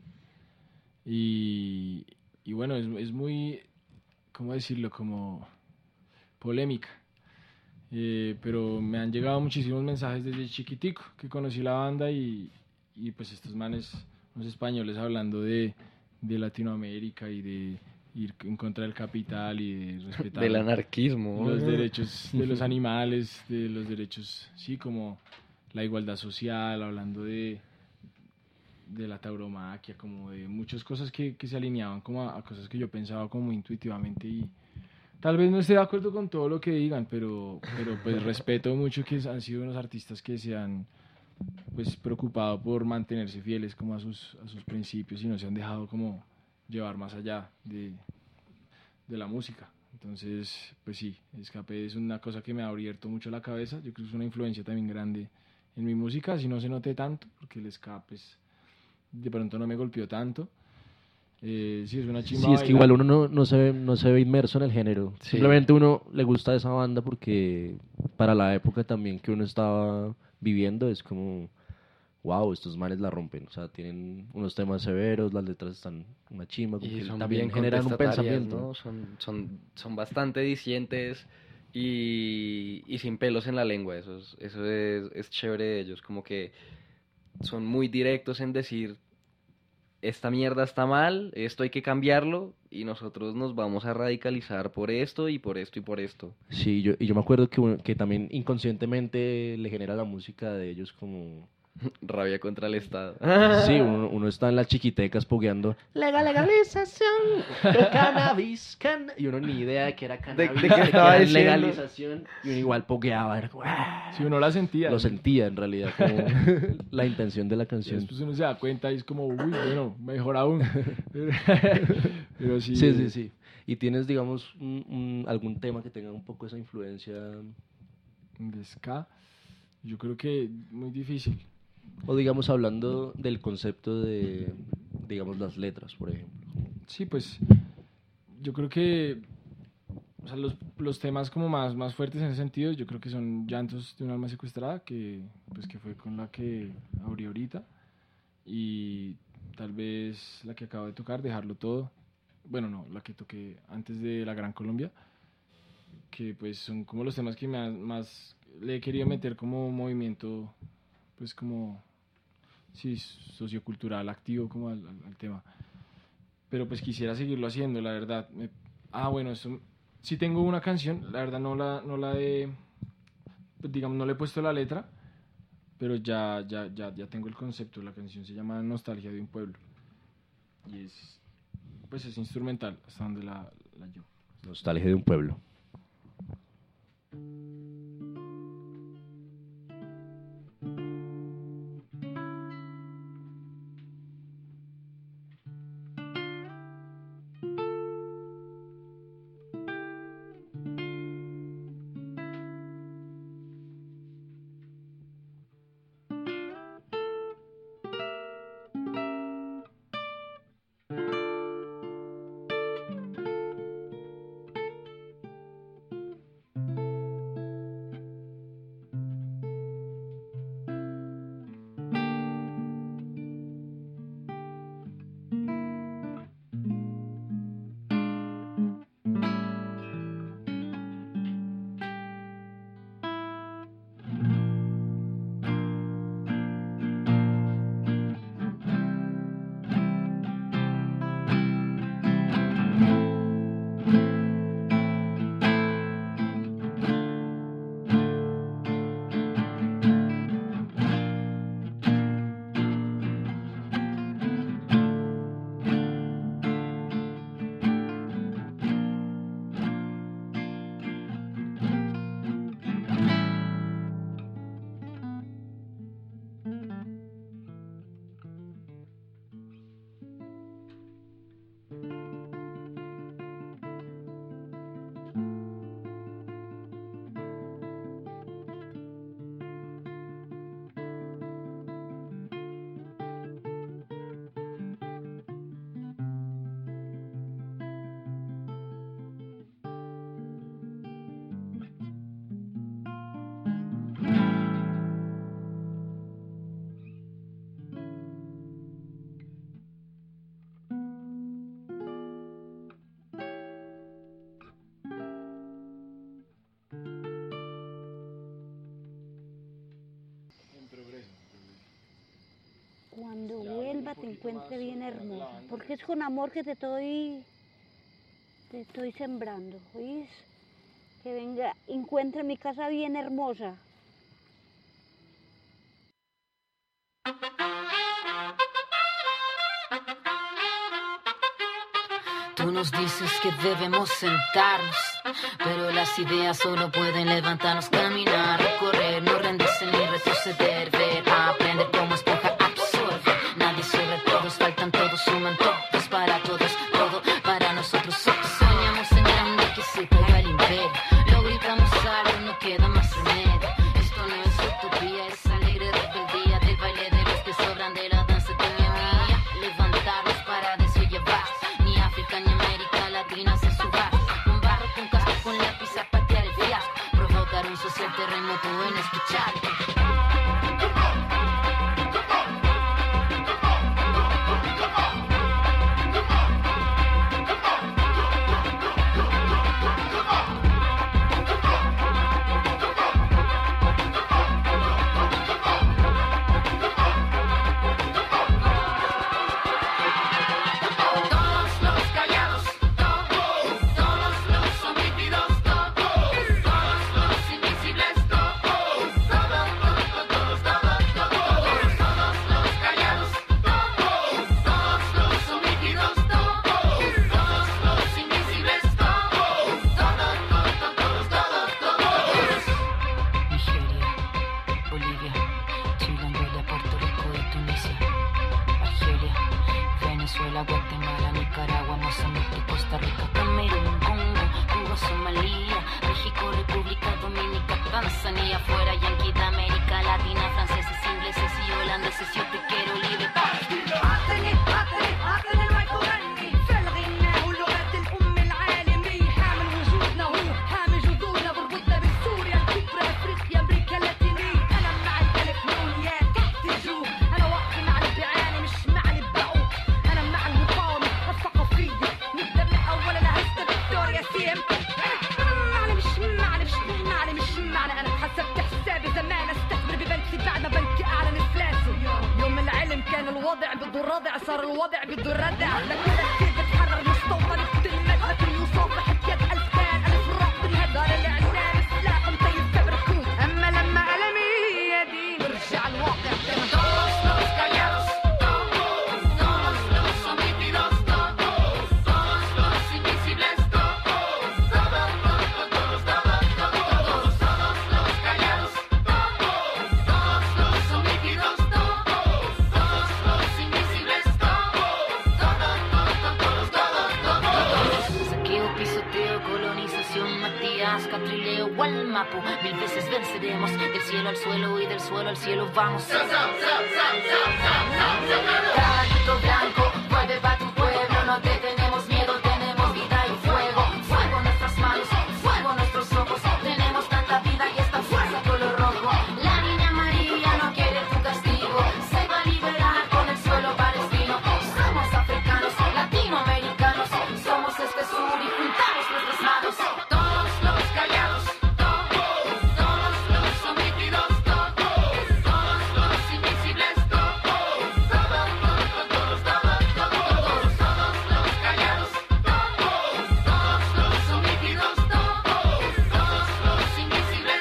y, y bueno, es, es muy, ¿cómo decirlo? Como polémica. Eh, pero me han llegado muchísimos mensajes desde chiquitico que conocí la banda y, y pues estos manes, unos españoles hablando de, de Latinoamérica y de ir en contra del capital y de respetar del anarquismo, los derechos de los animales, de los derechos, sí, como la igualdad social, hablando de de la tauromaquia, como de muchas cosas que, que se alineaban como a, a cosas que yo pensaba como intuitivamente y tal vez no esté de acuerdo con todo lo que digan, pero, pero pues respeto mucho que han sido unos artistas que se han pues preocupado por mantenerse fieles como a sus, a sus principios y no se han dejado como llevar más allá de, de la música. Entonces, pues sí, Escape es una cosa que me ha abierto mucho la cabeza. Yo creo que es una influencia también grande en mi música, si no se note tanto, porque el ska pues, de pronto no me golpeó tanto. Eh, sí, es una chimba. Sí, es que igual uno no, no, se ve, no se ve inmerso en el género. Sí. Simplemente uno le gusta esa banda porque para la época también que uno estaba viviendo es como, wow, estos manes la rompen. O sea, tienen unos temas severos, las letras están una chimba. Como y que son también bien generan un pensamiento. ¿no? Son, son, son bastante dicientes y, y sin pelos en la lengua. Eso es, eso es, es chévere de ellos. Como que son muy directos en decir, esta mierda está mal, esto hay que cambiarlo y nosotros nos vamos a radicalizar por esto y por esto y por esto. Sí, yo, y yo me acuerdo que, uno, que también inconscientemente le genera la música de ellos como... rabia contra el Estado. Sí, uno, uno está en las chiquitecas pogueando legal, legalización de cannabis, can... y uno ni idea de que era cannabis, de, de que estaba era legalización, y uno igual pogueaba, era como, si uno la sentía. Lo sentía en realidad, como la intención de la canción. Después uno se da cuenta y es como, uy, bueno, mejor aún. Pero sí, sí, sí, sí. Y tienes, digamos, un, un, algún tema que tenga un poco esa influencia de ska. Yo creo que muy difícil. O digamos hablando del concepto de, digamos, las letras, por ejemplo. Sí, pues yo creo que o sea, los, los temas como más, más fuertes en ese sentido, yo creo que son Llantos de un alma secuestrada, que, pues, que fue con la que abrí ahorita, y tal vez la que acabo de tocar, Dejarlo Todo, bueno, no, la que toqué antes de La Gran Colombia, que pues son como los temas que me han, más le he querido meter como movimiento, pues como sí, sociocultural activo como al, al, al tema. Pero pues quisiera seguirlo haciendo, la verdad. Me, ah, bueno, eso, sí tengo una canción, la verdad no la, no la he, pues, digamos, no le he puesto la letra, pero ya, ya, ya, ya tengo el concepto. La canción se llama Nostalgia de un pueblo. Y es, pues es instrumental, hasta donde la, la llevo. Nostalgia de un pueblo. Cuando vuelva te encuentre bien hermosa, porque es con amor que te estoy, te estoy sembrando, ¿oís? Que venga, encuentre mi casa bien hermosa. Tú nos dices que debemos sentarnos, pero las ideas solo pueden levantarnos, caminar, recorrer, no rendirse ni retroceder, ver, aprender como esponja, absorber. Nadie sobre todos, faltan todos, suman todos para todos, todo para nosotros. Soñamos en grande que se caiga el imperio, lo gritamos algo, no queda más remedio. Esto no es utopía, es alegre rebeldía del baile de los que sobran, de la danza de mi amiga. Levantarnos para decir llevar, ni África ni América Latina se suba. Con barro, con casco, con lápiz a patear el fiasco, provocar un social terremoto en escuchar. معلش معلش معلش معلش انا حسبت رادع صار الوضع بده ردع لكل كيف بتحرر مستوطن بتلمت لكل يوصف بحكيت ألف كان ألف رعب بالهدار اللي عشان سلاح مطيب كبركوت أما لما ألمي يدي برجع الواقع todos los callados todos los omitidos todos los invisibles todos todos todos todos todos todos los callados todos los omitidos todos todos los invisibles todos todos todos todos todos saqueo, pisoteo, colonización, Matías, Catrileo, Gualmapo, mil veces venceremos del cielo al suelo y del suelo al cielo vamos. Caballito blanco, vuelve pa' tu pueblo, no te tenemos miedo, tenemos vida y fuego, fuego en nuestras manos, fuego en nuestros ojos, tenemos tanta vida y esta fuerza color rojo. La niña María no quiere tu castigo, se va a liberar con el suelo palestino. Somos africanos, latinoamericanos, somos este sur y juntamos nuestras manos. Todos los callados, todos, todos los omitidos, todos, todos los invisibles, todos, todos, todos, todos, todos, todos, todos los callados, todos, todos los omitidos, todos, todos los invisibles,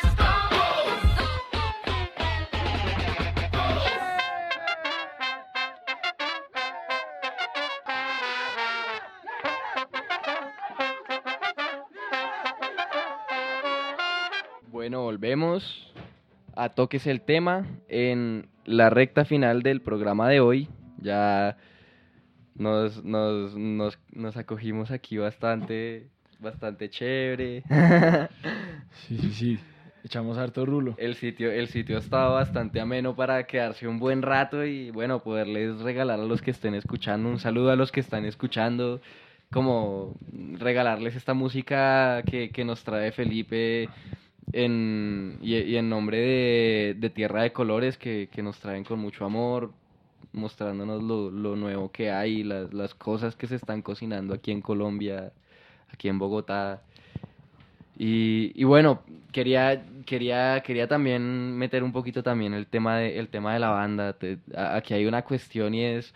Bueno, volvemos a Toques el Tema en la recta final del programa de hoy. Ya nos, nos, nos, nos acogimos aquí bastante, bastante chévere. Sí, sí, sí. Echamos harto rulo. El sitio, el sitio estaba bastante ameno para quedarse un buen rato y bueno, poderles regalar a los que estén escuchando, un saludo a los que están escuchando, como regalarles esta música que, que nos trae Felipe en, y, y en nombre de, de Tierra de Colores, que, que nos traen con mucho amor, mostrándonos lo, lo nuevo que hay, las, las cosas que se están cocinando aquí en Colombia, aquí en Bogotá. Y, y bueno, quería, quería, quería también meter un poquito también el tema de, el tema de la banda. Te, a, aquí hay una cuestión y es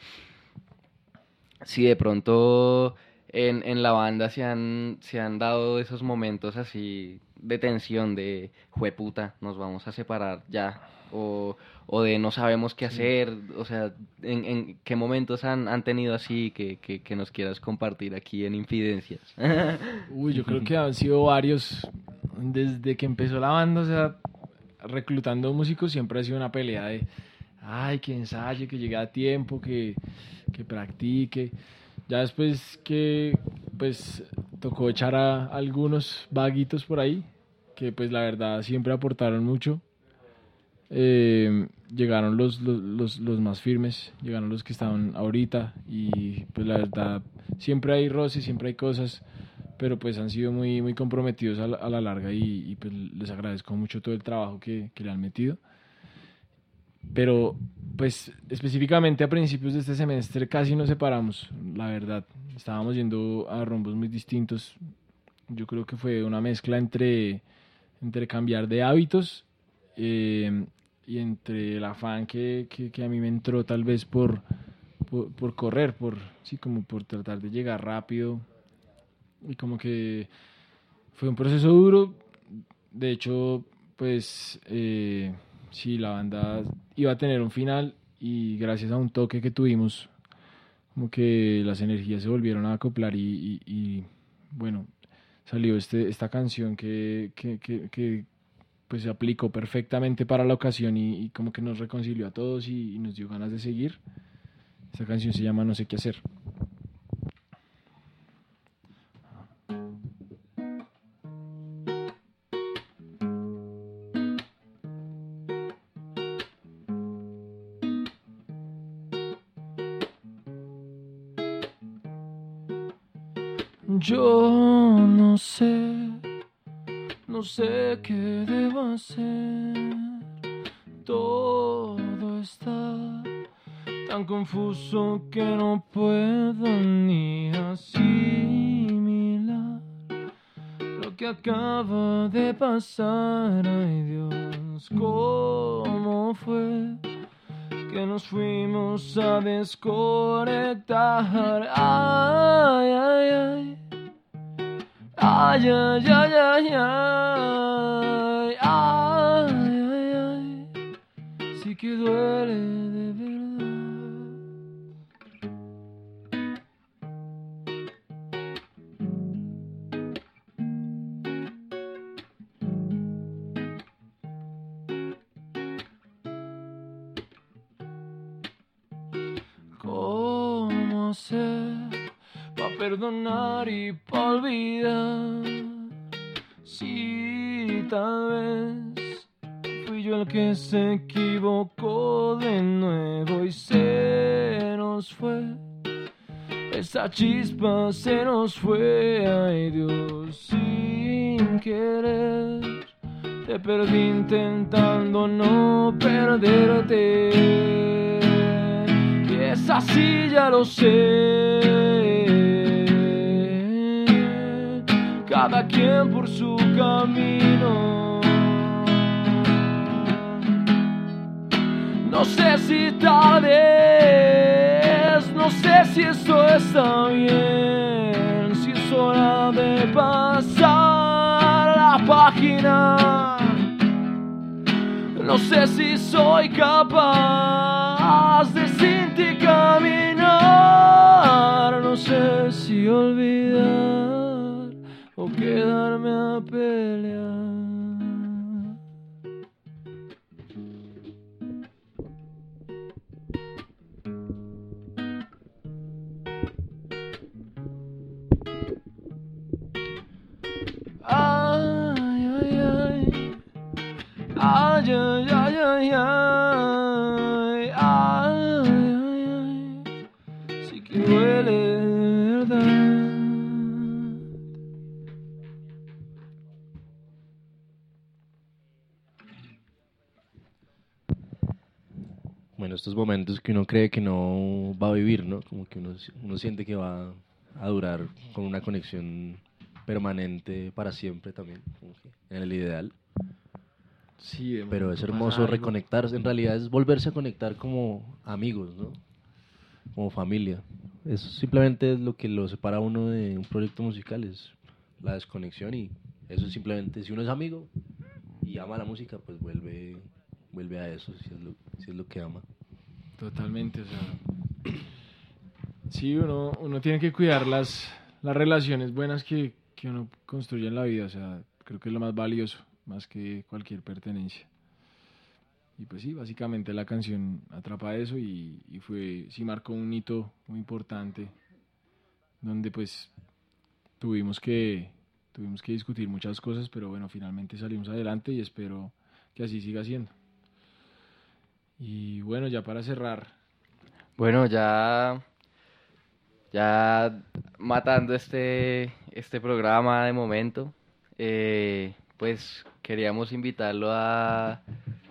si de pronto en, en la banda se han, se han dado esos momentos así de tensión, de jueputa, nos vamos a separar ya, o, o de no sabemos qué hacer, o sea, en, en qué momentos han, han tenido así que, que, que nos quieras compartir aquí en Infidencias. Uy, yo creo que han sido varios, desde que empezó la banda, o sea, reclutando músicos siempre ha sido una pelea de, ay, que ensaye, que llegue a tiempo, que, que practique. Ya después que, pues, tocó echar a algunos vaguitos por ahí, que pues la verdad siempre aportaron mucho. Eh, llegaron los, los, los, los más firmes, llegaron los que estaban ahorita y pues la verdad siempre hay roces, siempre hay cosas, pero pues han sido muy, muy comprometidos a la, a la larga y, y pues les agradezco mucho todo el trabajo que, que le han metido. Pero pues específicamente a principios de este semestre casi nos separamos, la verdad, estábamos yendo a rumbos muy distintos. Yo creo que fue una mezcla entre, entre cambiar de hábitos eh, y entre el afán que, que, que a mí me entró tal vez por, por, por correr, por, sí, como por tratar de llegar rápido, y como que fue un proceso duro. De hecho, pues eh, sí, la banda iba a tener un final y gracias a un toque que tuvimos, como que las energías se volvieron a acoplar y, y, y bueno, salió este, esta canción que, que, que, que pues se aplicó perfectamente para la ocasión y, y como que nos reconcilió a todos y, y nos dio ganas de seguir. Esta canción se llama No sé qué hacer. Yo no sé, no sé qué debo hacer. Todo está tan confuso que no puedo ni asimilar lo que acaba de pasar. Ay Dios, ¿cómo fue que nos fuimos a desconectar. Ay, ay, ay. Ay, ay, ay, ay, ay. Ay, ay, ay. Sí que duele de verdad. ¿Cómo hacer pa' perdonar y pa' olvidar? Si tal vez fui yo el que se equivocó de nuevo y se nos fue. Esa chispa se nos fue, ay Dios, sin querer. Te perdí intentando no perderte. Y es así, ya lo sé. Cada quien por su camino. No sé si tal vez, no sé si esto está bien, si es hora de pasar la página. No sé si soy capaz de sin ti caminar. No sé si olvidar o quedarme a pelear. Ay, ay, ay. Ay, ay, ay, ay, ay. Ay, ay, ay. Sí que duele de verdad. Bueno, estos momentos que uno cree que no va a vivir, ¿no? Como que uno, uno siente que va a durar con una conexión permanente para siempre también, como que en el ideal. Sí, pero es hermoso reconectarse, en realidad es volverse a conectar como amigos, ¿no? Como familia. Eso simplemente es lo que lo separa a uno de un proyecto musical, es la desconexión, y eso simplemente, si uno es amigo y ama la música, pues vuelve vuelve a eso, si es lo, si es lo que ama. Totalmente, o sea, sí, uno, uno tiene que cuidar las, las relaciones buenas que, que uno construye en la vida, o sea, creo que es lo más valioso, más que cualquier pertenencia. Y pues sí, básicamente la canción atrapa eso y, y fue, sí marcó un hito muy importante, donde pues tuvimos que, tuvimos que discutir muchas cosas, pero bueno, finalmente salimos adelante y espero que así siga siendo. Y bueno, ya para cerrar. Bueno, ya, ya matando este, este programa de momento, eh, pues queríamos invitarlo a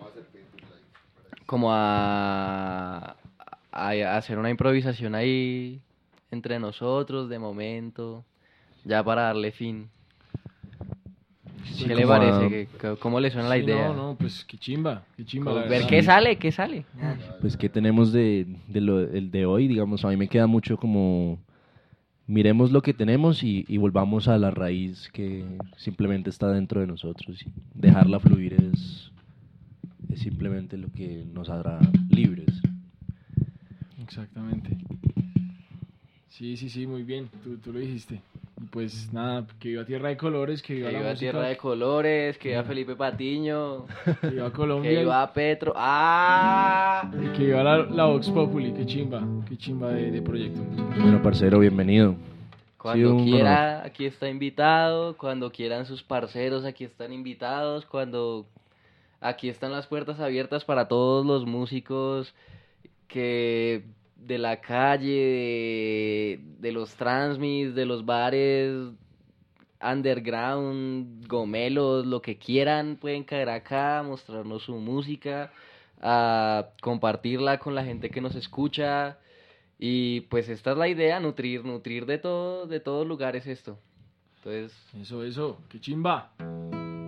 como a, a, a hacer una improvisación ahí entre nosotros de momento, ya para darle fin. Sí, ¿Qué le parece? ¿Qué, ¿Cómo le suena la sí, idea? No, no, pues qué chimba, qué chimba. La Ver verdad. qué sale, qué sale. Pues qué tenemos de, de lo el de hoy, digamos, a mí me queda mucho como miremos lo que tenemos y, y volvamos a la raíz que simplemente está dentro de nosotros, y dejarla fluir es, es simplemente lo que nos hará libres. Exactamente. Sí, sí, sí, muy bien, tú, tú lo dijiste. Y pues nada, que viva Tierra de Colores, que viva Que la viva música. Tierra de Colores, que viva Felipe Patiño, que viva Colombia. Que viva Petro. ¡Ah! Y que viva la, la Vox Populi, qué chimba, qué chimba de, de proyecto. Bueno, parcero, bienvenido. Cuando quiera, aquí está invitado. Cuando quieran sus parceros, aquí están invitados. Cuando aquí están las puertas abiertas para todos los músicos que de la calle, de, de los transmis, de los bares underground, gomelos, lo que quieran, pueden caer acá, mostrarnos su música, a compartirla con la gente que nos escucha. Y pues esta es la idea, nutrir, nutrir de todo, de todos lugares esto. Entonces, eso, eso, qué chimba.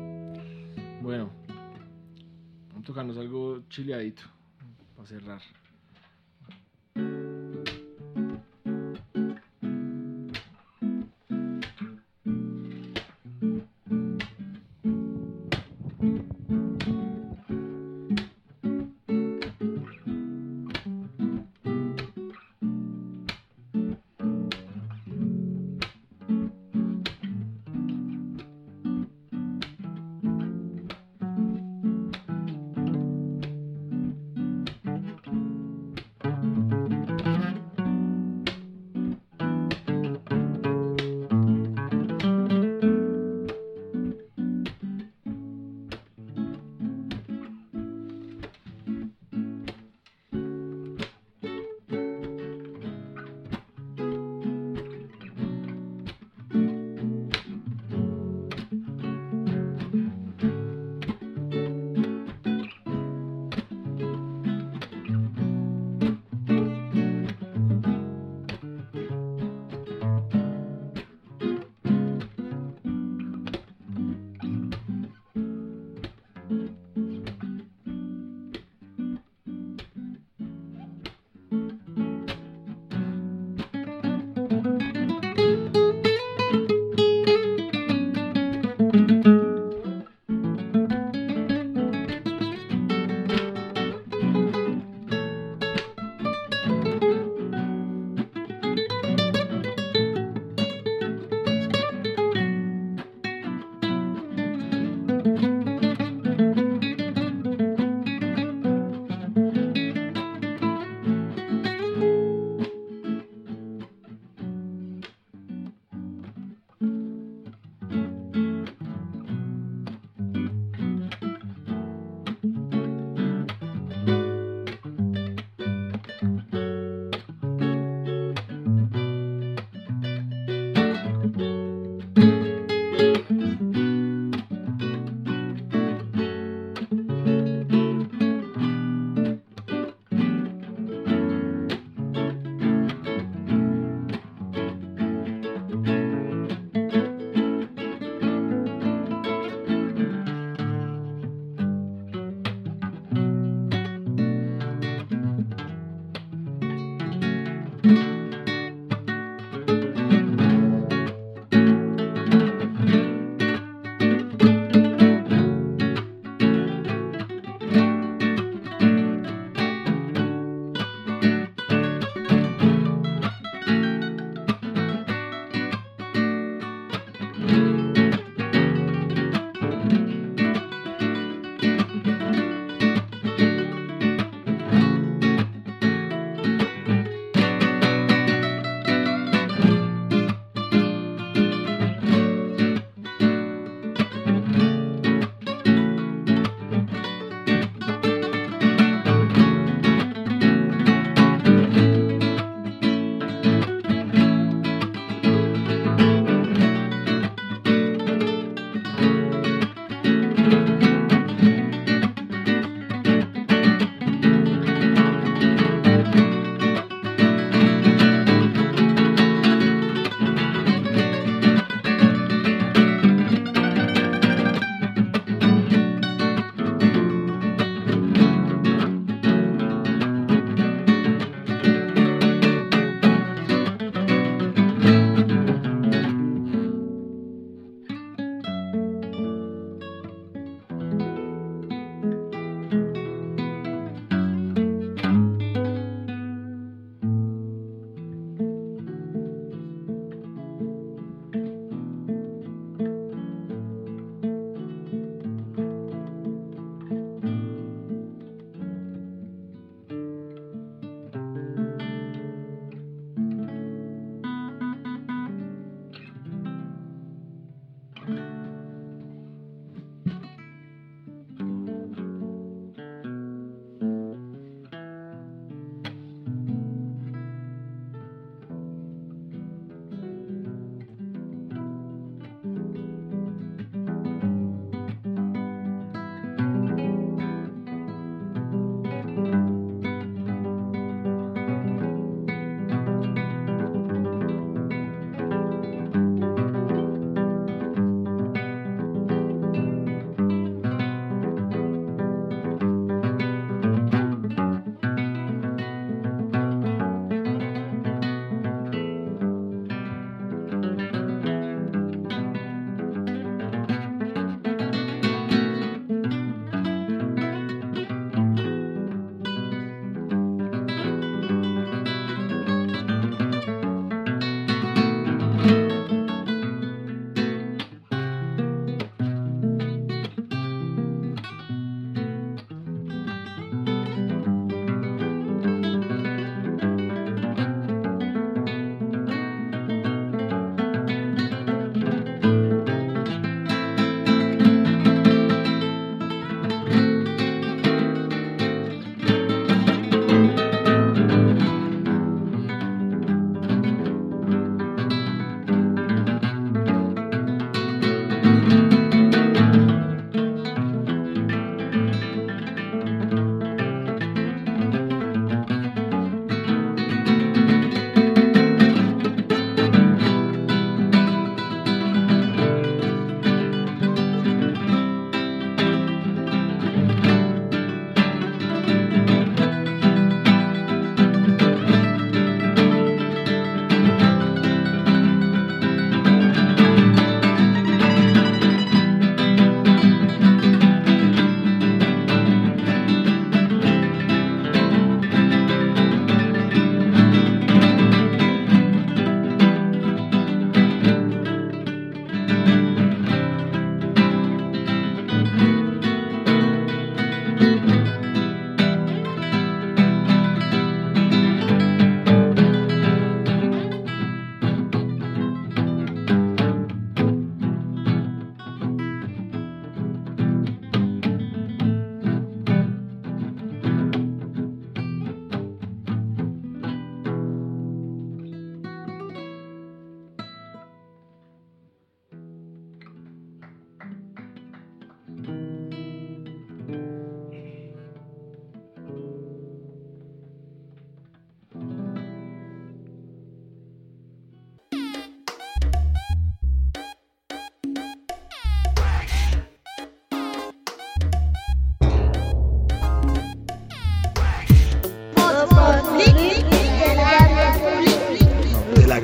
Bueno, vamos a tocarnos algo chileadito para cerrar.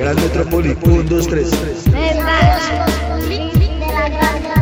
Gran Metrópoli, un, dos, tres. de la gran